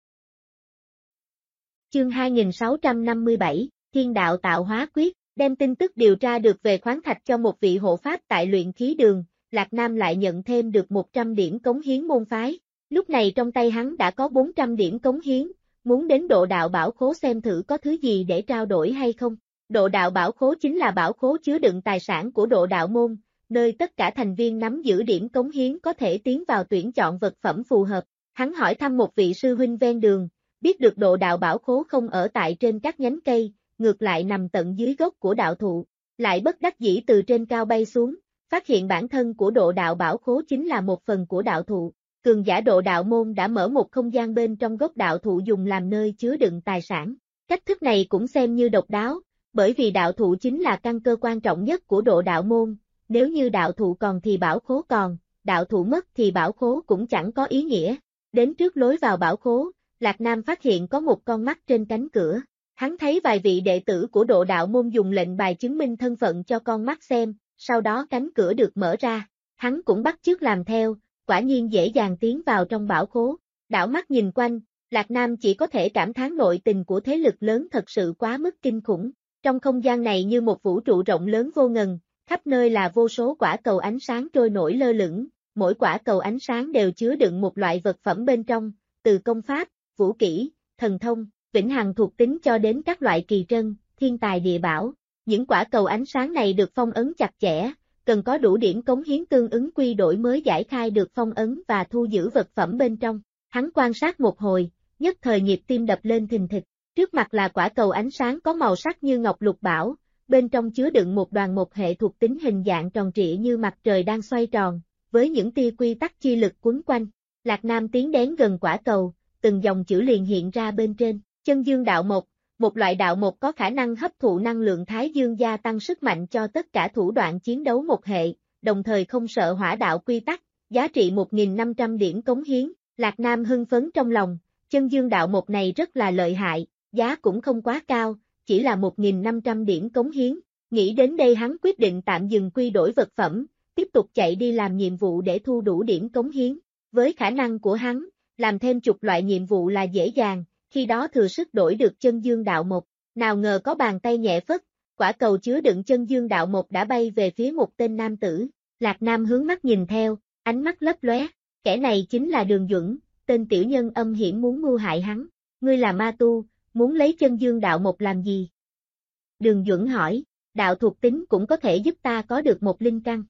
Chương 2657, Thiên đạo tạo hóa quyết, đem tin tức điều tra được về khoáng thạch cho một vị hộ pháp tại luyện khí đường, Lạc Nam lại nhận thêm được 100 điểm cống hiến môn phái. Lúc này trong tay hắn đã có 400 điểm cống hiến, muốn đến độ đạo bảo khố xem thử có thứ gì để trao đổi hay không. Độ đạo bảo khố chính là bảo khố chứa đựng tài sản của độ đạo môn, nơi tất cả thành viên nắm giữ điểm cống hiến có thể tiến vào tuyển chọn vật phẩm phù hợp. Hắn hỏi thăm một vị sư huynh ven đường, biết được độ đạo bảo khố không ở tại trên các nhánh cây, ngược lại nằm tận dưới gốc của đạo thụ, lại bất đắc dĩ từ trên cao bay xuống, phát hiện bản thân của độ đạo bảo khố chính là một phần của đạo thụ. Cường giả độ đạo môn đã mở một không gian bên trong gốc đạo thụ dùng làm nơi chứa đựng tài sản. Cách thức này cũng xem như độc đáo, bởi vì đạo thụ chính là căn cơ quan trọng nhất của độ đạo môn, nếu như đạo thụ còn thì bảo khố còn, đạo thụ mất thì bảo khố cũng chẳng có ý nghĩa. Đến trước lối vào bảo khố, Lạc Nam phát hiện có một con mắt trên cánh cửa. Hắn thấy vài vị đệ tử của độ đạo môn dùng lệnh bài chứng minh thân phận cho con mắt xem, sau đó cánh cửa được mở ra. Hắn cũng bắt chước làm theo, quả nhiên dễ dàng tiến vào trong bảo khố. Đảo mắt nhìn quanh, Lạc Nam chỉ có thể cảm thán nội tình của thế lực lớn thật sự quá mức kinh khủng. Trong không gian này như một vũ trụ rộng lớn vô ngần, khắp nơi là vô số quả cầu ánh sáng trôi nổi lơ lửng, mỗi quả cầu ánh sáng đều chứa đựng một loại vật phẩm bên trong, từ công pháp, vũ kỹ, thần thông, vĩnh hằng thuộc tính cho đến các loại kỳ trân, thiên tài địa bảo. Những quả cầu ánh sáng này được phong ấn chặt chẽ, cần có đủ điểm cống hiến tương ứng quy đổi mới giải khai được phong ấn và thu giữ vật phẩm bên trong. Hắn quan sát một hồi, nhất thời nhịp tim đập lên thình thịch. Trước mặt là quả cầu ánh sáng có màu sắc như ngọc lục bảo, bên trong chứa đựng một đoàn một hệ thuộc tính hình dạng tròn trịa như mặt trời đang xoay tròn, với những tia quy tắc chi lực quấn quanh. Lạc Nam tiến đến gần quả cầu, từng dòng chữ liền hiện ra bên trên. Chân dương đạo mộc, một loại đạo mộc có khả năng hấp thụ năng lượng thái dương gia tăng sức mạnh cho tất cả thủ đoạn chiến đấu một hệ, đồng thời không sợ hỏa đạo quy tắc, giá trị 1.500 điểm cống hiến. Lạc Nam hưng phấn trong lòng, chân dương đạo mộc này rất là lợi hại, giá cũng không quá cao, chỉ là 1.500 điểm cống hiến. Nghĩ đến đây hắn quyết định tạm dừng quy đổi vật phẩm, tiếp tục chạy đi làm nhiệm vụ để thu đủ điểm cống hiến. Với khả năng của hắn, làm thêm chục loại nhiệm vụ là dễ dàng, khi đó thừa sức đổi được chân dương đạo mộc. Nào ngờ có bàn tay nhẹ phất, quả cầu chứa đựng chân dương đạo mộc đã bay về phía một tên nam tử. Lạc Nam hướng mắt nhìn theo, ánh mắt lấp lóe, kẻ này chính là Đường Duẩn, tên tiểu nhân âm hiểm muốn mưu hại hắn. Ngươi là ma tu, muốn lấy chân dương đạo mộc làm gì? Đường Duẩn hỏi, đạo thuộc tính cũng có thể giúp ta có được một linh căn.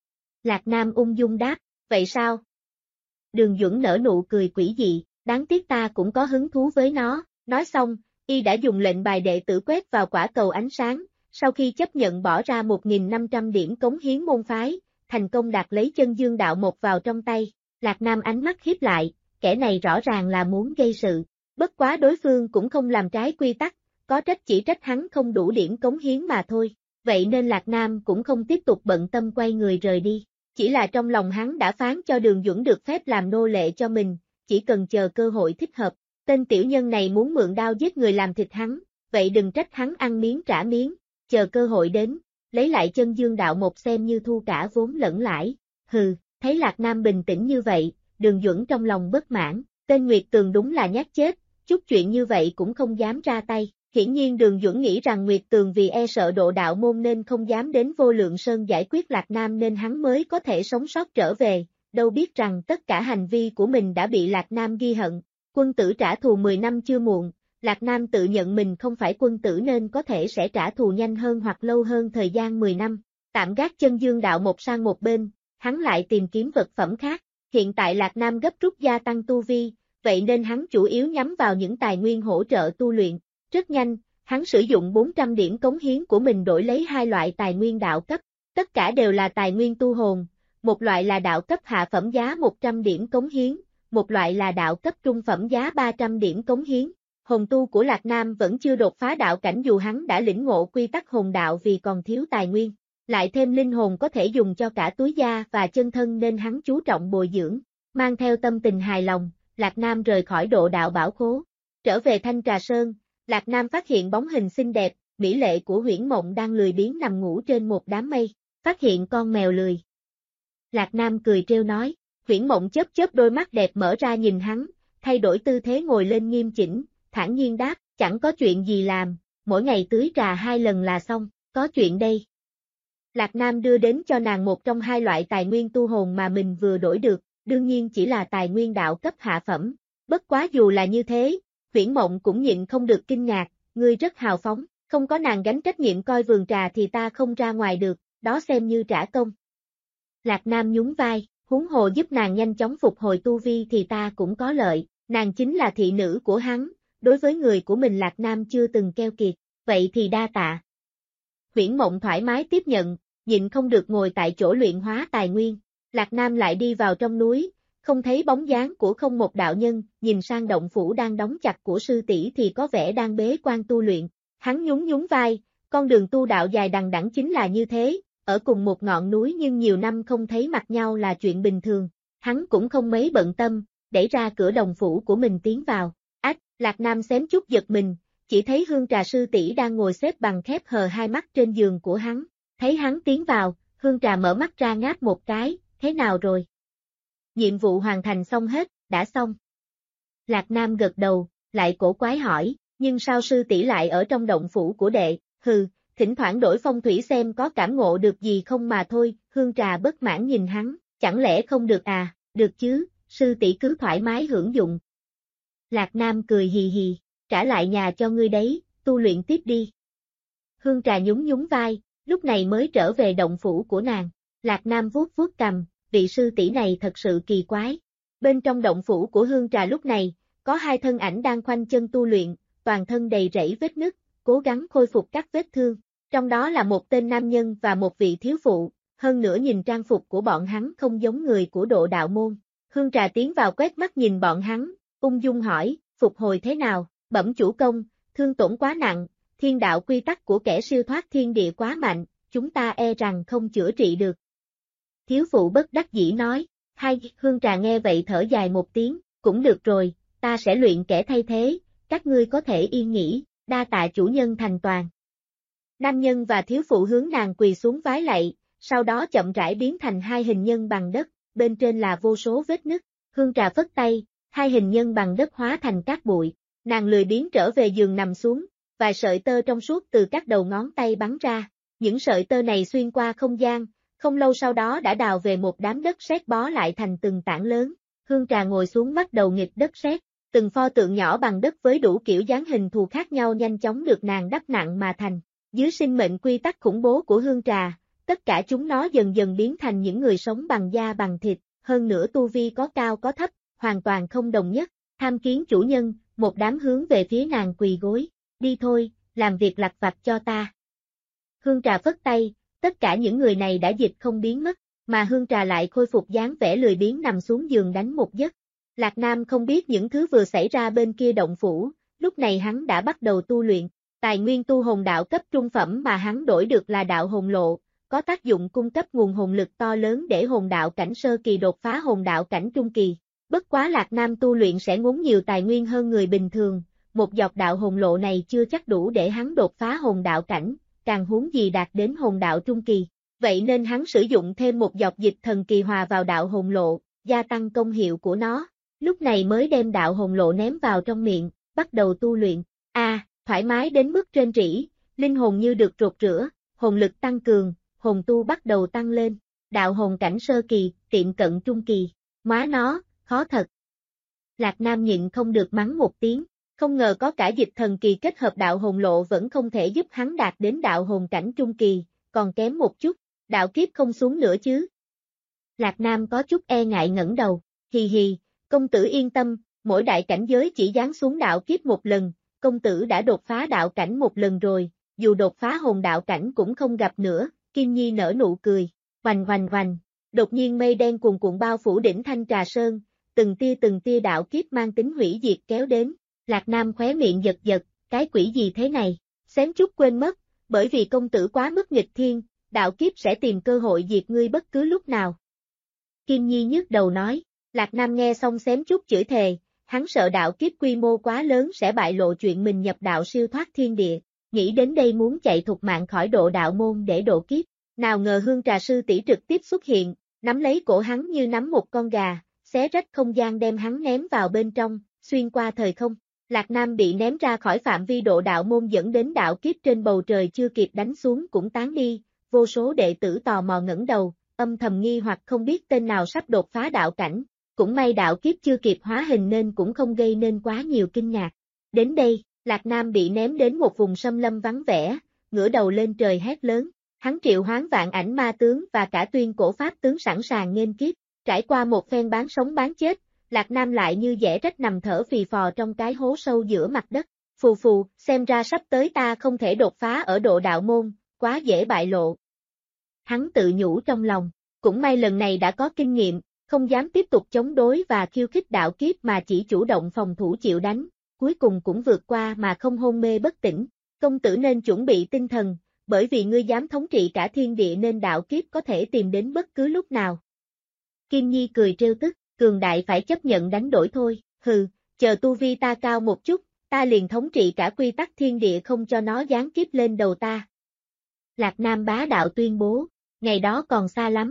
Lạc Nam ung dung đáp, vậy sao? Đường Duẩn nở nụ cười quỷ dị, đáng tiếc ta cũng có hứng thú với nó. Nói xong, y đã dùng lệnh bài đệ tử quét vào quả cầu ánh sáng, sau khi chấp nhận bỏ ra 1.500 điểm cống hiến môn phái, thành công đạt lấy chân dương đạo mộc vào trong tay. Lạc Nam ánh mắt híp lại, kẻ này rõ ràng là muốn gây sự. Bất quá đối phương cũng không làm trái quy tắc, có trách chỉ trách hắn không đủ điểm cống hiến mà thôi. Vậy nên Lạc Nam cũng không tiếp tục bận tâm quay người rời đi. Chỉ là trong lòng hắn đã phán cho Đường Duẩn được phép làm nô lệ cho mình, chỉ cần chờ cơ hội thích hợp. Tên tiểu nhân này muốn mượn đao giết người làm thịt hắn, vậy đừng trách hắn ăn miếng trả miếng, chờ cơ hội đến, lấy lại chân dương đạo mộc xem như thu cả vốn lẫn lãi. Hừ, thấy Lạc Nam bình tĩnh như vậy, Đường Duẩn trong lòng bất mãn, tên Nguyệt Tường đúng là nhát chết, chút chuyện như vậy cũng không dám ra tay. Hiển nhiên Đường Duẩn nghĩ rằng Nguyệt Tường vì e sợ độ đạo môn nên không dám đến Vô Lượng Sơn giải quyết Lạc Nam nên hắn mới có thể sống sót trở về, đâu biết rằng tất cả hành vi của mình đã bị Lạc Nam ghi hận. Quân tử trả thù 10 năm chưa muộn, Lạc Nam tự nhận mình không phải quân tử nên có thể sẽ trả thù nhanh hơn hoặc lâu hơn thời gian 10 năm. Tạm gác chân dương đạo mộc sang một bên, hắn lại tìm kiếm vật phẩm khác. Hiện tại Lạc Nam gấp rút gia tăng tu vi, vậy nên hắn chủ yếu nhắm vào những tài nguyên hỗ trợ tu luyện. Rất nhanh, hắn sử dụng 400 điểm cống hiến của mình đổi lấy hai loại tài nguyên đạo cấp, tất cả đều là tài nguyên tu hồn, một loại là đạo cấp hạ phẩm giá 100 điểm cống hiến, một loại là đạo cấp trung phẩm giá 300 điểm cống hiến. Hồn tu của Lạc Nam vẫn chưa đột phá đạo cảnh dù hắn đã lĩnh ngộ quy tắc hồn đạo vì còn thiếu tài nguyên, lại thêm linh hồn có thể dùng cho cả túi da và chân thân nên hắn chú trọng bồi dưỡng. Mang theo tâm tình hài lòng, Lạc Nam rời khỏi độ đạo bảo khố, trở về Thanh Trà Sơn. Lạc Nam phát hiện bóng hình xinh đẹp, mỹ lệ của Huyễn Mộng đang lười biếng nằm ngủ trên một đám mây, phát hiện con mèo lười. Lạc Nam cười trêu nói, Huyễn Mộng chớp chớp đôi mắt đẹp mở ra nhìn hắn, thay đổi tư thế ngồi lên nghiêm chỉnh, thản nhiên đáp, chẳng có chuyện gì làm, mỗi ngày tưới trà 2 lần là xong, có chuyện đây. Lạc Nam đưa đến cho nàng một trong hai loại tài nguyên tu hồn mà mình vừa đổi được, đương nhiên chỉ là tài nguyên đạo cấp hạ phẩm, bất quá dù là như thế. Huyễn Mộng cũng nhịn không được kinh ngạc, ngươi rất hào phóng, không có nàng gánh trách nhiệm coi vườn trà thì ta không ra ngoài được, đó xem như trả công. Lạc Nam nhún vai, huống hồ giúp nàng nhanh chóng phục hồi tu vi thì ta cũng có lợi, nàng chính là thị nữ của hắn, đối với người của mình Lạc Nam chưa từng keo kiệt, vậy thì đa tạ. Huyễn Mộng thoải mái tiếp nhận, nhịn không được ngồi tại chỗ luyện hóa tài nguyên, Lạc Nam lại đi vào trong núi. Không thấy bóng dáng của không một đạo nhân, nhìn sang động phủ đang đóng chặt của sư tỷ thì có vẻ đang bế quan tu luyện. Hắn nhún vai, con đường tu đạo dài đằng đẵng chính là như thế, ở cùng một ngọn núi nhưng nhiều năm không thấy mặt nhau là chuyện bình thường. Hắn cũng không mấy bận tâm, đẩy ra cửa đồng phủ của mình tiến vào. Ách, Lạc Nam xém chút giật mình, chỉ thấy Hương Trà sư tỷ đang ngồi xếp bằng khép hờ hai mắt trên giường của hắn. Thấy hắn tiến vào, Hương Trà mở mắt ra ngáp một cái, thế nào rồi? Nhiệm vụ hoàn thành xong hết, đã xong. Lạc Nam gật đầu, lại cổ quái hỏi, nhưng sao sư tỷ lại ở trong động phủ của đệ, hừ, thỉnh thoảng đổi phong thủy xem có cảm ngộ được gì không mà thôi. Hương Trà bất mãn nhìn hắn, chẳng lẽ không được à, được chứ, sư tỷ cứ thoải mái hưởng dụng. Lạc Nam cười hì hì, trả lại nhà cho ngươi đấy, tu luyện tiếp đi. Hương Trà nhún nhún vai, lúc này mới trở về động phủ của nàng. Lạc Nam vuốt vuốt cằm, vị sư tỷ này thật sự kỳ quái. Bên trong động phủ của Hương Trà lúc này, có hai thân ảnh đang khoanh chân tu luyện, toàn thân đầy rẫy vết nứt, cố gắng khôi phục các vết thương. Trong đó là một tên nam nhân và một vị thiếu phụ, hơn nữa nhìn trang phục của bọn hắn không giống người của Độ Đạo Môn. Hương Trà tiến vào quét mắt nhìn bọn hắn, ung dung hỏi, phục hồi thế nào, bẩm chủ công, thương tổn quá nặng, thiên đạo quy tắc của kẻ siêu thoát thiên địa quá mạnh, chúng ta e rằng không chữa trị được. Thiếu phụ bất đắc dĩ nói, Hương Trà nghe vậy thở dài một tiếng, cũng được rồi, ta sẽ luyện kẻ thay thế, các ngươi có thể yên nghỉ, đa tạ chủ nhân thành toàn. Nam nhân và thiếu phụ hướng nàng quỳ xuống vái lạy, sau đó chậm rãi biến thành hai hình nhân bằng đất, bên trên là vô số vết nứt. Hương Trà phất tay, hai hình nhân bằng đất hóa thành cát bụi, nàng lười biếng trở về giường nằm xuống, vài sợi tơ trong suốt từ các đầu ngón tay bắn ra, những sợi tơ này xuyên qua không gian, không lâu sau đó đã đào về một đám đất sét bó lại thành từng tảng lớn. Hương Trà ngồi xuống bắt đầu nghịch đất sét, từng pho tượng nhỏ bằng đất với đủ kiểu dáng hình thù khác nhau nhanh chóng được nàng đắp nặng mà thành. Dưới sinh mệnh quy tắc khủng bố của Hương Trà, tất cả chúng nó dần dần biến thành những người sống bằng da bằng thịt, hơn nữa tu vi có cao có thấp, hoàn toàn không đồng nhất. Tham kiến chủ nhân, một đám hướng về phía nàng quỳ gối, đi thôi, làm việc lặt vặt cho ta. Hương Trà phất tay, tất cả những người này đã dịch không biến mất, mà Hương Trà lại khôi phục dáng vẻ lười biếng nằm xuống giường đánh một giấc. Lạc Nam không biết những thứ vừa xảy ra bên kia động phủ, lúc này hắn đã bắt đầu tu luyện. Tài nguyên tu hồn đạo cấp trung phẩm mà hắn đổi được là đạo hồn lộ, có tác dụng cung cấp nguồn hồn lực to lớn để hồn đạo cảnh sơ kỳ đột phá hồn đạo cảnh trung kỳ. Bất quá Lạc Nam tu luyện sẽ ngốn nhiều tài nguyên hơn người bình thường, một giọt đạo hồn lộ này chưa chắc đủ để hắn đột phá hồn đạo cảnh, càng huống gì đạt đến hồn đạo trung kỳ. Vậy nên hắn sử dụng thêm một giọt dịch thần kỳ hòa vào đạo hồn lộ, gia tăng công hiệu của nó, lúc này mới đem đạo hồn lộ ném vào trong miệng, bắt đầu tu luyện. Thoải mái đến mức trên trĩ, linh hồn như được rột rửa, hồn lực tăng cường, hồn tu bắt đầu tăng lên, đạo hồn cảnh sơ kỳ, tiệm cận trung kỳ, má nó, khó thật. Lạc Nam nhịn không được mắng một tiếng, không ngờ có cả dịch thần kỳ kết hợp đạo hồn lộ vẫn không thể giúp hắn đạt đến đạo hồn cảnh trung kỳ, còn kém một chút, đạo kiếp không xuống nữa chứ. Lạc Nam có chút e ngại ngẩng đầu, hì, công tử yên tâm, mỗi đại cảnh giới chỉ giáng xuống đạo kiếp một lần. Công tử đã đột phá đạo cảnh một lần rồi, dù đột phá hồn đạo cảnh cũng không gặp nữa. Kim Nhi nở nụ cười, hoành, đột nhiên mây đen cuồn cuộn bao phủ đỉnh Thanh Trà Sơn, từng tia đạo kiếp mang tính hủy diệt kéo đến. Lạc Nam khóe miệng giật, cái quỷ gì thế này, xém chút quên mất, bởi vì công tử quá mức nghịch thiên, đạo kiếp sẽ tìm cơ hội diệt ngươi bất cứ lúc nào. Kim Nhi nhức đầu nói, Lạc Nam nghe xong xém chút chửi thề. Hắn sợ đạo kiếp quy mô quá lớn sẽ bại lộ chuyện mình nhập đạo siêu thoát thiên địa, nghĩ đến đây muốn chạy thục mạng khỏi Độ Đạo Môn để độ kiếp, nào ngờ Hương Trà sư tỷ trực tiếp xuất hiện, nắm lấy cổ hắn như nắm một con gà, xé rách không gian đem hắn ném vào bên trong, xuyên qua thời không. Lạc Nam bị ném ra khỏi phạm vi Độ Đạo Môn dẫn đến đạo kiếp trên bầu trời chưa kịp đánh xuống cũng tán đi, vô số đệ tử tò mò ngẩng đầu, âm thầm nghi hoặc không biết tên nào sắp đột phá đạo cảnh. Cũng may đạo kiếp chưa kịp hóa hình nên cũng không gây nên quá nhiều kinh ngạc. Đến đây, Lạc Nam bị ném đến một vùng xâm lâm vắng vẻ, ngửa đầu lên trời hét lớn. Hắn triệu hoán vạn ảnh ma tướng và cả tuyên cổ pháp tướng sẵn sàng nghênh kiếp. Trải qua một phen bán sống bán chết, Lạc Nam lại như dẻ rách nằm thở phì phò trong cái hố sâu giữa mặt đất. Phù, xem ra sắp tới ta không thể đột phá ở Độ Đạo Môn, quá dễ bại lộ. Hắn tự nhủ trong lòng, cũng may lần này đã có kinh nghiệm. Không dám tiếp tục chống đối và khiêu khích đạo kiếp mà chỉ chủ động phòng thủ chịu đánh, cuối cùng cũng vượt qua mà không hôn mê bất tỉnh. Công tử nên chuẩn bị tinh thần, bởi vì ngươi dám thống trị cả thiên địa nên đạo kiếp có thể tìm đến bất cứ lúc nào. Kim Nhi cười trêu tức, cường đại phải chấp nhận đánh đổi thôi, hừ, chờ tu vi ta cao một chút, ta liền thống trị cả quy tắc thiên địa không cho nó giáng kiếp lên đầu ta. Lạc Nam bá đạo tuyên bố, ngày đó còn xa lắm.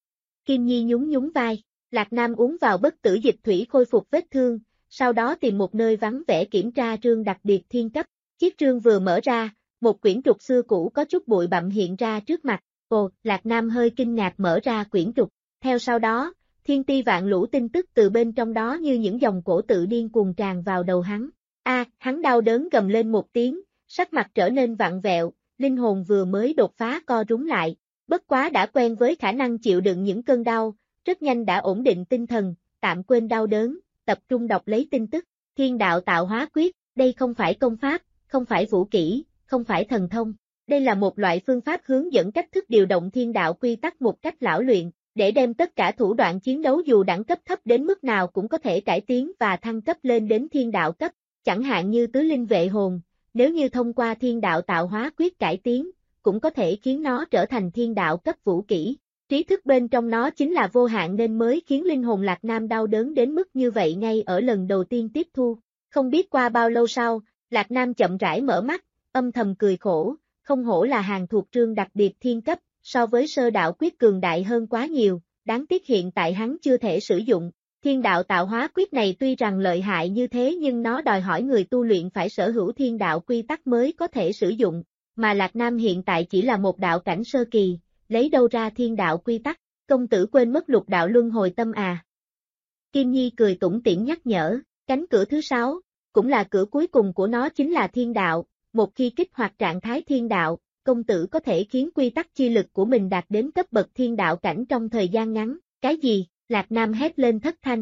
Kim Nhi nhún vai, Lạc Nam uống vào bất tử dịch thủy khôi phục vết thương, sau đó tìm một nơi vắng vẻ kiểm tra trương đặc biệt thiên cấp. Chiếc trương vừa mở ra, một quyển trục xưa cũ có chút bụi bặm hiện ra trước mặt. Ồ, Lạc Nam hơi kinh ngạc mở ra quyển trục. Theo sau đó, thiên ti vạn lũ tin tức từ bên trong đó như những dòng cổ tự điên cuồng tràn vào đầu hắn. Hắn đau đớn gầm lên một tiếng, sắc mặt trở nên vặn vẹo, linh hồn vừa mới đột phá co rúm lại, bất quá đã quen với khả năng chịu đựng những cơn đau, rất nhanh đã ổn định tinh thần, tạm quên đau đớn, tập trung đọc lấy tin tức, thiên đạo tạo hóa quyết, đây không phải công pháp, không phải vũ kỹ, không phải thần thông, đây là một loại phương pháp hướng dẫn cách thức điều động thiên đạo quy tắc một cách lão luyện, để đem tất cả thủ đoạn chiến đấu dù đẳng cấp thấp đến mức nào cũng có thể cải tiến và thăng cấp lên đến thiên đạo cấp, chẳng hạn như tứ linh vệ hồn, nếu như thông qua thiên đạo tạo hóa quyết cải tiến, cũng có thể khiến nó trở thành thiên đạo cấp vũ kỹ. Trí thức bên trong nó chính là vô hạn nên mới khiến linh hồn Lạc Nam đau đớn đến mức như vậy ngay ở lần đầu tiên tiếp thu. Không biết qua bao lâu sau, Lạc Nam chậm rãi mở mắt, âm thầm cười khổ, không hổ là hàng thuộc trương đặc biệt thiên cấp, so với sơ đạo quyết cường đại hơn quá nhiều, đáng tiếc hiện tại hắn chưa thể sử dụng. Thiên đạo tạo hóa quyết này tuy rằng lợi hại như thế nhưng nó đòi hỏi người tu luyện phải sở hữu thiên đạo quy tắc mới có thể sử dụng, mà Lạc Nam hiện tại chỉ là một đạo cảnh sơ kỳ, lấy đâu ra thiên đạo quy tắc, công tử quên mất lục đạo luân hồi tâm à. Kim Nhi cười tủm tỉm nhắc nhở, cánh cửa thứ 6, cũng là cửa cuối cùng của nó chính là thiên đạo, một khi kích hoạt trạng thái thiên đạo, công tử có thể khiến quy tắc chi lực của mình đạt đến cấp bậc thiên đạo cảnh trong thời gian ngắn, cái gì? Lạc Nam hét lên thất thanh.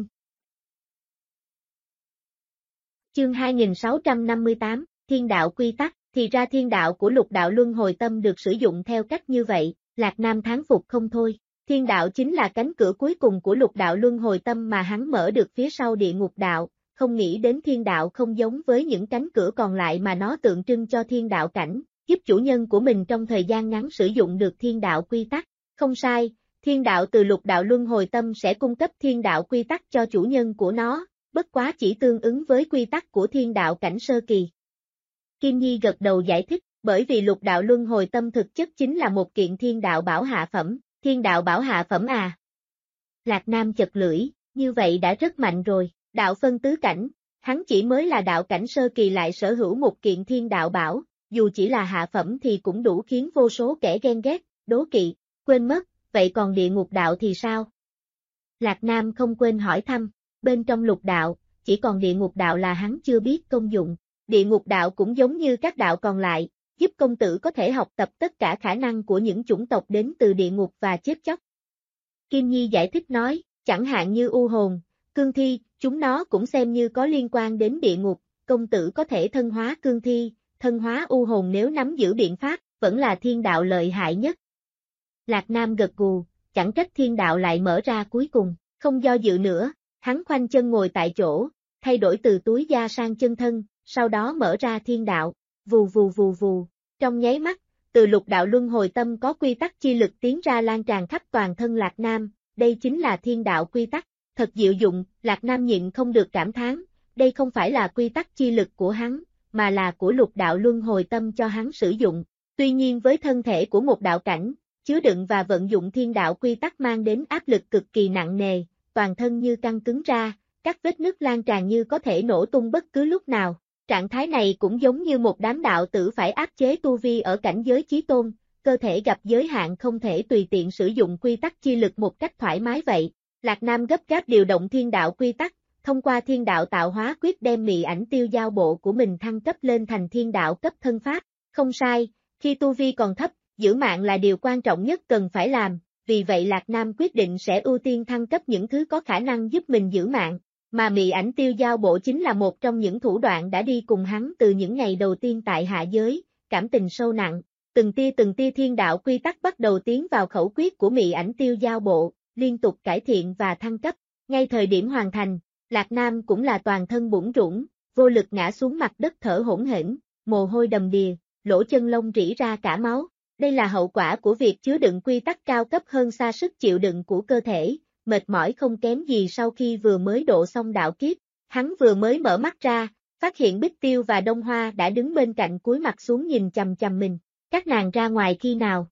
Chương 2658, Thiên đạo quy tắc, thì ra thiên đạo của lục đạo luân hồi tâm được sử dụng theo cách như vậy, Lạc Nam thán phục không thôi. Thiên đạo chính là cánh cửa cuối cùng của lục đạo luân hồi tâm mà hắn mở được phía sau địa ngục đạo, không nghĩ đến thiên đạo không giống với những cánh cửa còn lại mà nó tượng trưng cho thiên đạo cảnh, giúp chủ nhân của mình trong thời gian ngắn sử dụng được thiên đạo quy tắc. Không sai. Thiên đạo từ lục đạo luân hồi tâm sẽ cung cấp thiên đạo quy tắc cho chủ nhân của nó, bất quá chỉ tương ứng với quy tắc của thiên đạo cảnh sơ kỳ. Kim Nhi gật đầu giải thích, bởi vì lục đạo luân hồi tâm thực chất chính là một kiện thiên đạo bảo hạ phẩm, thiên đạo bảo hạ phẩm à. Lạc Nam chật lưỡi, như vậy đã rất mạnh rồi, đạo phân tứ cảnh, hắn chỉ mới là đạo cảnh sơ kỳ lại sở hữu một kiện thiên đạo bảo, dù chỉ là hạ phẩm thì cũng đủ khiến vô số kẻ ghen ghét, đố kỵ, quên mất. Vậy còn địa ngục đạo thì sao? Lạc Nam không quên hỏi thăm, bên trong lục đạo, chỉ còn địa ngục đạo là hắn chưa biết công dụng. Địa ngục đạo cũng giống như các đạo còn lại, giúp công tử có thể học tập tất cả khả năng của những chủng tộc đến từ địa ngục và chết chóc. Kim Nhi giải thích nói, chẳng hạn như u hồn, cương thi, chúng nó cũng xem như có liên quan đến địa ngục, công tử có thể thân hóa cương thi, thân hóa u hồn nếu nắm giữ biện pháp, vẫn là thiên đạo lợi hại nhất. Lạc Nam gật gù, chẳng trách thiên đạo lại mở ra cuối cùng, không do dự nữa, hắn khoanh chân ngồi tại chỗ, thay đổi từ túi da sang chân thân, sau đó mở ra thiên đạo, vù vù vù vù, trong nháy mắt, từ lục đạo luân hồi tâm có quy tắc chi lực tiến ra lan tràn khắp toàn thân Lạc Nam, đây chính là thiên đạo quy tắc, thật diệu dụng, Lạc Nam nhịn không được cảm thán, đây không phải là quy tắc chi lực của hắn, mà là của lục đạo luân hồi tâm cho hắn sử dụng, tuy nhiên với thân thể của một đạo cảnh, chứa đựng và vận dụng thiên đạo quy tắc mang đến áp lực cực kỳ nặng nề, toàn thân như căng cứng ra, các vết nứt lan tràn như có thể nổ tung bất cứ lúc nào. Trạng thái này cũng giống như một đám đạo tử phải áp chế tu vi ở cảnh giới chí tôn, cơ thể gặp giới hạn không thể tùy tiện sử dụng quy tắc chi lực một cách thoải mái vậy. Lạc Nam gấp gáp điều động thiên đạo quy tắc, thông qua thiên đạo tạo hóa quyết đem mị ảnh tiêu giao bộ của mình thăng cấp lên thành thiên đạo cấp thân pháp. Không sai, khi tu vi còn thấp, giữ mạng là điều quan trọng nhất cần phải làm, vì vậy Lạc Nam quyết định sẽ ưu tiên thăng cấp những thứ có khả năng giúp mình giữ mạng, mà mị ảnh tiêu giao bộ chính là một trong những thủ đoạn đã đi cùng hắn từ những ngày đầu tiên tại hạ giới, cảm tình sâu nặng, từng tia thiên đạo quy tắc bắt đầu tiến vào khẩu quyết của mị ảnh tiêu giao bộ, liên tục cải thiện và thăng cấp, ngay thời điểm hoàn thành, Lạc Nam cũng là toàn thân bủn rủn, vô lực ngã xuống mặt đất thở hổn hển, mồ hôi đầm đìa, lỗ chân lông rỉ ra cả máu. Đây là hậu quả của việc chứa đựng quy tắc cao cấp hơn xa sức chịu đựng của cơ thể, mệt mỏi không kém gì sau khi vừa mới độ xong đạo kiếp. Hắn vừa mới mở mắt ra, phát hiện Bích Tiêu và Đông Hoa đã đứng bên cạnh cúi mặt xuống nhìn chằm chằm mình. Các nàng ra ngoài khi nào?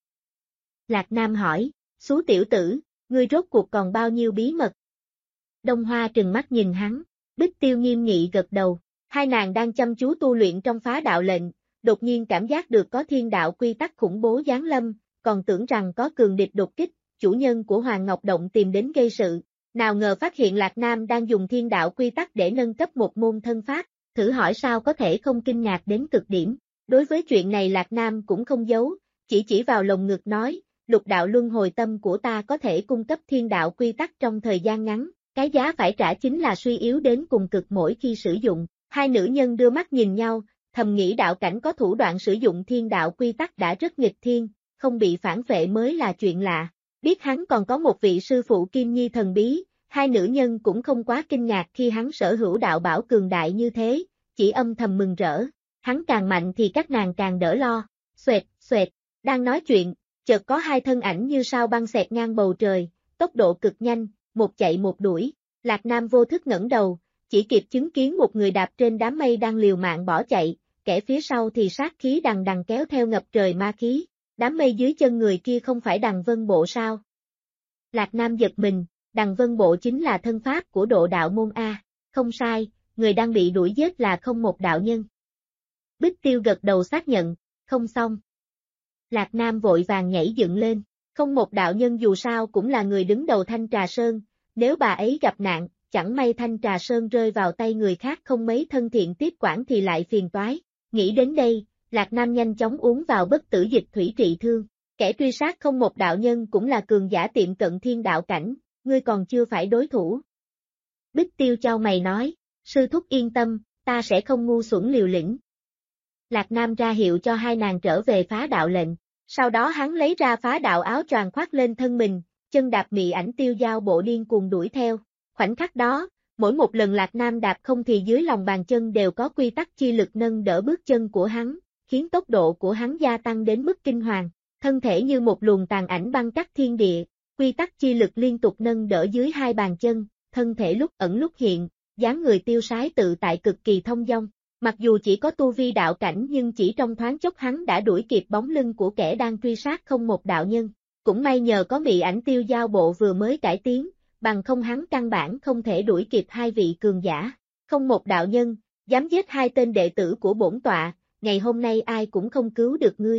Lạc Nam hỏi, xú tiểu tử, ngươi rốt cuộc còn bao nhiêu bí mật? Đông Hoa trừng mắt nhìn hắn, Bích Tiêu nghiêm nghị gật đầu, hai nàng đang chăm chú tu luyện trong phá đạo lệnh. Đột nhiên cảm giác được có thiên đạo quy tắc khủng bố giáng lâm, còn tưởng rằng có cường địch đột kích, chủ nhân của Hoàng Ngọc Động tìm đến gây sự, nào ngờ phát hiện Lạc Nam đang dùng thiên đạo quy tắc để nâng cấp một môn thân pháp, thử hỏi sao có thể không kinh ngạc đến cực điểm. Đối với chuyện này Lạc Nam cũng không giấu, chỉ vào lồng ngực nói, lục đạo luân hồi tâm của ta có thể cung cấp thiên đạo quy tắc trong thời gian ngắn, cái giá phải trả chính là suy yếu đến cùng cực mỗi khi sử dụng. Hai nữ nhân đưa mắt nhìn nhau, thầm nghĩ đạo cảnh có thủ đoạn sử dụng thiên đạo quy tắc đã rất nghịch thiên, không bị phản vệ mới là chuyện lạ. Biết hắn còn có một vị sư phụ Kim Nhi thần bí, hai nữ nhân cũng không quá kinh ngạc khi hắn sở hữu đạo bảo cường đại như thế, chỉ âm thầm mừng rỡ. Hắn càng mạnh thì các nàng càng đỡ lo. Xoẹt, xoẹt, đang nói chuyện, chợt có hai thân ảnh như sao băng xẹt ngang bầu trời, tốc độ cực nhanh, một chạy một đuổi. Lạc Nam vô thức ngẩng đầu, chỉ kịp chứng kiến một người đạp trên đám mây đang liều mạng bỏ chạy, kẻ phía sau thì sát khí đằng đằng kéo theo ngập trời ma khí. Đám mây dưới chân người kia không phải Đằng Vân Bộ sao? Lạc Nam giật mình, Đằng Vân Bộ chính là thân pháp của độ đạo môn A. Không sai, người đang bị đuổi giết là Không Một đạo nhân. Bích Tiêu gật đầu xác nhận, không xong. Lạc Nam vội vàng nhảy dựng lên, Không Một đạo nhân dù sao cũng là người đứng đầu Thanh Trà Sơn, nếu bà ấy gặp nạn, chẳng may Thanh Trà Sơn rơi vào tay người khác không mấy thân thiện tiếp quản thì lại phiền toái. Nghĩ đến đây, Lạc Nam nhanh chóng uống vào bất tử dịch thủy trị thương. Kẻ truy sát Không Một đạo nhân cũng là cường giả tiệm cận thiên đạo cảnh, ngươi còn chưa phải đối thủ. Bích Tiêu chau mày nói, sư thúc yên tâm, ta sẽ không ngu xuẩn liều lĩnh. Lạc Nam ra hiệu cho hai nàng trở về phá đạo lệnh, sau đó hắn lấy ra phá đạo áo choàng khoác lên thân mình, chân đạp mị ảnh tiêu giao bộ điên cuồng đuổi theo. Khoảnh khắc đó, mỗi một lần Lạc Nam đạp không thì dưới lòng bàn chân đều có quy tắc chi lực nâng đỡ bước chân của hắn, khiến tốc độ của hắn gia tăng đến mức kinh hoàng. Thân thể như một luồng tàn ảnh băng cắt thiên địa, quy tắc chi lực liên tục nâng đỡ dưới hai bàn chân, thân thể lúc ẩn lúc hiện, dáng người tiêu sái tự tại cực kỳ thông dong. Mặc dù chỉ có tu vi đạo cảnh nhưng chỉ trong thoáng chốc hắn đã đuổi kịp bóng lưng của kẻ đang truy sát Không Một đạo nhân. Cũng may nhờ có mị ảnh tiêu giao bộ vừa mới cải tiến, bằng không hắn căn bản không thể đuổi kịp hai vị cường giả. Không Một đạo nhân, dám giết hai tên đệ tử của bổn tọa, ngày hôm nay ai cũng không cứu được ngươi.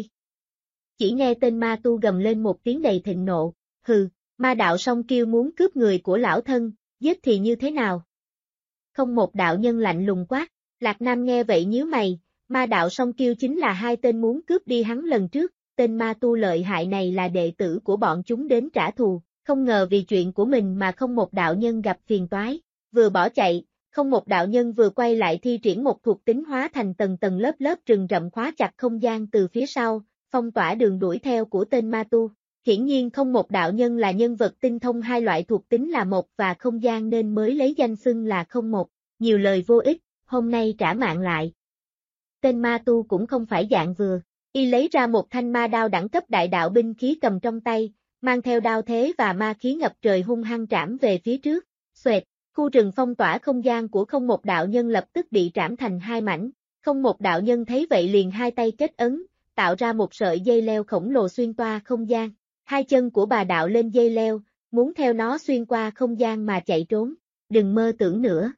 Chỉ nghe tên ma tu gầm lên một tiếng đầy thịnh nộ, hừ, ma đạo song kiêu muốn cướp người của lão thân, giết thì như thế nào? Không Một đạo nhân lạnh lùng quát, Lạc Nam nghe vậy nhíu mày, ma đạo song kiêu chính là hai tên muốn cướp đi hắn lần trước, tên ma tu lợi hại này là đệ tử của bọn chúng đến trả thù, không ngờ vì chuyện của mình mà Không Một đạo nhân gặp phiền toái, vừa bỏ chạy, Không Một đạo nhân vừa quay lại thi triển một thuộc tính hóa thành tầng tầng lớp lớp rừng rậm khóa chặt không gian từ phía sau, phong tỏa đường đuổi theo của tên ma tu. Hiển nhiên Không Một đạo nhân là nhân vật tinh thông hai loại thuộc tính là một và không gian nên mới lấy danh xưng là Không Một, nhiều lời vô ích, hôm nay trả mạng lại. Tên ma tu cũng không phải dạng vừa, y lấy ra một thanh ma đao đẳng cấp đại đạo binh khí cầm trong tay, mang theo đao thế và ma khí ngập trời hung hăng trảm về phía trước. Xoẹt, khu rừng phong tỏa không gian của Không Một đạo nhân lập tức bị trảm thành hai mảnh. Không Một đạo nhân thấy vậy liền hai tay kết ấn, tạo ra một sợi dây leo khổng lồ xuyên toa không gian. Hai chân của bà đạo lên dây leo, muốn theo nó xuyên qua không gian mà chạy trốn. Đừng mơ tưởng nữa.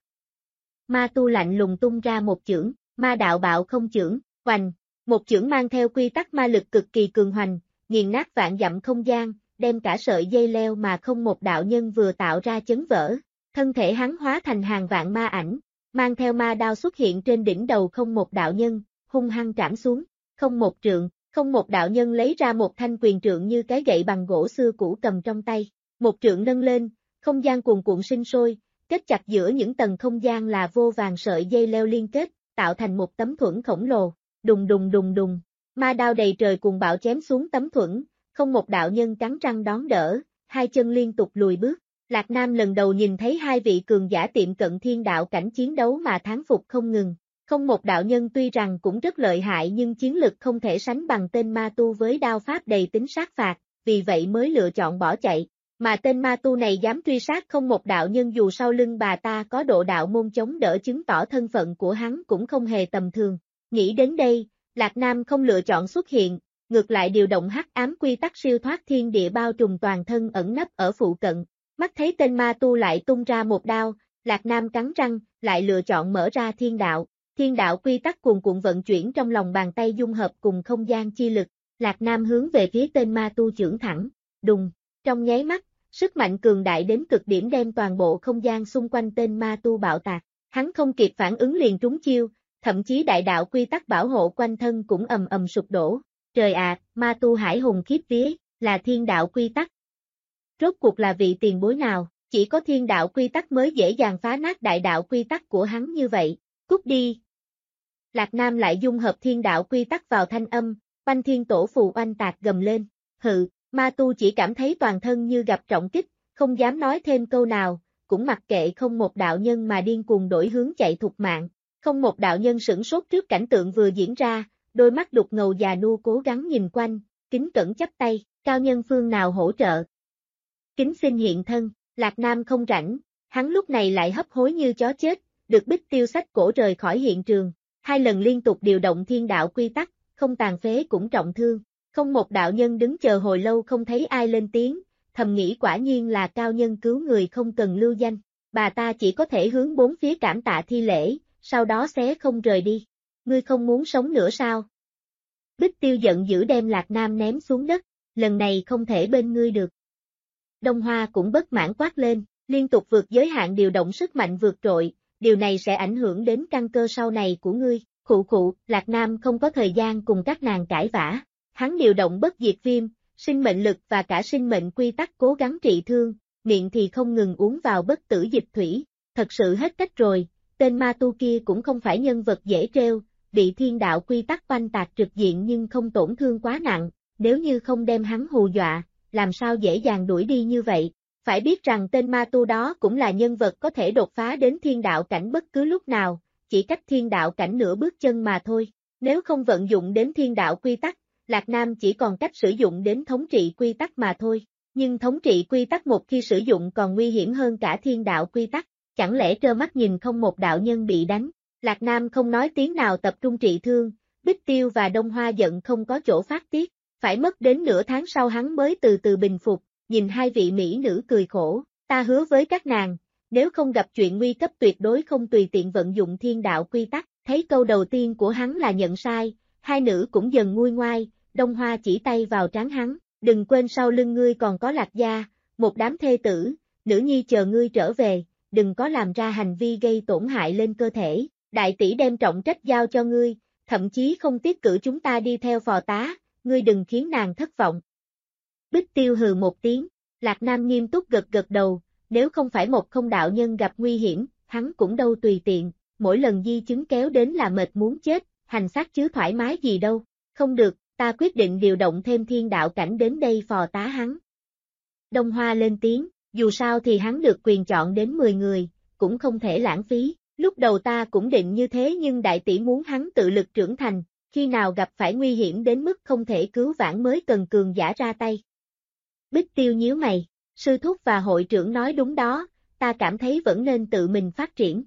Ma tu lạnh lùng tung ra một chưởng, ma đạo bạo không chưởng, hoành. Một chưởng mang theo quy tắc ma lực cực kỳ cường hoành, nghiền nát vạn dặm không gian, đem cả sợi dây leo mà Không Một đạo nhân vừa tạo ra chấn vỡ. Thân thể hắn hóa thành hàng vạn ma ảnh, mang theo ma đao xuất hiện trên đỉnh đầu Không Một đạo nhân, hung hăng trảm xuống. Không một trượng, Không Một đạo nhân lấy ra một thanh quyền trượng như cái gậy bằng gỗ xưa cũ cầm trong tay. Một trượng nâng lên, không gian cuồn cuộn sinh sôi, kết chặt giữa những tầng không gian là vô vàn sợi dây leo liên kết, tạo thành một tấm thuẫn khổng lồ. Đùng đùng đùng đùng, ma đao đầy trời cuồng bạo chém xuống tấm thuẫn, Không Một đạo nhân cắn răng đón đỡ, hai chân liên tục lùi bước. Lạc Nam lần đầu nhìn thấy hai vị cường giả tiệm cận thiên đạo cảnh chiến đấu mà thán phục không ngừng. Không Một đạo nhân tuy rằng cũng rất lợi hại nhưng chiến lực không thể sánh bằng tên ma tu với đao pháp đầy tính sát phạt, vì vậy mới lựa chọn bỏ chạy. Mà tên ma tu này dám truy sát Không Một đạo nhân dù sau lưng bà ta có độ đạo môn chống đỡ chứng tỏ thân phận của hắn cũng không hề tầm thường. Nghĩ đến đây, Lạc Nam không lựa chọn xuất hiện, ngược lại điều động hắc ám quy tắc siêu thoát thiên địa bao trùm toàn thân ẩn nấp ở phụ cận. Mắt thấy tên ma tu lại tung ra một đao, Lạc Nam cắn răng, lại lựa chọn mở ra thiên đạo. Thiên đạo quy tắc cuồn cuộn vận chuyển trong lòng bàn tay dung hợp cùng không gian chi lực. Lạc Nam hướng về phía tên ma tu chưởng thẳng, đùng, trong nháy mắt, sức mạnh cường đại đến cực điểm đem toàn bộ không gian xung quanh tên ma tu bạo tạc. Hắn không kịp phản ứng liền trúng chiêu, thậm chí đại đạo quy tắc bảo hộ quanh thân cũng ầm ầm sụp đổ. Trời ạ, ma tu hải hùng khiếp vía, là thiên đạo quy tắc. Rốt cuộc là vị tiền bối nào, chỉ có thiên đạo quy tắc mới dễ dàng phá nát đại đạo quy tắc của hắn như vậy. Cút đi. Lạc Nam lại dung hợp thiên đạo quy tắc vào thanh âm, oanh thiên tổ phù oanh tạc gầm lên. Hự, ma tu chỉ cảm thấy toàn thân như gặp trọng kích, không dám nói thêm câu nào, cũng mặc kệ không một đạo nhân mà điên cuồng đổi hướng chạy thục mạng. Không một đạo nhân sửng sốt trước cảnh tượng vừa diễn ra, đôi mắt đục ngầu già nua cố gắng nhìn quanh, kính cẩn chắp tay, cao nhân phương nào hỗ trợ. Kính xin hiện thân, Lạc Nam không rảnh, hắn lúc này lại hấp hối như chó chết, được Bích Tiêu xách cổ rời khỏi hiện trường. 2 lần liên tục điều động thiên đạo quy tắc, không tàn phế cũng trọng thương. Không một đạo nhân đứng chờ hồi lâu không thấy ai lên tiếng, thầm nghĩ quả nhiên là cao nhân cứu người không cần lưu danh. Bà ta chỉ có thể hướng bốn phía cảm tạ thi lễ, sau đó xé không rời đi. Ngươi không muốn sống nữa sao? Bích Tiêu giận dữ đem Lạc Nam ném xuống đất, lần này không thể bên ngươi được. Đông Hoa cũng bất mãn quát lên, liên tục vượt giới hạn điều động sức mạnh vượt trội, điều này sẽ ảnh hưởng đến căn cơ sau này của ngươi. Khụ khụ, Lạc Nam không có thời gian cùng các nàng cãi vã. Hắn điều động bất diệt viêm, sinh mệnh lực và cả sinh mệnh quy tắc cố gắng trị thương, miệng thì không ngừng uống vào bất tử dịch thủy. Thật sự hết cách rồi, tên ma tu kia cũng không phải nhân vật dễ trêu, bị thiên đạo quy tắc oanh tạc trực diện nhưng không tổn thương quá nặng, nếu như không đem hắn hù dọa, làm sao dễ dàng đuổi đi như vậy. Phải biết rằng tên ma tu đó cũng là nhân vật có thể đột phá đến thiên đạo cảnh bất cứ lúc nào, chỉ cách thiên đạo cảnh nửa bước chân mà thôi. Nếu không vận dụng đến thiên đạo quy tắc, Lạc Nam chỉ còn cách sử dụng đến thống trị quy tắc mà thôi. Nhưng thống trị quy tắc một khi sử dụng còn nguy hiểm hơn cả thiên đạo quy tắc, chẳng lẽ trơ mắt nhìn không một đạo nhân bị đánh. Lạc Nam không nói tiếng nào tập trung trị thương, Bích Tiêu và Đông Hoa giận không có chỗ phát tiết, phải mất đến nửa tháng sau hắn mới từ từ bình phục, nhìn 2 vị mỹ nữ cười khổ, ta hứa với các nàng, nếu không gặp chuyện nguy cấp tuyệt đối không tùy tiện vận dụng thiên đạo quy tắc. Thấy câu đầu tiên của hắn là nhận sai, 2 nữ cũng dần nguôi ngoai, Đông Hoa chỉ tay vào trán hắn, đừng quên sau lưng ngươi còn có Lạc gia, một đám thê tử, nữ nhi chờ ngươi trở về, đừng có làm ra hành vi gây tổn hại lên cơ thể, đại tỷ đem trọng trách giao cho ngươi, thậm chí không tiếc cử chúng ta đi theo phò tá, ngươi đừng khiến nàng thất vọng. Bích Tiêu hừ một tiếng, Lạc Nam nghiêm túc gật gật đầu, nếu không phải một không đạo nhân gặp nguy hiểm, hắn cũng đâu tùy tiện, mỗi lần di chứng kéo đến là mệt muốn chết, hành xác chứ thoải mái gì đâu, không được, ta quyết định điều động thêm thiên đạo cảnh đến đây phò tá hắn. Đông Hoa lên tiếng, dù sao thì hắn được quyền chọn đến 10 người, cũng không thể lãng phí, lúc đầu ta cũng định như thế nhưng đại tỷ muốn hắn tự lực trưởng thành, khi nào gặp phải nguy hiểm đến mức không thể cứu vãn mới cần cường giả ra tay. Bích Tiêu nhíu mày, sư thúc và hội trưởng nói đúng đó, ta cảm thấy vẫn nên tự mình phát triển.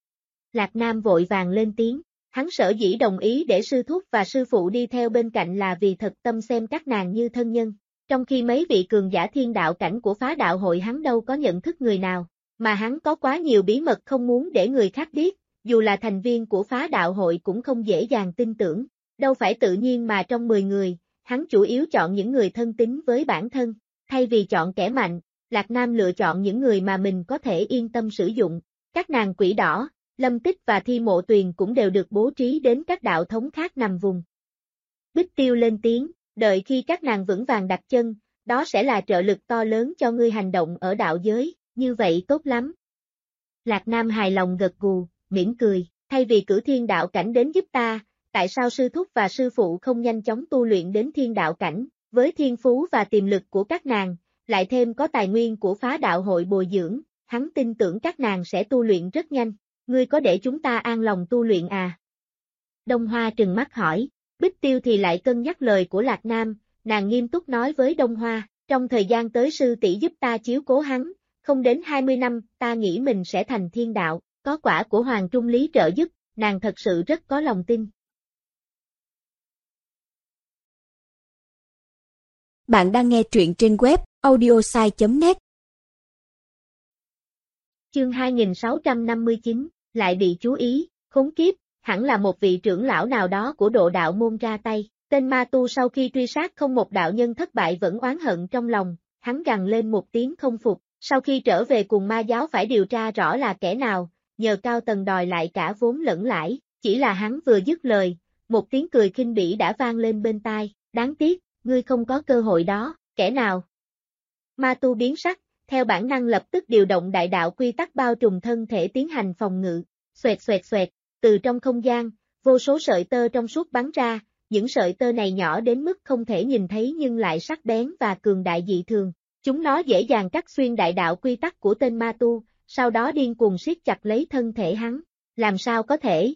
Lạc Nam vội vàng lên tiếng, hắn sở dĩ đồng ý để sư thúc và sư phụ đi theo bên cạnh là vì thật tâm xem các nàng như thân nhân, trong khi mấy vị cường giả thiên đạo cảnh của phá đạo hội hắn đâu có nhận thức người nào, mà hắn có quá nhiều bí mật không muốn để người khác biết, dù là thành viên của phá đạo hội cũng không dễ dàng tin tưởng, đâu phải tự nhiên mà trong 10 người, hắn chủ yếu chọn những người thân tín với bản thân, thay vì chọn kẻ mạnh, Lạc Nam lựa chọn những người mà mình có thể yên tâm sử dụng, các nàng Quỷ Đỏ, Lâm Tích và Thi Mộ Tuyền cũng đều được bố trí đến các đạo thống khác nằm vùng. Bích Tiêu lên tiếng, đợi khi các nàng vững vàng đặt chân, đó sẽ là trợ lực to lớn cho ngươi hành động ở đạo giới, như vậy tốt lắm. Lạc Nam hài lòng gật gù, mỉm cười, thay vì cử thiên đạo cảnh đến giúp ta, tại sao sư thúc và sư phụ không nhanh chóng tu luyện đến thiên đạo cảnh, với thiên phú và tiềm lực của các nàng, lại thêm có tài nguyên của phá đạo hội bồi dưỡng, hắn tin tưởng các nàng sẽ tu luyện rất nhanh, ngươi có để chúng ta an lòng tu luyện à? Đông Hoa trừng mắt hỏi, Bích Tiêu thì lại cân nhắc lời của Lạc Nam, nàng nghiêm túc nói với Đông Hoa, trong thời gian tới sư tỷ giúp ta chiếu cố hắn, không đến 20 năm, ta nghĩ mình sẽ thành thiên đạo, có quả của Hoàng Trung Lý trợ giúp, nàng thật sự rất có lòng tin. Bạn đang nghe truyện trên web audiosai.net. Chương 2659, lại bị chú ý, khốn kiếp, hẳn là một vị trưởng lão nào đó của độ đạo môn ra tay. Tên ma tu sau khi truy sát không một đạo nhân thất bại vẫn oán hận trong lòng, hắn gằn lên một tiếng không phục, sau khi trở về cùng ma giáo phải điều tra rõ là kẻ nào, nhờ cao tầng đòi lại cả vốn lẫn lãi, Chỉ là hắn vừa dứt lời, một tiếng cười khinh bỉ đã vang lên bên tai, đáng tiếc, ngươi không có cơ hội đó, kẻ nào? Ma tu biến sắc, theo bản năng lập tức điều động đại đạo quy tắc bao trùm thân thể tiến hành phòng ngự, xoẹt xoẹt xoẹt, từ trong không gian, vô số sợi tơ trong suốt bắn ra, những sợi tơ này nhỏ đến mức không thể nhìn thấy nhưng lại sắc bén và cường đại dị thường, chúng nó dễ dàng cắt xuyên đại đạo quy tắc của tên ma tu, sau đó điên cuồng siết chặt lấy thân thể hắn, làm sao có thể?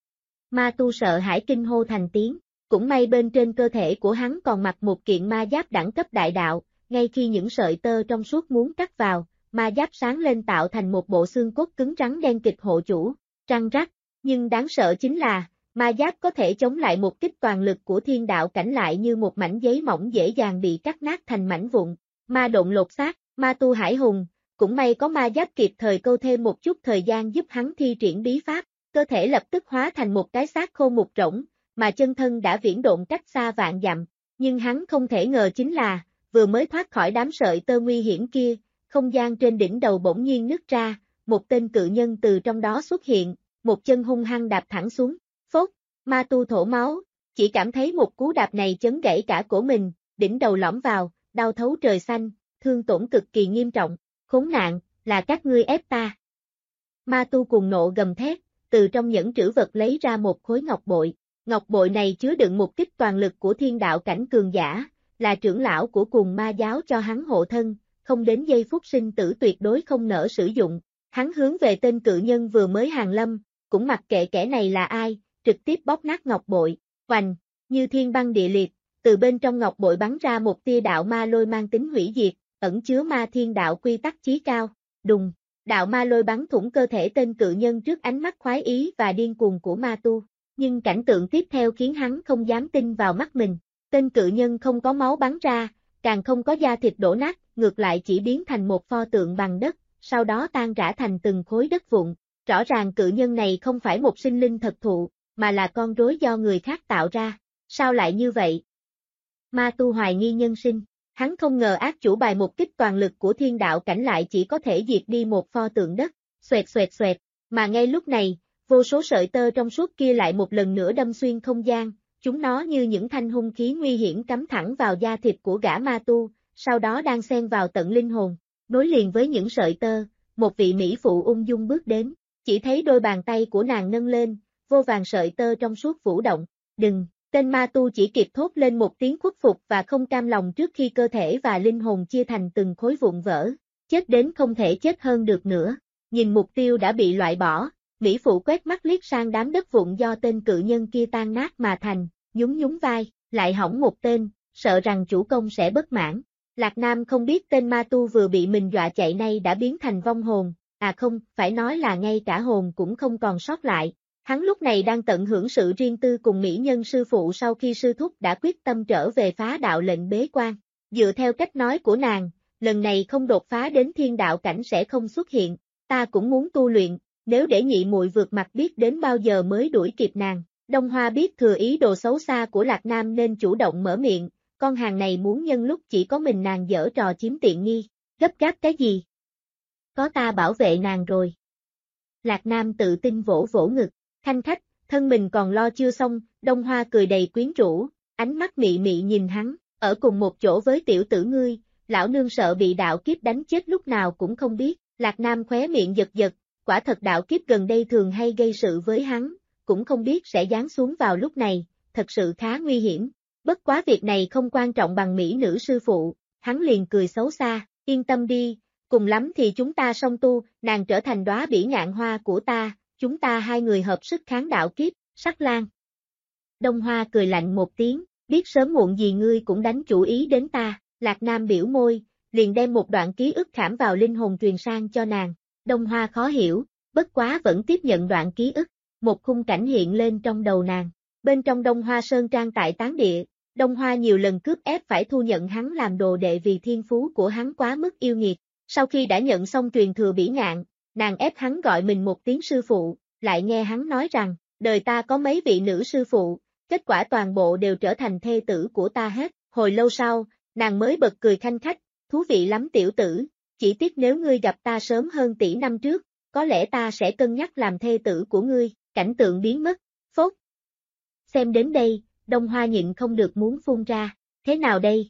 Ma tu sợ hãi kinh hô thành tiếng, cũng may bên trên cơ thể của hắn còn mặc một kiện ma giáp đẳng cấp đại đạo, ngay khi những sợi tơ trong suốt muốn cắt vào, ma giáp sáng lên tạo thành một bộ xương cốt cứng rắn đen kịt hộ chủ, răng rắc, nhưng đáng sợ chính là, ma giáp có thể chống lại một kích toàn lực của thiên đạo cảnh lại như một mảnh giấy mỏng dễ dàng bị cắt nát thành mảnh vụn, ma độn lột xác, ma tu hải hùng, cũng may có ma giáp kịp thời câu thêm một chút thời gian giúp hắn thi triển bí pháp, cơ thể lập tức hóa thành một cái xác khô mục rỗng, mà chân thân đã viễn độn cách xa vạn dặm, nhưng hắn không thể ngờ chính là, vừa mới thoát khỏi đám sợi tơ nguy hiểm kia, không gian trên đỉnh đầu bỗng nhiên nứt ra, một tên cự nhân từ trong đó xuất hiện, một chân hung hăng đạp thẳng xuống, phốt, ma tu thổ máu, chỉ cảm thấy một cú đạp này chấn gãy cả cổ mình, đỉnh đầu lõm vào, đau thấu trời xanh, thương tổn cực kỳ nghiêm trọng, khốn nạn, là các ngươi ép ta. Ma tu cuồng nộ gầm thét, từ trong nhẫn trữ vật lấy ra một khối ngọc bội này chứa đựng một kích toàn lực của thiên đạo cảnh cường giả, là trưởng lão của cùng ma giáo cho hắn hộ thân, không đến giây phút sinh tử tuyệt đối không nỡ sử dụng, hắn hướng về tên cự nhân vừa mới hàng lâm, cũng mặc kệ kẻ này là ai, trực tiếp bóp nát ngọc bội, hoành, như thiên băng địa liệt, từ bên trong ngọc bội bắn ra một tia đạo ma lôi mang tính hủy diệt, ẩn chứa ma thiên đạo quy tắc chí cao, đùng, đạo ma lôi bắn thủng cơ thể tên cự nhân trước ánh mắt khoái ý và điên cuồng của ma tu, nhưng cảnh tượng tiếp theo khiến hắn không dám tin vào mắt mình, tên cự nhân không có máu bắn ra, càng không có da thịt đổ nát, ngược lại chỉ biến thành một pho tượng bằng đất, sau đó tan rã thành từng khối đất vụn, rõ ràng cự nhân này không phải một sinh linh thật thụ, mà là con rối do người khác tạo ra, sao lại như vậy? Ma tu hoài nghi nhân sinh, hắn không ngờ ác chủ bài một kích toàn lực của thiên đạo cảnh lại chỉ có thể diệt đi một pho tượng đất, xoẹt xoẹt xoẹt, mà ngay lúc này, vô số sợi tơ trong suốt kia lại một lần nữa đâm xuyên không gian, chúng nó như những thanh hung khí nguy hiểm cắm thẳng vào da thịt của gã ma tu, sau đó đang xen vào tận linh hồn, nối liền với những sợi tơ, một vị mỹ phụ ung dung bước đến, chỉ thấy đôi bàn tay của nàng nâng lên, vô vàn sợi tơ trong suốt vũ động, đừng, tên ma tu chỉ kịp thốt lên một tiếng khuất phục và không cam lòng trước khi cơ thể và linh hồn chia thành từng khối vụn vỡ, chết đến không thể chết hơn được nữa, nhìn mục tiêu đã bị loại bỏ, mỹ phụ quét mắt liếc sang đám đất vụn do tên cự nhân kia tan nát mà thành, nhún nhún vai, lại hỏng một tên, sợ rằng chủ công sẽ bất mãn. Lạc Nam không biết tên ma tu vừa bị mình dọa chạy nay đã biến thành vong hồn, à không, phải nói là ngay cả hồn cũng không còn sót lại. Hắn lúc này đang tận hưởng sự riêng tư cùng mỹ nhân sư phụ sau khi sư thúc đã quyết tâm trở về phá đạo lệnh bế quan. Dựa theo cách nói của nàng, lần này không đột phá đến thiên đạo cảnh sẽ không xuất hiện, ta cũng muốn tu luyện, nếu để nhị muội vượt mặt biết đến bao giờ mới đuổi kịp nàng. Đông Hoa biết thừa ý đồ xấu xa của Lạc Nam nên chủ động mở miệng, con hàng này muốn nhân lúc chỉ có mình nàng giở trò chiếm tiện nghi, gấp gáp cái gì? Có ta bảo vệ nàng rồi. Lạc Nam tự tin vỗ vỗ ngực, khanh khách, thân mình còn lo chưa xong, Đông Hoa cười đầy quyến rũ, ánh mắt mị mị nhìn hắn, ở cùng một chỗ với tiểu tử ngươi, lão nương sợ bị đạo kiếp đánh chết lúc nào cũng không biết, Lạc Nam khóe miệng giật giật, quả thật đạo kiếp gần đây thường hay gây sự với hắn, cũng không biết sẽ giáng xuống vào lúc này, thật sự khá nguy hiểm. Bất quá việc này không quan trọng bằng mỹ nữ sư phụ, hắn liền cười xấu xa, yên tâm đi, cùng lắm thì chúng ta song tu, nàng trở thành đóa bỉ ngạn hoa của ta, chúng ta hai người hợp sức kháng đạo kiếp, Sắc Lang. Đông Hoa cười lạnh một tiếng, biết sớm muộn gì ngươi cũng đánh chủ ý đến ta, Lạc Nam biểu môi, liền đem một đoạn ký ức khảm vào linh hồn truyền sang cho nàng, Đông Hoa khó hiểu, bất quá vẫn tiếp nhận đoạn ký ức, một khung cảnh hiện lên trong đầu nàng. Bên trong Đông Hoa Sơn Trang tại Tán Địa, Đông Hoa nhiều lần cướp ép phải thu nhận hắn làm đồ đệ vì thiên phú của hắn quá mức yêu nghiệt. Sau khi đã nhận xong truyền thừa bỉ ngạn, nàng ép hắn gọi mình một tiếng sư phụ, lại nghe hắn nói rằng, đời ta có mấy vị nữ sư phụ, kết quả toàn bộ đều trở thành thê tử của ta hết. Hồi lâu sau, nàng mới bật cười khanh khách, thú vị lắm tiểu tử, chỉ tiếc nếu ngươi gặp ta sớm hơn tỷ năm trước, có lẽ ta sẽ cân nhắc làm thê tử của ngươi. Cảnh tượng biến mất, Xem đến đây, Đông Hoa nhịn không được muốn phun ra, thế nào đây?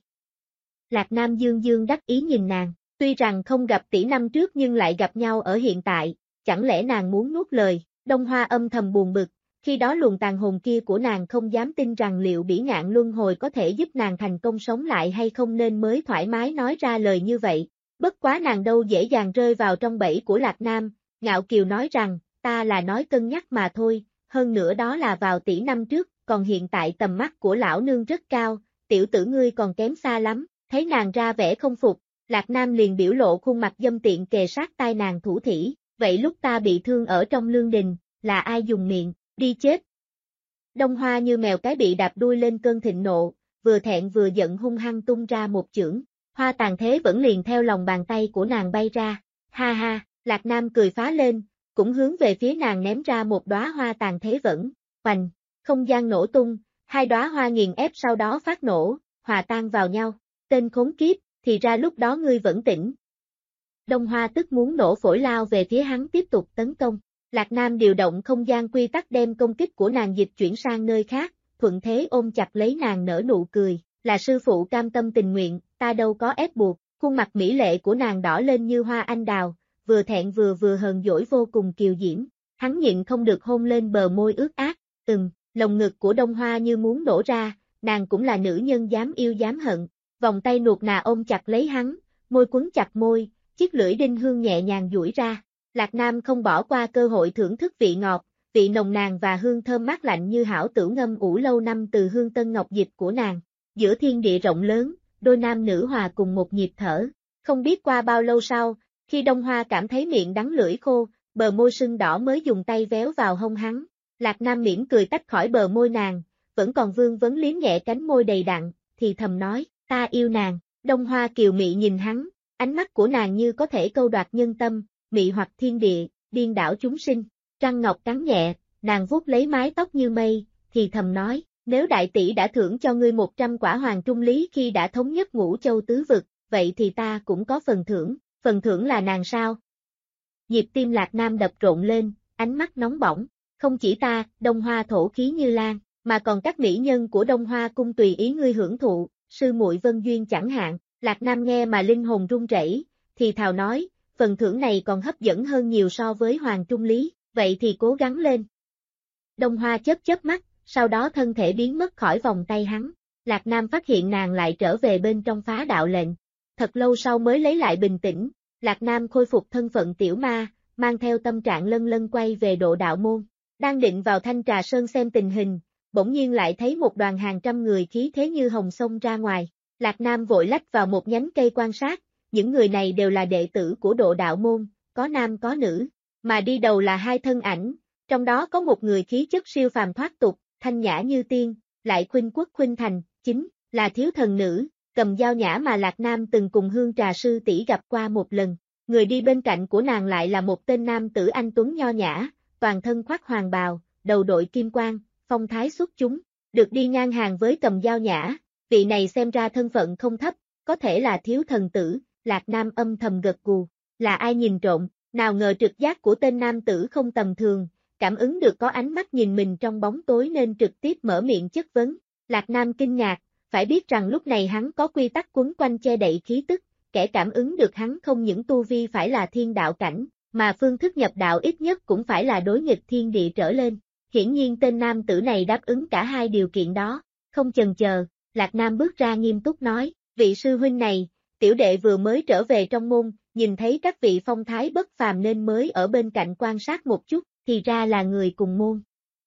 Lạc Nam dương dương đắc ý nhìn nàng, tuy rằng không gặp tỷ năm trước nhưng lại gặp nhau ở hiện tại, chẳng lẽ nàng muốn nuốt lời, Đông Hoa âm thầm buồn bực, khi đó luồng tàn hồn kia của nàng không dám tin rằng liệu bỉ ngạn luân hồi có thể giúp nàng thành công sống lại hay không nên mới thoải mái nói ra lời như vậy, bất quá nàng đâu dễ dàng rơi vào trong bẫy của Lạc Nam, ngạo kiều nói rằng, ta là nói cân nhắc mà thôi, hơn nữa đó là vào tỷ năm trước, còn hiện tại tầm mắt của lão nương rất cao, tiểu tử ngươi còn kém xa lắm, thấy nàng ra vẻ không phục, Lạc Nam liền biểu lộ khuôn mặt dâm tiện kề sát tai nàng thủ thỉ, vậy lúc ta bị thương ở trong lương đình, là ai dùng miệng, đi chết. Đông Hoa như mèo cái bị đạp đuôi lên cơn thịnh nộ, vừa thẹn vừa giận hung hăng tung ra một chưởng, hoa tàn thế vẫn liền theo lòng bàn tay của nàng bay ra, ha ha, Lạc Nam cười phá lên, cũng hướng về phía nàng ném ra một đóa hoa tàn thế vẫn, hoành, không gian nổ tung, hai đóa hoa nghiền ép sau đó phát nổ, hòa tan vào nhau, tên khốn kiếp, thì ra lúc đó ngươi vẫn tỉnh. Đông Hoa tức muốn nổ phổi lao về phía hắn tiếp tục tấn công, Lạc Nam điều động không gian quy tắc đem công kích của nàng dịch chuyển sang nơi khác, thuận thế ôm chặt lấy nàng nở nụ cười, là sư phụ cam tâm tình nguyện, ta đâu có ép buộc, khuôn mặt mỹ lệ của nàng đỏ lên như hoa anh đào, vừa thẹn vừa hờn dỗi vô cùng kiều diễm, hắn nhịn không được hôn lên bờ môi ướt át, lồng ngực của Đông Hoa như muốn nổ ra, nàng cũng là nữ nhân dám yêu dám hận, vòng tay nuột nà ôm chặt lấy hắn, môi quấn chặt môi, chiếc lưỡi đinh hương nhẹ nhàng duỗi ra, Lạc Nam không bỏ qua cơ hội thưởng thức vị ngọt, vị nồng nàn và hương thơm mát lạnh như hảo tửu ngâm ủ lâu năm từ hương tân ngọc dịch của nàng, giữa thiên địa rộng lớn, đôi nam nữ hòa cùng một nhịp thở, không biết qua bao lâu sau, khi Đông Hoa cảm thấy miệng đắng lưỡi khô, bờ môi sưng đỏ mới dùng tay véo vào hông hắn, Lạc Nam mỉm cười tách khỏi bờ môi nàng, vẫn còn vương vấn liếm nhẹ cánh môi đầy đặn, thì thầm nói, ta yêu nàng, Đông Hoa kiều mị nhìn hắn, ánh mắt của nàng như có thể câu đoạt nhân tâm, mị hoặc thiên địa, điên đảo chúng sinh, trăng ngọc cắn nhẹ, nàng vuốt lấy mái tóc như mây, thì thầm nói, nếu đại tỷ đã thưởng cho ngươi 100 quả hoàng trung lý khi đã thống nhất ngũ châu tứ vực, vậy thì ta cũng có phần thưởng là nàng sao? Nhịp tim Lạc Nam đập rộn lên, ánh mắt nóng bỏng, không chỉ ta, Đông Hoa thổ khí như lan, mà còn các mỹ nhân của Đông Hoa cung tùy ý ngươi hưởng thụ, sư muội Vân Duyên chẳng hạn, Lạc Nam nghe mà linh hồn run rẩy, thì thào nói, phần thưởng này còn hấp dẫn hơn nhiều so với hoàng trung lý, vậy thì cố gắng lên. Đông Hoa chớp mắt, sau đó thân thể biến mất khỏi vòng tay hắn, Lạc Nam phát hiện nàng lại trở về bên trong phá đạo lệnh, thật lâu sau mới lấy lại bình tĩnh, Lạc Nam khôi phục thân phận tiểu ma, mang theo tâm trạng lân lân quay về độ đạo môn, đang định vào Thanh Trà Sơn xem tình hình, bỗng nhiên lại thấy một đoàn hàng trăm người khí thế như hồng xông ra ngoài, Lạc Nam vội lách vào một nhánh cây quan sát, những người này đều là đệ tử của độ đạo môn, có nam có nữ, mà đi đầu là hai thân ảnh, trong đó có một người khí chất siêu phàm thoát tục, thanh nhã như tiên, lại khuynh quốc khuynh thành, chính là thiếu thần nữ, Cầm Dao Nhã mà Lạc Nam từng cùng Hương Trà sư tỷ gặp qua một lần, người đi bên cạnh của nàng lại là một tên nam tử anh tuấn nho nhã, toàn thân khoác hoàng bào, đầu đội kim quang, phong thái xuất chúng, được đi ngang hàng với Cầm Dao Nhã, vị này xem ra thân phận không thấp, có thể là thiếu thần tử, Lạc Nam âm thầm gật gù, là ai nhìn trộm, nào ngờ trực giác của tên nam tử không tầm thường, cảm ứng được có ánh mắt nhìn mình trong bóng tối nên trực tiếp mở miệng chất vấn, Lạc Nam kinh ngạc, phải biết rằng lúc này hắn có quy tắc quấn quanh che đậy khí tức, kẻ cảm ứng được hắn không những tu vi phải là thiên đạo cảnh, mà phương thức nhập đạo ít nhất cũng phải là đối nghịch thiên địa trở lên, hiển nhiên tên nam tử này đáp ứng cả hai điều kiện đó, không chần chờ, Lạc Nam bước ra nghiêm túc nói, vị sư huynh này, tiểu đệ vừa mới trở về trong môn, nhìn thấy các vị phong thái bất phàm nên mới ở bên cạnh quan sát một chút, thì ra là người cùng môn.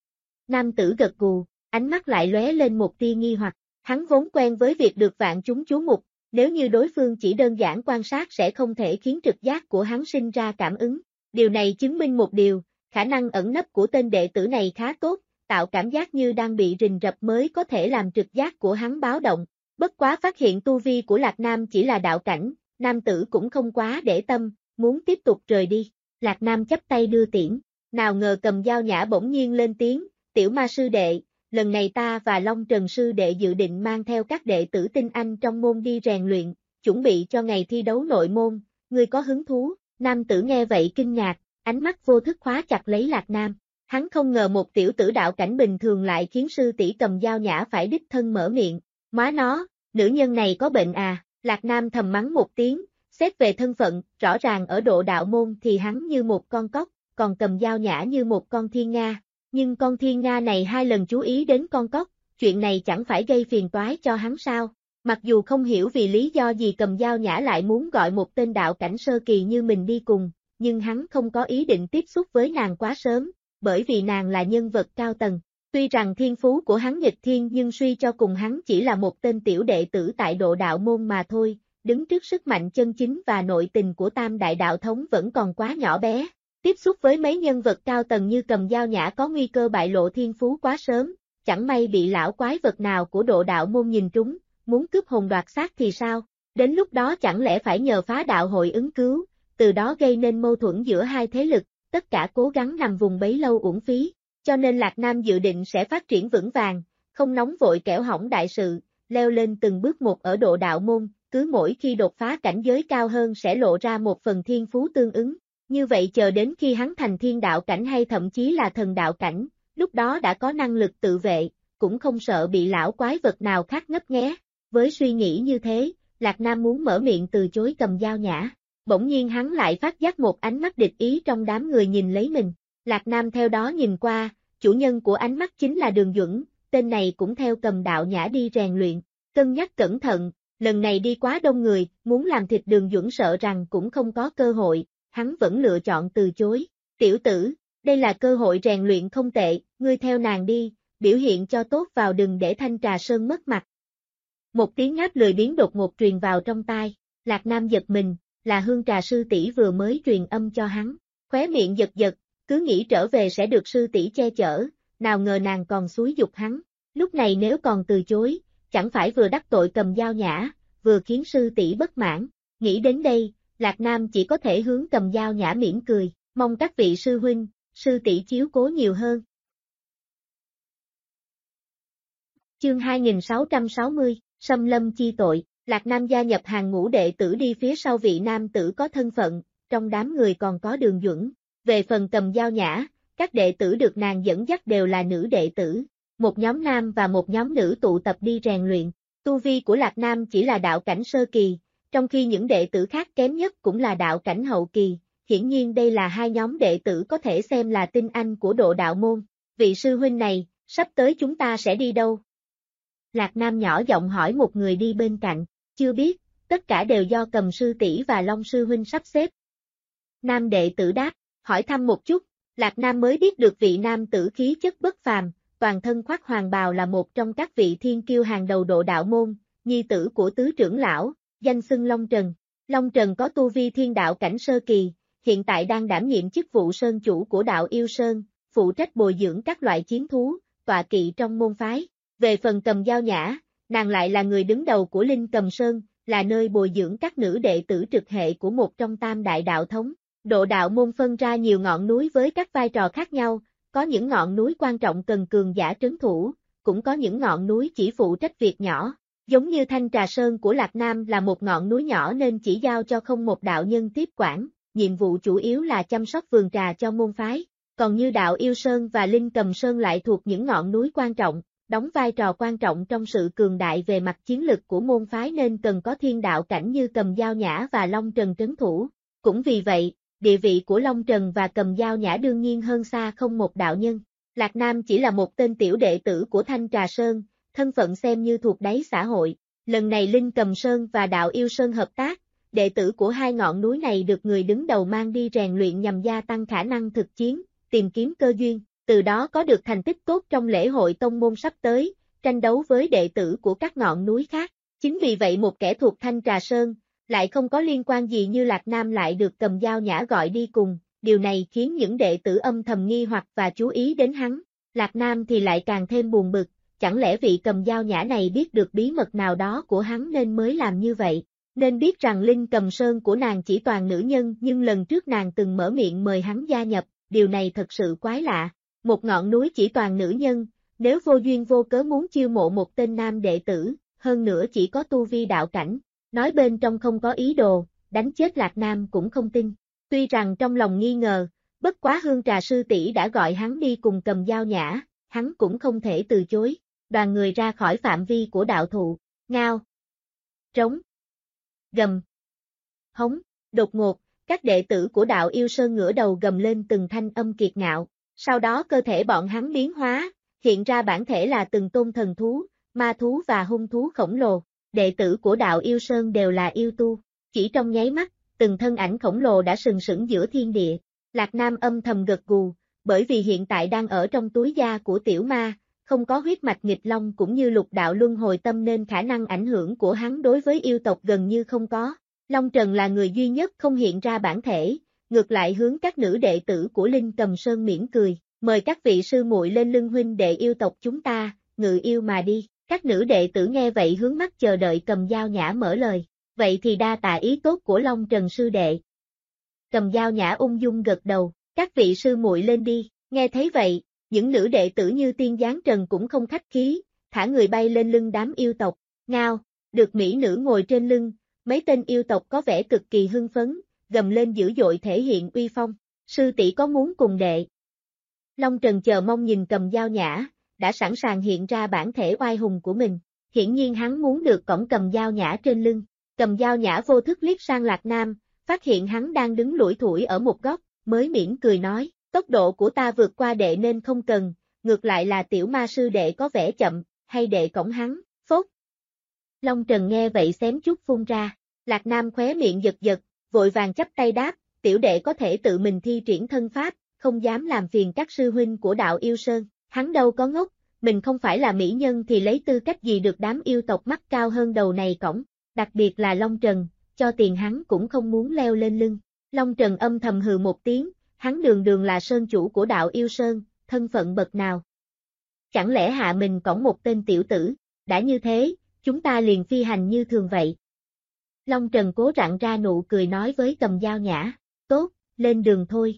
Nam tử gật gù, ánh mắt lại lóe lên một tia nghi hoặc, hắn vốn quen với việc được vạn chúng chú mục, nếu như đối phương chỉ đơn giản quan sát sẽ không thể khiến trực giác của hắn sinh ra cảm ứng. Điều này chứng minh một điều, khả năng ẩn nấp của tên đệ tử này khá tốt, tạo cảm giác như đang bị rình rập mới có thể làm trực giác của hắn báo động. Bất quá phát hiện tu vi của Lạc Nam chỉ là đạo cảnh, nam tử cũng không quá để tâm, muốn tiếp tục rời đi. Lạc Nam chắp tay đưa tiễn, nào ngờ Cầm Dao Nhã bỗng nhiên lên tiếng, tiểu ma sư đệ, lần này ta và Long Trần sư đệ dự định mang theo các đệ tử tinh anh trong môn đi rèn luyện, chuẩn bị cho ngày thi đấu nội môn, ngươi có hứng thú? Nam tử nghe vậy kinh ngạc, ánh mắt vô thức khóa chặt lấy Lạc Nam. Hắn không ngờ một tiểu tử đạo cảnh bình thường lại khiến sư tỷ Cầm Dao Nhã phải đích thân mở miệng. Má nó, nữ nhân này có bệnh à, Lạc Nam thầm mắng một tiếng, xét về thân phận, rõ ràng ở độ đạo môn thì hắn như một con cóc, còn Cầm Dao Nhã như một con thiên nga. Nhưng con thiên nga này 2 lần chú ý đến con cóc, chuyện này chẳng phải gây phiền toái cho hắn sao? Mặc dù không hiểu vì lý do gì Cầm Dao Nhã lại muốn gọi một tên đạo cảnh sơ kỳ như mình đi cùng, nhưng hắn không có ý định tiếp xúc với nàng quá sớm, bởi vì nàng là nhân vật cao tầng. Tuy rằng thiên phú của hắn nghịch thiên nhưng suy cho cùng hắn chỉ là một tên tiểu đệ tử tại độ đạo môn mà thôi, đứng trước sức mạnh chân chính và nội tình của Tam Đại Đạo Thống vẫn còn quá nhỏ bé. Tiếp xúc với mấy nhân vật cao tầng như Cầm Dao Nhã có nguy cơ bại lộ thiên phú quá sớm, chẳng may bị lão quái vật nào của độ đạo môn nhìn trúng, muốn cướp hồn đoạt xác thì sao? Đến lúc đó chẳng lẽ phải nhờ phá đạo hội ứng cứu, từ đó gây nên mâu thuẫn giữa hai thế lực, tất cả cố gắng nằm vùng bấy lâu uổng phí. Cho nên Lạc Nam dự định sẽ phát triển vững vàng, không nóng vội kẻo hỏng đại sự, leo lên từng bước một ở độ đạo môn, cứ mỗi khi đột phá cảnh giới cao hơn sẽ lộ ra một phần thiên phú tương ứng. Như vậy chờ đến khi hắn thành thiên đạo cảnh hay thậm chí là thần đạo cảnh, lúc đó đã có năng lực tự vệ, cũng không sợ bị lão quái vật nào khác ngấp nghé. Với suy nghĩ như thế, Lạc Nam muốn mở miệng từ chối Cầm Dao Nhã. Bỗng nhiên hắn lại phát giác một ánh mắt địch ý trong đám người nhìn lấy mình. Lạc Nam theo đó nhìn qua, chủ nhân của ánh mắt chính là Đường Duẩn, tên này cũng theo Cầm Đạo Nhã đi rèn luyện. Cân nhắc cẩn thận, lần này đi quá đông người, muốn làm thịt Đường Duẩn sợ rằng cũng không có cơ hội, hắn vẫn lựa chọn từ chối. Tiểu tử, đây là cơ hội rèn luyện không tệ, ngươi theo nàng đi, biểu hiện cho tốt vào đừng để Thanh Trà Sơn mất mặt. Một tiếng ngáp lười biếng đột ngột truyền vào trong tai, Lạc Nam giật mình, là Hương Trà sư tỷ vừa mới truyền âm cho hắn, khóe miệng giật giật, cứ nghĩ trở về sẽ được sư tỷ che chở, nào ngờ nàng còn xúi giục hắn, lúc này nếu còn từ chối, chẳng phải vừa đắc tội Cầm Dao Nhã, vừa khiến sư tỷ bất mãn. Nghĩ đến đây, Lạc Nam chỉ có thể hướng Cầm Dao Nhã mỉm cười, mong các vị sư huynh, sư tỷ chiếu cố nhiều hơn. Chương 2660, Xâm lâm chi tội, Lạc Nam gia nhập hàng ngũ đệ tử đi phía sau vị nam tử có thân phận, trong đám người còn có Đường Duẩn. Về phần Cầm Dao Nhã, các đệ tử được nàng dẫn dắt đều là nữ đệ tử, một nhóm nam và một nhóm nữ tụ tập đi rèn luyện. Tu vi của Lạc Nam chỉ là đạo cảnh sơ kỳ, trong khi những đệ tử khác kém nhất cũng là đạo cảnh hậu kỳ, hiển nhiên đây là hai nhóm đệ tử có thể xem là tinh anh của độ đạo môn. Vị sư huynh này, sắp tới chúng ta sẽ đi đâu? Lạc Nam nhỏ giọng hỏi một người đi bên cạnh, chưa biết, tất cả đều do Cầm sư tỷ và Long sư huynh sắp xếp. Nam đệ tử đáp, hỏi thăm một chút, Lạc Nam mới biết được vị nam tử khí chất bất phàm, toàn thân khoác hoàng bào là một trong các vị thiên kiêu hàng đầu độ đạo môn, nhi tử của tứ trưởng lão, danh xưng Long Trần. Long Trần có tu vi thiên đạo cảnh sơ kỳ, hiện tại đang đảm nhiệm chức vụ sơn chủ của đạo Yêu Sơn, phụ trách bồi dưỡng các loại chiến thú, tọa kỵ trong môn phái. Về phần Cầm Dao Nhã, nàng lại là người đứng đầu của Linh Cầm Sơn, là nơi bồi dưỡng các nữ đệ tử trực hệ của một trong Tam Đại Đạo Thống. Độ đạo môn phân ra nhiều ngọn núi với các vai trò khác nhau, có những ngọn núi quan trọng cần cường giả trấn thủ, cũng có những ngọn núi chỉ phụ trách việc nhỏ. Giống như Thanh Trà Sơn của Lạc Nam là một ngọn núi nhỏ nên chỉ giao cho không một đạo nhân tiếp quản, nhiệm vụ chủ yếu là chăm sóc vườn trà cho môn phái. Còn như đạo Yêu Sơn và Linh Cầm Sơn lại thuộc những ngọn núi quan trọng, đóng vai trò quan trọng trong sự cường đại về mặt chiến lực của môn phái nên cần có thiên đạo cảnh như Cầm Dao Nhã và Long Trần trấn thủ. Cũng vì vậy, địa vị của Long Trần và Cầm Dao Nhã đương nhiên hơn xa không một đạo nhân. Lạc Nam chỉ là một tên tiểu đệ tử của Thanh Trà Sơn, thân phận xem như thuộc đáy xã hội. Lần này Linh Cầm Sơn và đạo Yêu Sơn hợp tác, đệ tử của hai ngọn núi này được người đứng đầu mang đi rèn luyện nhằm gia tăng khả năng thực chiến, tìm kiếm cơ duyên, từ đó có được thành tích tốt trong lễ hội tông môn sắp tới, tranh đấu với đệ tử của các ngọn núi khác. Chính vì vậy một kẻ thuộc Thanh Trà Sơn, lại không có liên quan gì như Lạc Nam lại được Cầm Dao Nhã gọi đi cùng, điều này khiến những đệ tử âm thầm nghi hoặc và chú ý đến hắn. Lạc Nam thì lại càng thêm buồn bực, chẳng lẽ vị Cầm Dao Nhã này biết được bí mật nào đó của hắn nên mới làm như vậy. Nên biết rằng Linh Cầm Sơn của nàng chỉ toàn nữ nhân nhưng lần trước nàng từng mở miệng mời hắn gia nhập, điều này thật sự quái lạ. Một ngọn núi chỉ toàn nữ nhân, nếu vô duyên vô cớ muốn chiêu mộ một tên nam đệ tử, hơn nữa chỉ có tu vi đạo cảnh, nói bên trong không có ý đồ, đánh chết Lạc Nam cũng không tin. Tuy rằng trong lòng nghi ngờ, bất quá Hương Trà sư tỷ đã gọi hắn đi cùng Cầm Dao Nhã, hắn cũng không thể từ chối. Đoàn người ra khỏi phạm vi của đạo thụ, ngao, trống, gầm, hống, đột ngột, các đệ tử của đạo Yêu Sơn ngửa đầu gầm lên từng thanh âm kiệt ngạo, sau đó cơ thể bọn hắn biến hóa, hiện ra bản thể là từng tôn thần thú, ma thú và hung thú khổng lồ, đệ tử của đạo Yêu Sơn đều là yêu tu, chỉ trong nháy mắt, từng thân ảnh khổng lồ đã sừng sững giữa thiên địa, Lạc Nam âm thầm gật gù, bởi vì hiện tại đang ở trong túi da của tiểu ma, không có huyết mạch nghịch long cũng như lục đạo luân hồi tâm nên khả năng ảnh hưởng của hắn đối với yêu tộc gần như không có. Long Trần là người duy nhất không hiện ra bản thể, ngược lại hướng các nữ đệ tử của Linh Cầm Sơn mỉm cười, mời các vị sư muội lên lưng huynh đệ yêu tộc chúng ta, ngự yêu mà đi. Các nữ đệ tử nghe vậy hướng mắt chờ đợi Cầm Dao Nhã mở lời, vậy thì đa tạ ý tốt của Long Trần sư đệ. Cầm Dao Nhã ung dung gật đầu, các vị sư muội lên đi, nghe thấy vậy, những nữ đệ tử như tiên giáng trần cũng không khách khí, thả người bay lên lưng đám yêu tộc, ngao, được mỹ nữ ngồi trên lưng, mấy tên yêu tộc có vẻ cực kỳ hưng phấn, gầm lên dữ dội thể hiện uy phong, sư tỷ có muốn cùng đệ. Long Trần chờ mong nhìn Cầm Dao Nhã, đã sẵn sàng hiện ra bản thể oai hùng của mình, hiển nhiên hắn muốn được cõng Cầm Dao Nhã trên lưng, Cầm Dao Nhã vô thức liếc sang Lạc Nam, phát hiện hắn đang đứng lủi thủi ở một góc, mới mỉm cười nói, tốc độ của ta vượt qua đệ nên không cần, ngược lại là tiểu ma sư đệ có vẻ chậm, hay đệ cõng hắn, phốt. Long Trần nghe vậy xém chút phun ra, Lạc Nam khóe miệng giật giật, vội vàng chắp tay đáp, tiểu đệ có thể tự mình thi triển thân pháp, không dám làm phiền các sư huynh của đạo Yêu Sơn, hắn đâu có ngốc, mình không phải là mỹ nhân thì lấy tư cách gì được đám yêu tộc mắt cao hơn đầu này cõng, đặc biệt là Long Trần, cho tiền hắn cũng không muốn leo lên lưng. Long Trần âm thầm hừ một tiếng, hắn đường đường là sơn chủ của đạo Yêu Sơn, thân phận bậc nào. Chẳng lẽ hạ mình cõng một tên tiểu tử, đã như thế, chúng ta liền phi hành như thường vậy. Long Trần cố rặn ra nụ cười nói với Cầm Dao Nhã, tốt, lên đường thôi.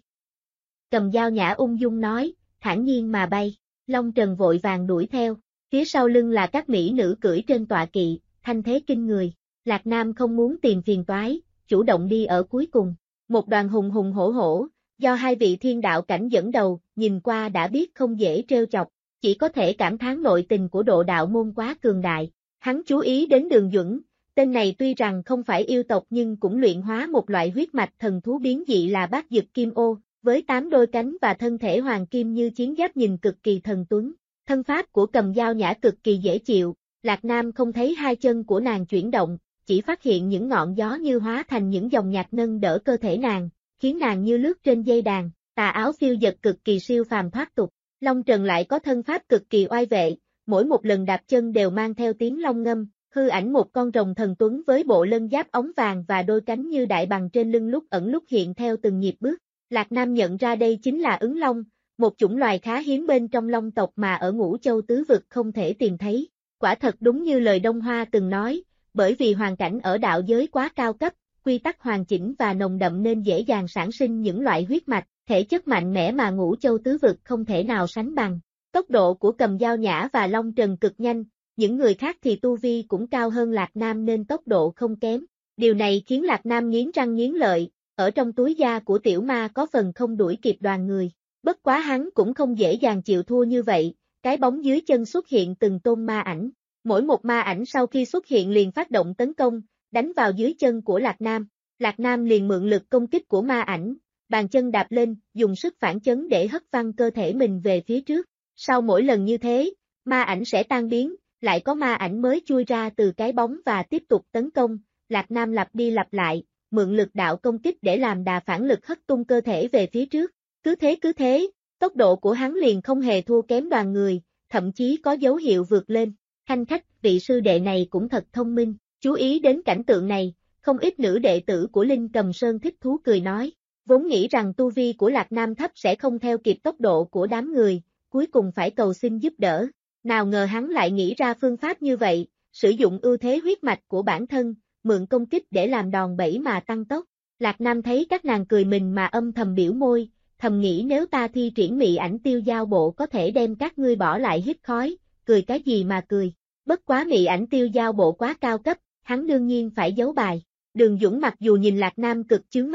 Cầm Dao Nhã ung dung nói, thản nhiên mà bay, Long Trần vội vàng đuổi theo, phía sau lưng là các mỹ nữ cưỡi trên tọa kỵ, thanh thế kinh người, Lạc Nam không muốn tìm phiền toái, chủ động đi ở cuối cùng, một đoàn hùng hùng hổ hổ, do hai vị thiên đạo cảnh dẫn đầu, nhìn qua đã biết không dễ trêu chọc, chỉ có thể cảm thán nội tình của độ đạo môn quá cường đại, hắn chú ý đến Đường Duẩn, tên này tuy rằng không phải yêu tộc nhưng cũng luyện hóa một loại huyết mạch thần thú biến dị là bát dực kim ô, với 8 đôi cánh và thân thể hoàng kim như chiến giáp nhìn cực kỳ thần tuấn. Thân pháp của Cầm Dao Nhã cực kỳ dễ chịu, Lạc Nam không thấy hai chân của nàng chuyển động, chỉ phát hiện những ngọn gió như hóa thành những dòng nhạc nâng đỡ cơ thể nàng, khiến nàng như lướt trên dây đàn, tà áo phiêu dật cực kỳ siêu phàm thoát tục. Long Trần lại có thân pháp cực kỳ oai vệ, mỗi một lần đạp chân đều mang theo tiếng long ngâm, hư ảnh một con rồng thần tuấn với bộ lân giáp ống vàng và đôi cánh như đại bằng trên lưng lúc ẩn lúc hiện theo từng nhịp bước. Lạc Nam nhận ra đây chính là ứng long, một chủng loài khá hiếm bên trong long tộc mà ở Ngũ Châu tứ vực không thể tìm thấy. Quả thật đúng như lời Đông Hoa từng nói, bởi vì hoàn cảnh ở đạo giới quá cao cấp, quy tắc hoàn chỉnh và nồng đậm nên dễ dàng sản sinh những loại huyết mạch, thể chất mạnh mẽ mà Ngũ Châu tứ vực không thể nào sánh bằng. Tốc độ của Cầm Dao Nhã và Long Trần cực nhanh, những người khác thì tu vi cũng cao hơn Lạc Nam nên tốc độ không kém. Điều này khiến Lạc Nam nghiến răng nghiến lợi, ở trong túi da của tiểu ma có phần không đuổi kịp đoàn người. Bất quá hắn cũng không dễ dàng chịu thua như vậy, cái bóng dưới chân xuất hiện từng tôn ma ảnh. Mỗi một ma ảnh sau khi xuất hiện liền phát động tấn công, đánh vào dưới chân của Lạc Nam. Lạc Nam liền mượn lực công kích của ma ảnh, bàn chân đạp lên, dùng sức phản chấn để hất văng cơ thể mình về phía trước. Sau mỗi lần như thế, ma ảnh sẽ tan biến, lại có ma ảnh mới chui ra từ cái bóng và tiếp tục tấn công. Lạc Nam lặp đi lặp lại, mượn lực đạo công kích để làm đà phản lực hất tung cơ thể về phía trước. Cứ thế, tốc độ của hắn liền không hề thua kém đoàn người, thậm chí có dấu hiệu vượt lên. Khanh khách, vị sư đệ này cũng thật thông minh, chú ý đến cảnh tượng này, không ít nữ đệ tử của Linh Cầm Sơn thích thú cười nói, vốn nghĩ rằng tu vi của Lạc Nam thấp sẽ không theo kịp tốc độ của đám người, cuối cùng phải cầu xin giúp đỡ. Nào ngờ hắn lại nghĩ ra phương pháp như vậy, sử dụng ưu thế huyết mạch của bản thân, mượn công kích để làm đòn bẩy mà tăng tốc. Lạc Nam thấy các nàng cười mình mà âm thầm biểu môi, thầm nghĩ nếu ta thi triển mị ảnh tiêu giao bộ có thể đem các ngươi bỏ lại hít khói, cười cái gì mà cười. Bất quá mị ảnh tiêu giao bộ quá cao cấp, hắn đương nhiên phải giấu bài. Đường Duẩn mặc dù nhìn Lạc Nam cực chướng mắt,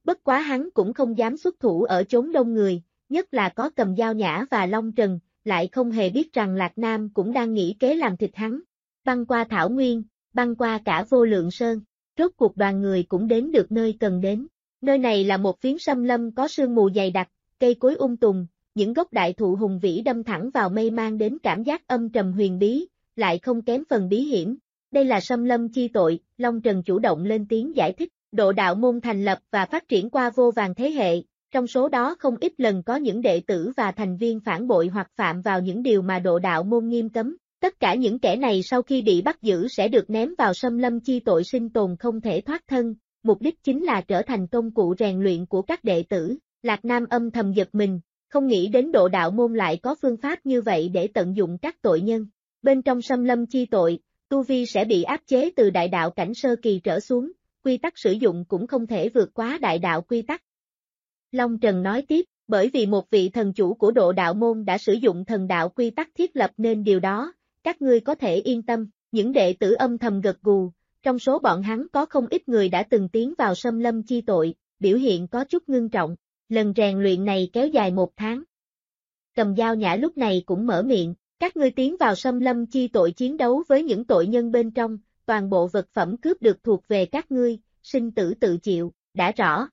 bất quá hắn cũng không dám xuất thủ ở chốn đông người, nhất là có Cầm Dao Nhã và Long Trần, lại không hề biết rằng Lạc Nam cũng đang nghĩ kế làm thịt hắn. Băng qua Thảo Nguyên, băng qua cả Vô Lượng Sơn, rốt cuộc đoàn người cũng đến được nơi cần đến. Nơi này là một phiến xâm lâm có sương mù dày đặc, cây cối tùng, những gốc đại thụ hùng vĩ đâm thẳng vào mây mang đến cảm giác âm trầm huyền bí, lại không kém phần bí hiểm. Đây là xâm lâm chi tội, Long Trần chủ động lên tiếng giải thích, Độ Đạo Môn thành lập và phát triển qua vô vàn thế hệ, trong số đó không ít lần có những đệ tử và thành viên phản bội hoặc phạm vào những điều mà Độ Đạo Môn nghiêm cấm. Tất cả những kẻ này sau khi bị bắt giữ sẽ được ném vào xâm lâm chi tội sinh tồn không thể thoát thân, mục đích chính là trở thành công cụ rèn luyện của các đệ tử. Lạc Nam âm thầm giật mình, không nghĩ đến Độ Đạo Môn lại có phương pháp như vậy để tận dụng các tội nhân. Bên trong xâm lâm chi tội, tu vi sẽ bị áp chế từ đại đạo cảnh sơ kỳ trở xuống, quy tắc sử dụng cũng không thể vượt quá đại đạo quy tắc. Long Trần nói tiếp, bởi vì một vị thần chủ của Độ Đạo Môn đã sử dụng thần đạo quy tắc thiết lập nên điều đó, các ngươi có thể yên tâm. Những đệ tử âm thầm gật gù, trong số bọn hắn có không ít người đã từng tiến vào xâm lâm chi tội, biểu hiện có chút ngưng trọng. Lần rèn luyện này kéo dài 1 tháng. Cầm Dao Nhã lúc này cũng mở miệng, các ngươi tiến vào xâm lâm chi tội chiến đấu với những tội nhân bên trong, toàn bộ vật phẩm cướp được thuộc về các ngươi, sinh tử tự chịu, đã rõ.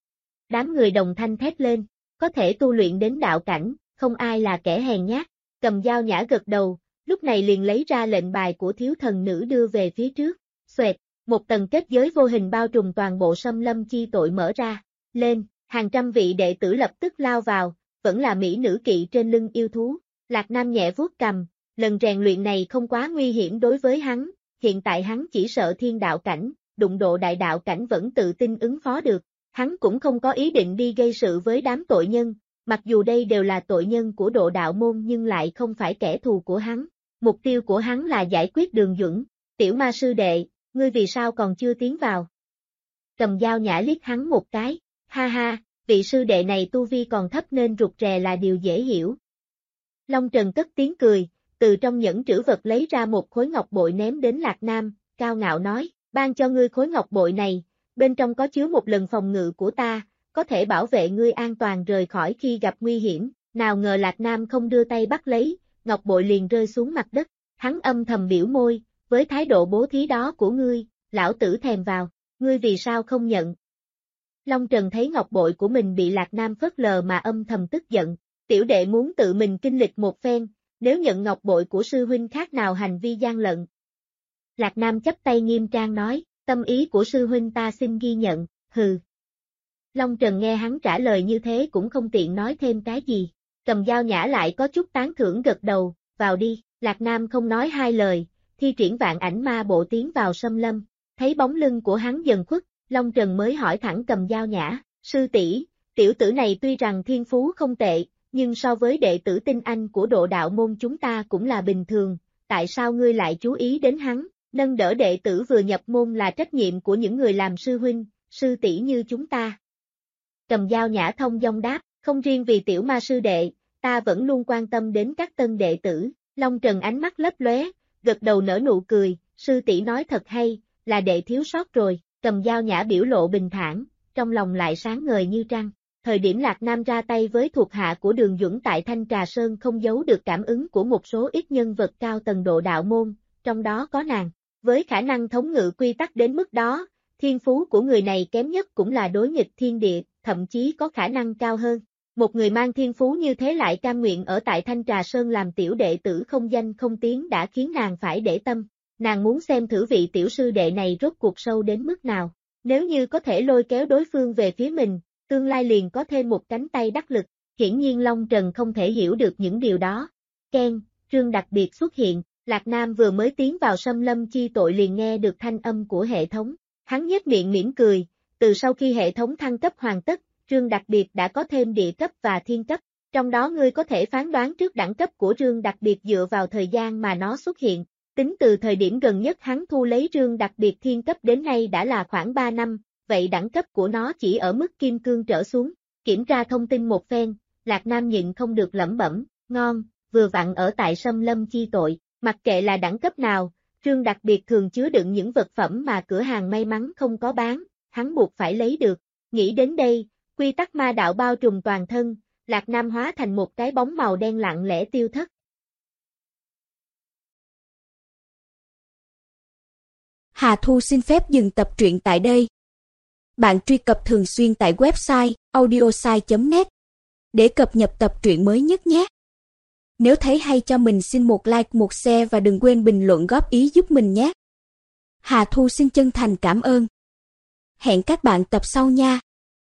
Đám người đồng thanh thét lên, có thể tu luyện đến đạo cảnh, không ai là kẻ hèn nhát. Cầm Dao Nhã gật đầu, lúc này liền lấy ra lệnh bài của thiếu thần nữ đưa về phía trước. Xoẹt, một tầng kết giới vô hình bao trùm toàn bộ xâm lâm chi tội mở ra, lên, hàng trăm vị đệ tử lập tức lao vào, vẫn là mỹ nữ kỵ trên lưng yêu thú. Lạc Nam nhẹ vuốt cầm, lần rèn luyện này không quá nguy hiểm đối với hắn, hiện tại hắn chỉ sợ thiên đạo cảnh, đụng độ đại đạo cảnh vẫn tự tin ứng phó được. Hắn cũng không có ý định đi gây sự với đám tội nhân, mặc dù đây đều là tội nhân của Độ Đạo Môn nhưng lại không phải kẻ thù của hắn. Mục tiêu của hắn là giải quyết Đường Duẩn. Tiểu Ma sư đệ, ngươi vì sao còn chưa tiến vào? Cầm Dao Nhã liếc hắn một cái, ha ha, vị sư đệ này tu vi còn thấp nên rụt rè là điều dễ hiểu. Long Trần cất tiếng cười, từ trong nhẫn trữ vật lấy ra một khối ngọc bội ném đến Lạc Nam, cao ngạo nói, ban cho ngươi khối ngọc bội này, bên trong có chứa một lần phòng ngự của ta, có thể bảo vệ ngươi an toàn rời khỏi khi gặp nguy hiểm. Nào ngờ Lạc Nam không đưa tay bắt lấy, ngọc bội liền rơi xuống mặt đất, hắn âm thầm biểu môi, với thái độ bố thí đó của ngươi, lão tử thèm vào, ngươi vì sao không nhận? Long Trần thấy ngọc bội của mình bị Lạc Nam phớt lờ mà âm thầm tức giận, tiểu đệ muốn tự mình kinh lịch một phen, nếu nhận ngọc bội của sư huynh khác nào hành vi gian lận. Lạc Nam chắp tay nghiêm trang nói, tâm ý của sư huynh ta xin ghi nhận, hừ. Long Trần nghe hắn trả lời như thế cũng không tiện nói thêm cái gì. Cầm Dao Nhã lại có chút tán thưởng gật đầu, vào đi. Lạc Nam không nói hai lời, thi triển vạn ảnh ma bộ tiến vào xâm lâm, thấy bóng lưng của hắn dần khuất, Long Trần mới hỏi thẳng Cầm Dao Nhã, sư tỷ, tiểu tử này tuy rằng thiên phú không tệ, nhưng so với đệ tử tinh anh của Độ Đạo Môn chúng ta cũng là bình thường, tại sao ngươi lại chú ý đến hắn? Nâng đỡ đệ tử vừa nhập môn là trách nhiệm của những người làm sư huynh, sư tỷ như chúng ta. Cầm Dao Nhã thông dong đáp, không riêng vì tiểu ma sư đệ, ta vẫn luôn quan tâm đến các tân đệ tử. Long Trần ánh mắt lấp lóe, gật đầu nở nụ cười, sư tỷ nói thật hay, là đệ thiếu sót rồi. Cầm Dao Nhã biểu lộ bình thản, trong lòng lại sáng ngời như trăng. Thời điểm Lạc Nam ra tay với thuộc hạ của Đường Duẩn tại Thanh Trà Sơn không giấu được cảm ứng của một số ít nhân vật cao tầng Độ Đạo Môn, trong đó có nàng. Với khả năng thống ngự quy tắc đến mức đó, thiên phú của người này kém nhất cũng là đối nghịch thiên địa, thậm chí có khả năng cao hơn. Một người mang thiên phú như thế lại cam nguyện ở tại Thanh Trà Sơn làm tiểu đệ tử không danh không tiếng đã khiến nàng phải để tâm. Nàng muốn xem thử vị tiểu sư đệ này rốt cuộc sâu đến mức nào. Nếu như có thể lôi kéo đối phương về phía mình, tương lai liền có thêm một cánh tay đắc lực. Hiển nhiên Long Trần không thể hiểu được những điều đó. Ken, rương đặc biệt xuất hiện. Lạc Nam vừa mới tiến vào xâm lâm chi tội liền nghe được thanh âm của hệ thống. Hắn nhếch miệng mỉm cười, từ sau khi hệ thống thăng cấp hoàn tất, rương đặc biệt đã có thêm địa cấp và thiên cấp. Trong đó ngươi có thể phán đoán trước đẳng cấp của rương đặc biệt dựa vào thời gian mà nó xuất hiện. Tính từ thời điểm gần nhất hắn thu lấy rương đặc biệt thiên cấp đến nay đã là khoảng 3 năm, vậy đẳng cấp của nó chỉ ở mức kim cương trở xuống. Kiểm tra thông tin một phen, Lạc Nam nhịn không được lẩm bẩm, ngon, vừa vặn ở tại xâm lâm chi tội. Mặc kệ là đẳng cấp nào, rương đặc biệt thường chứa đựng những vật phẩm mà cửa hàng may mắn không có bán, hắn buộc phải lấy được. Nghĩ đến đây, quy tắc ma đạo bao trùm toàn thân, Lạc Nam hóa thành một cái bóng màu đen lặng lẽ tiêu thất. Hà Thu xin phép dừng tập truyện tại đây. Bạn truy cập thường xuyên tại website audiosai.net để cập nhật tập truyện mới nhất nhé. Nếu thấy hay cho mình xin một like, một share và đừng quên bình luận góp ý giúp mình nhé. Hà Thu xin chân thành cảm ơn. Hẹn các bạn tập sau nha.